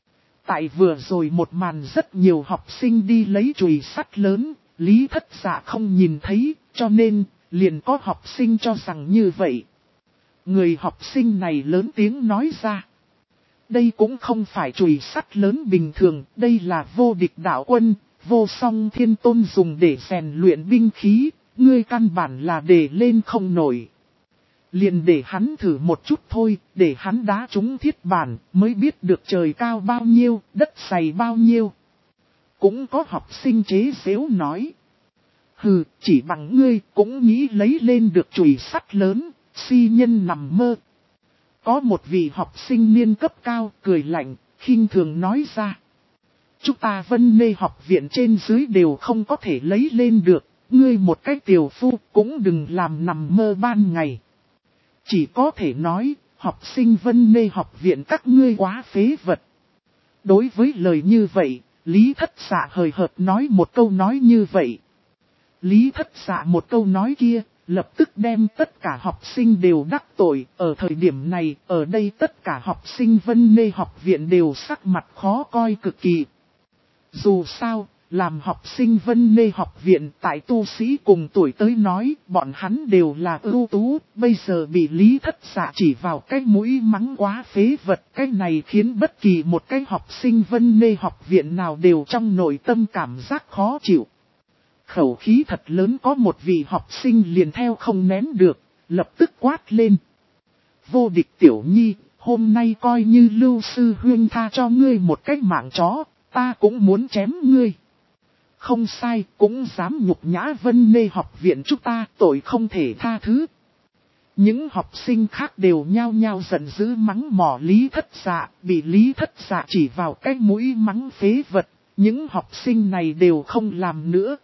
Tại vừa rồi một màn rất nhiều học sinh đi lấy chùy sắt lớn, Lý Thất Dạ không nhìn thấy, cho nên, liền có học sinh cho rằng như vậy. Người học sinh này lớn tiếng nói ra. Đây cũng không phải chùy sắt lớn bình thường, đây là vô địch đạo quân, vô song thiên tôn dùng để rèn luyện binh khí, ngươi căn bản là để lên không nổi. Liền để hắn thử một chút thôi, để hắn đá trúng thiết bản, mới biết được trời cao bao nhiêu, đất dày bao nhiêu. Cũng có học sinh chế giễu nói. Hừ, chỉ bằng ngươi cũng nghĩ lấy lên được chùy sắt lớn, si nhân nằm mơ. Có một vị học sinh niên cấp cao cười lạnh, khinh thường nói ra. Chúng ta Vân Mê học viện trên dưới đều không có thể lấy lên được, ngươi một cách tiểu phu cũng đừng làm nằm mơ ban ngày. Chỉ có thể nói, học sinh Vân Mê học viện các ngươi quá phế vật. Đối với lời như vậy, Lý Thất Dạ hời hợt nói một câu nói như vậy. Lý Thất Dạ một câu nói kia, lập tức đem tất cả học sinh đều đắc tội. Ở thời điểm này, ở đây tất cả học sinh Vân Mê học viện đều sắc mặt khó coi cực kỳ. Dù sao, làm học sinh Vân Mê học viện tại tu sĩ cùng tuổi tới nói, bọn hắn đều là ưu tú, bây giờ bị Lý Thất Dạ chỉ vào cái mũi mắng quá phế vật. Cái này khiến bất kỳ một cái học sinh Vân Mê học viện nào đều trong nội tâm cảm giác khó chịu. Khẩu khí thật lớn, có một vị học sinh liền theo không nén được, lập tức quát lên. Vô địch tiểu nhi, hôm nay coi như Lưu sư huynh tha cho ngươi một cái mạng chó, ta cũng muốn chém ngươi. Không sai, cũng dám nhục nhã Vân Mê học viện chúng ta, tội không thể tha thứ. Những học sinh khác đều nhao nhao giận dữ mắng mỏ Lý Thất Dạ, bị Lý Thất Dạ chỉ vào cái mũi mắng phế vật, những học sinh này đều không làm nữa.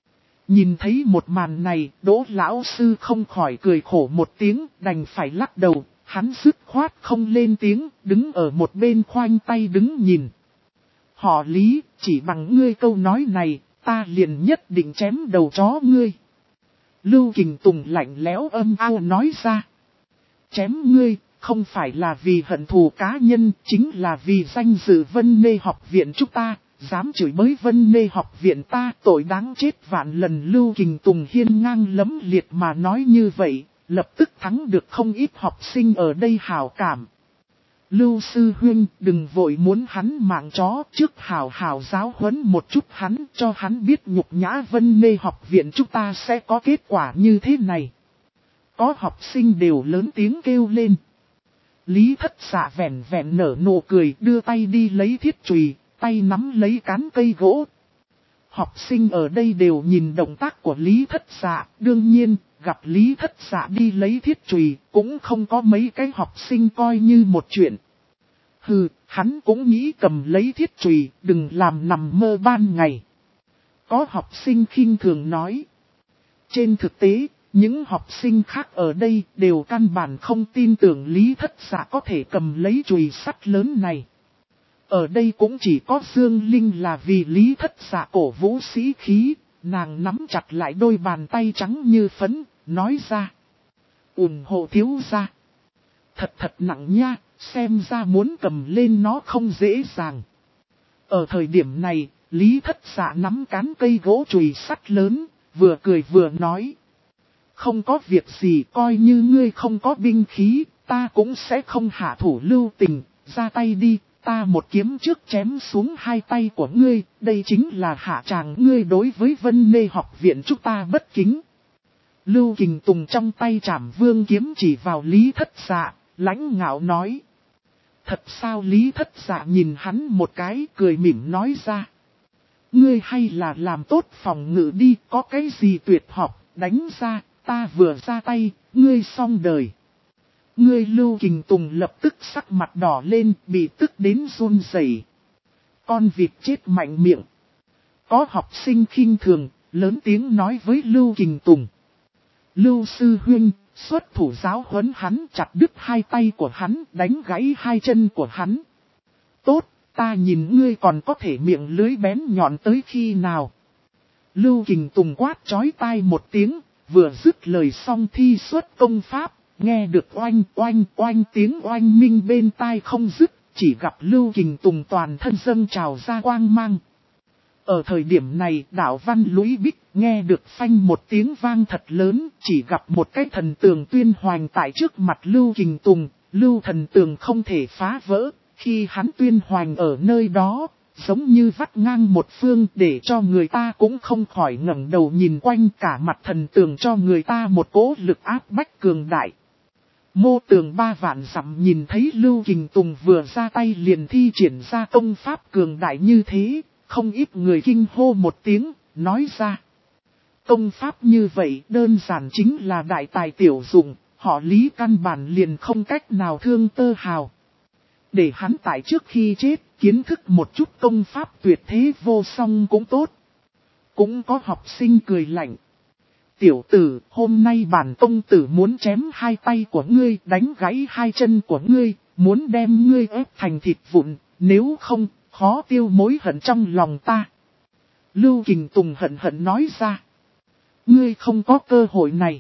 Nhìn thấy một màn này, Đỗ lão sư không khỏi cười khổ một tiếng, đành phải lắc đầu, hắn dứt khoát không lên tiếng, đứng ở một bên khoanh tay đứng nhìn. Họ Lý, chỉ bằng ngươi câu nói này, ta liền nhất định chém đầu chó ngươi. Lưu Kình Tùng lạnh lẽo âm ao nói ra. Chém ngươi, không phải là vì hận thù cá nhân, chính là vì danh dự Vân Mê học viện chúng ta. Dám chửi bới Vân Mê học viện ta, tội đáng chết vạn lần. Lưu Kình Tùng hiên ngang lẫm liệt mà nói như vậy, lập tức thắng được không ít học sinh ở đây hảo cảm. Lưu sư huynh, đừng vội muốn hắn mạng chó, trước hảo hảo giáo huấn một chút hắn, cho hắn biết nhục nhã Vân Mê học viện chúng ta sẽ có kết quả như thế này. Có học sinh đều lớn tiếng kêu lên. Lý Thất Dạ vẻn vẹn nở nụ cười, đưa tay đi lấy thiết chùy, tay nắm lấy cán cây gỗ. Học sinh ở đây đều nhìn động tác của Lý Thất Dạ, đương nhiên, gặp Lý Thất Dạ đi lấy thiết chùy, cũng không có mấy cái học sinh coi như một chuyện. Hừ, hắn cũng nghĩ cầm lấy thiết chùy, đừng làm nằm mơ ban ngày. Có học sinh khinh thường nói. Trên thực tế, những học sinh khác ở đây đều căn bản không tin tưởng Lý Thất Dạ có thể cầm lấy chùy sắt lớn này. Ở đây cũng chỉ có Dương Linh là vì Lý Thất Dạ cổ vũ sĩ khí, nàng nắm chặt lại đôi bàn tay trắng như phấn, nói ra. Ủng hộ thiếu gia. Thật nặng nha, xem ra muốn cầm lên nó không dễ dàng. Ở thời điểm này, Lý Thất Dạ nắm cán cây gỗ chùy sắt lớn, vừa cười vừa nói. Không có việc gì, coi như ngươi không có binh khí, ta cũng sẽ không hạ thủ lưu tình, ra tay đi, ta một kiếm trước chém xuống hai tay của ngươi, đây chính là hạ tràng ngươi đối với Vân Nê học viện chúng ta bất kính. Lưu Kình Tùng trong tay Trảm Vương kiếm chỉ vào Lý Thất Dạ, lãnh ngạo nói. Thật sao? Lý Thất Dạ nhìn hắn một cái, cười mỉm nói ra. Ngươi hay là làm tốt phòng ngự đi, có cái gì tuyệt học, đánh ra, ta vừa ra tay, ngươi xong đời. Ngươi Lưu Kình Tùng lập tức sắc mặt đỏ lên, bị tức đến run rẩy. Con vịt chết mạnh miệng. Có học sinh khinh thường, lớn tiếng nói với Lưu Kình Tùng. Lưu sư huynh, xuất thủ giáo huấn hắn, chặt đứt hai tay của hắn, đánh gãy hai chân của hắn. Tốt, ta nhìn ngươi còn có thể miệng lưới bén nhọn tới khi nào. Lưu Kình Tùng quát chói tai một tiếng, vừa dứt lời xong thi xuất công pháp, nghe được oanh oanh oanh tiếng oanh minh bên tai không dứt, chỉ gặp Lưu Kình Tùng toàn thân dâng trào ra quang mang. Ở thời điểm này, Đạo Văn Lũy Bích nghe được phanh một tiếng vang thật lớn, chỉ gặp một cái thần tường tuyên hoành tại trước mặt Lưu Kình Tùng, Lưu thần tường không thể phá vỡ, khi hắn tuyên hoành ở nơi đó, giống như vắt ngang một phương để cho người ta cũng không khỏi ngẩng đầu nhìn quanh, cả mặt thần tường cho người ta một cỗ lực áp bách cường đại. Mô Tường 3 vạn dặm nhìn thấy Lưu Kình Tùng vừa ra tay liền thi triển ra công pháp cường đại như thế, không ít người kinh hô một tiếng, nói ra. Công pháp như vậy đơn giản chính là đại tài tiểu dụng, họ Lý căn bản liền không cách nào thương tơ hào. Để hắn tại trước khi chết, kiến thức một chút công pháp tuyệt thế vô song cũng tốt. Cũng có học sinh cười lạnh. Tiểu tử, hôm nay bản tông tử muốn chém hai tay của ngươi, đánh gãy hai chân của ngươi, muốn đem ngươi ép thành thịt vụn, nếu không, khó tiêu mối hận trong lòng ta. Lưu Kình Tùng hận hận nói ra. Ngươi không có cơ hội này.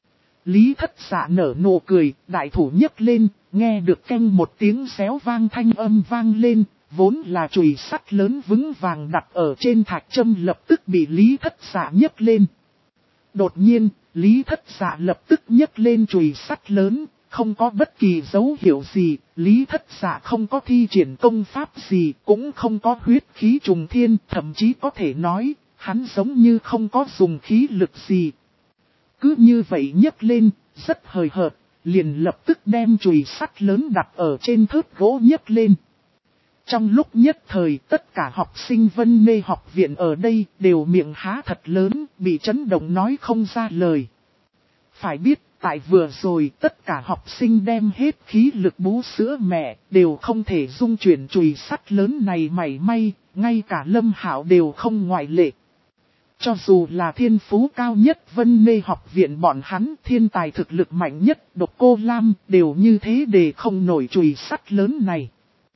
Lý Thất Dạ nở nụ cười, đại thủ nhấc lên, nghe được canh một tiếng xéo vang thanh âm vang lên, vốn là chùy sắt lớn vững vàng đặt ở trên thạch châm lập tức bị Lý Thất Dạ nhấc lên. Đột nhiên, Lý Thất Dạ lập tức nhấc lên chùy sắt lớn, không có bất kỳ dấu hiệu gì, Lý Thất Dạ không có thi triển công pháp gì, cũng không có huyết khí trùng thiên, thậm chí có thể nói, hắn giống như không có dùng khí lực gì. Cứ như vậy nhấc lên, rất hời hợt, liền lập tức đem chùy sắt lớn đặt ở trên thớt gỗ nhấc lên. Trong lúc nhất thời, tất cả học sinh Vân Nê học viện ở đây đều miệng há thật lớn, bị chấn động nói không ra lời. Phải biết, tại vừa rồi tất cả học sinh đem hết khí lực bú sữa mẹ, đều không thể dung chuyển chùy sắt lớn này mảy may, ngay cả Lâm Hạo đều không ngoại lệ. Cho dù là thiên phú cao nhất Vân Nê học viện bọn hắn, thiên tài thực lực mạnh nhất Độc Cô Lam đều như thế để không nổi chùy sắt lớn này.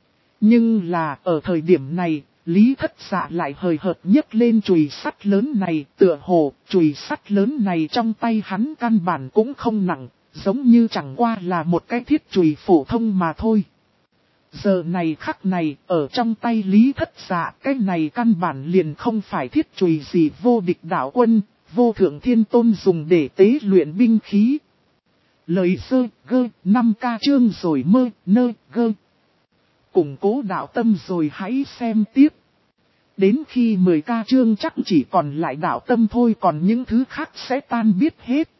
Nhưng là ở thời điểm này, Lý Thất Dạ lại hời hợt nhấc lên chùy sắt lớn này, tựa hồ chùy sắt lớn này trong tay hắn căn bản cũng không nặng, giống như chẳng qua là một cái thiết chùy phổ thông mà thôi. Giờ này khắc này, ở trong tay Lý Thất Dạ, cái này căn bản liền không phải thiết chùy gì vô địch đạo quân, vô thượng thiên tôn dùng để tế luyện binh khí. Lời sơ, gơ, 5K chương rồi mơ, nơ, gơ. Củng cố đạo tâm rồi hãy xem tiếp. Đến khi 10K chương chắc chỉ còn lại đạo tâm thôi, còn những thứ khác sẽ tan biết hết.